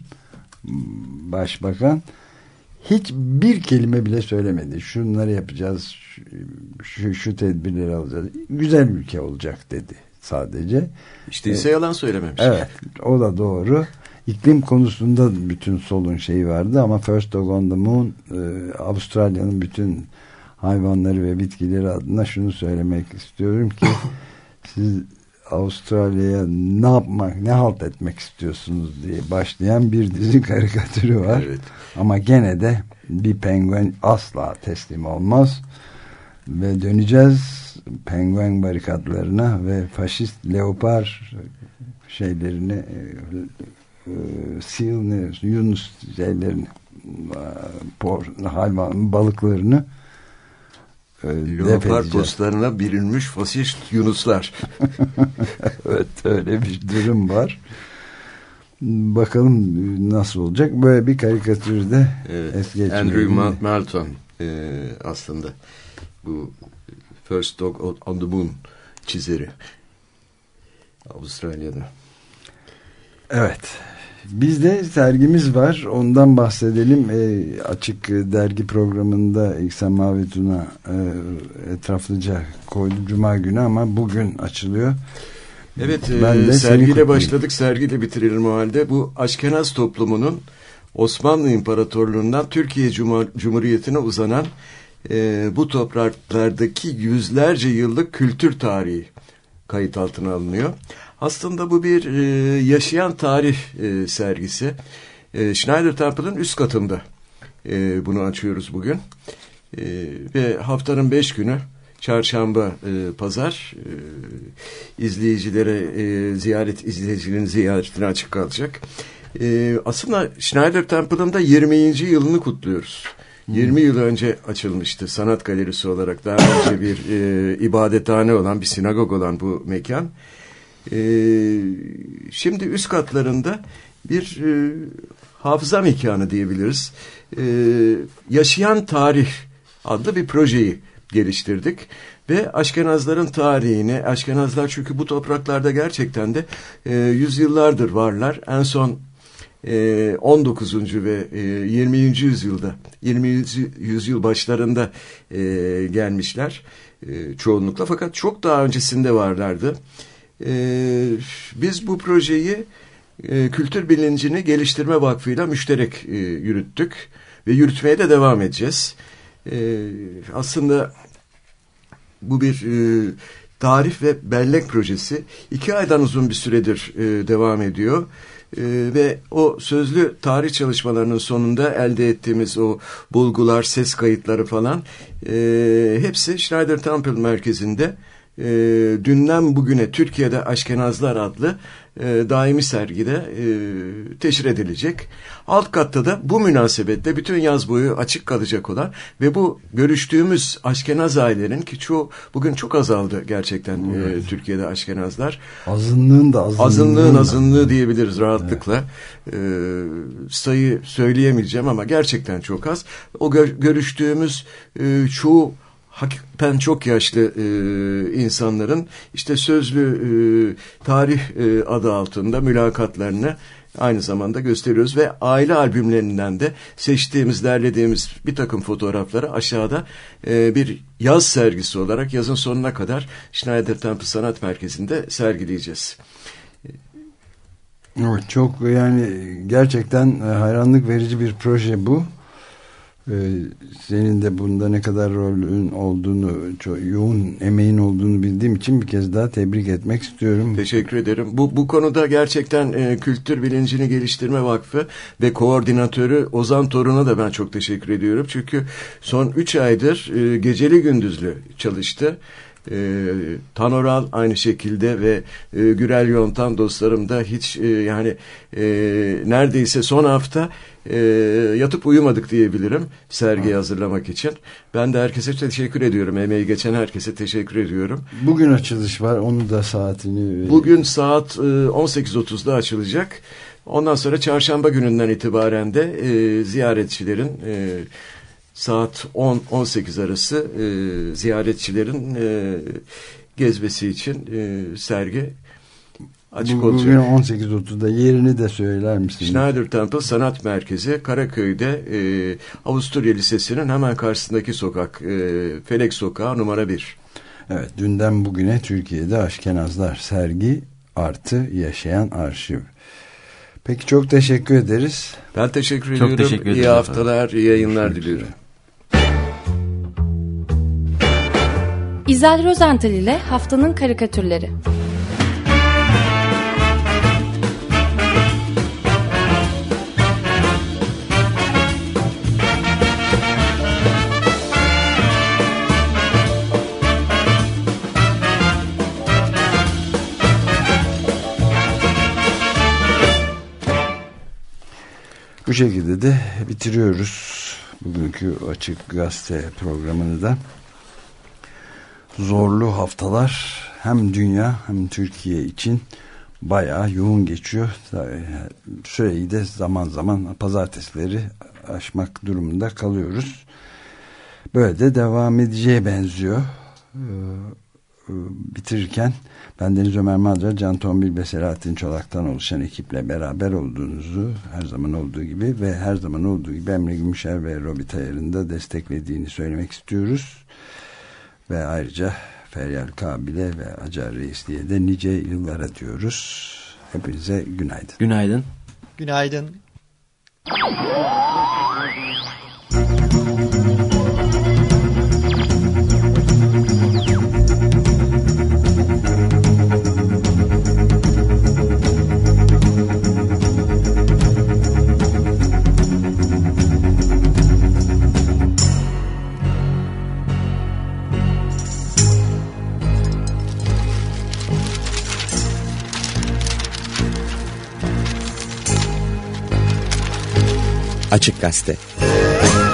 başbakan hiçbir kelime bile söylemedi. Şunları yapacağız, şu tedbirleri alacağız. Güzel ülke olacak dedi sadece. İşte ise yalan söylememiş. Evet, o da doğru. İklim konusunda bütün solun şeyi vardı ama First Dog on the Moon Avustralya'nın bütün hayvanları ve bitkileri adına şunu söylemek istiyorum ki siz Avustralya'ya ne halt etmek istiyorsunuz diye başlayan bir dizi karikatürü var. Evet. Ama gene de bir penguen asla teslim olmaz ve döneceğiz penguen barikatlarına ve faşist leopar şeylerini Yunus şeylerini hayvan balıklarını leopar postlarına bürünmüş faşist yunuslar. Evet, öyle bir durum var. Bakalım nasıl olacak. Böyle bir karikatürde Andrew Melton aslında bu First Dog on the Moon çizeri Avustralya'da. Evet. Bizde sergimiz var. Ondan bahsedelim. Açık dergi programında İhsan Mavi Tuna etraflıca koydu Cuma günü ama bugün açılıyor. Evet, sergiyle başladık. Sergiyle bitirelim o halde. Bu Aşkenaz toplumunun Osmanlı İmparatorluğu'ndan Türkiye Cumhuriyeti'ne uzanan bu topraklardaki yüzlerce yıllık kültür tarihi kayıt altına alınıyor. Aslında bu bir yaşayan tarih sergisi. Schneider Temple'ın üst katında bunu açıyoruz bugün. Ve haftanın 5 günü çarşamba, pazar izleyicilerin ziyaretine açık kalacak. Aslında Schneider Temple'ın da 20. yılını kutluyoruz. 20 yıl önce açılmıştı sanat galerisi olarak. Daha önce bir ibadethane olan, bir sinagog olan bu mekan. Şimdi üst katlarında bir hafıza mekanı diyebiliriz. Yaşayan Tarih adlı bir projeyi geliştirdik. Ve Aşkenazların tarihini, Aşkenazlar çünkü bu topraklarda gerçekten de yüzyıllardır varlar. En son 19. ve 20. yüzyılda, 20. yüzyıl başlarında gelmişler çoğunlukla. Fakat çok daha öncesinde varlardı. Biz bu projeyi Kültür Bilincini Geliştirme Vakfı'yla müşterek yürüttük ve yürütmeye de devam edeceğiz. Aslında bu bir tarih ve bellek projesi 2 aydan uzun bir süredir devam ediyor. Ve o sözlü tarih çalışmalarının sonunda elde ettiğimiz o bulgular, ses kayıtları falan hepsi Schneider Temple merkezinde dünden bugüne Türkiye'de Aşkenazlar adlı daimi sergide teşhir edilecek. Alt katta da bu münasebetle bütün yaz boyu açık kalacak olan ve bu görüştüğümüz Aşkenaz ailelerin ki çoğu bugün çok azaldı gerçekten Türkiye'de Aşkenazlar. Azınlığı diyebiliriz rahatlıkla. Evet. Sayı söyleyemeyeceğim ama gerçekten çok az. O görüştüğümüz çoğu hakikaten çok yaşlı insanların işte sözlü tarih adı altında mülakatlarını aynı zamanda gösteriyoruz ve aile albümlerinden de seçtiğimiz, derlediğimiz bir takım fotoğrafları aşağıda bir yaz sergisi olarak yazın sonuna kadar Schneider Temple Sanat Merkezi'nde sergileyeceğiz. Evet, çok yani gerçekten hayranlık verici bir proje bu. Senin de bunda ne kadar rolün olduğunu, çok yoğun emeğin olduğunu bildiğim için bir kez daha tebrik etmek istiyorum. Teşekkür ederim. Bu konuda gerçekten Kültür Bilincini Geliştirme Vakfı ve koordinatörü Ozan Torun'a da ben çok teşekkür ediyorum. Çünkü son 3 aydır geceli gündüzlü çalıştı. Tanoral aynı şekilde ve Gürel Yontan dostlarım da hiç neredeyse son hafta yatıp uyumadık diyebilirim sergiyi hazırlamak için. Ben de herkese teşekkür ediyorum. Emeği geçen herkese teşekkür ediyorum. Bugün açılış var. Onu da saatini... Bugün saat 18.30'da açılacak. Ondan sonra çarşamba gününden itibaren de ziyaretçilerin saat 10-18 arası ziyaretçilerin gezmesi için sergi açık olacak. Bugün 18.30'da yerini de söyler misin? Schneider Temple Sanat Merkezi Karaköy'de Avusturya Lisesi'nin hemen karşısındaki sokak Felek Sokağı numara 1. Evet, dünden bugüne Türkiye'de Aşkenazlar sergi artı yaşayan arşiv. Peki çok teşekkür ederiz. Ben teşekkür ediyorum. Çok teşekkür ederim. İyi haftalar, iyi yayınlar diliyorum. İzel Rozental ile Haftanın Karikatürleri. Bu şekilde de bitiriyoruz bugünkü Açık Gazete programını da. Zorlu haftalar hem dünya hem Türkiye için bayağı yoğun geçiyor. Süreyi de zaman zaman pazartesileri aşmak durumunda kalıyoruz. Böyle de devam edeceğe benziyor. Bitirirken ben Deniz Ömer Madra, Can Tombil ve Selahattin Çolak'tan oluşan ekiple beraber olduğunuzu, her zaman olduğu gibi ve her zaman olduğu gibi Emre Gümüşer ve Robi Tayar'ın da desteklediğini söylemek istiyoruz. Ve ayrıca Feryal Kabil'e ve Acar Reis diye de nice yıllara diyoruz. Hepinize günaydın. Günaydın. Günaydın. Açık Gazete.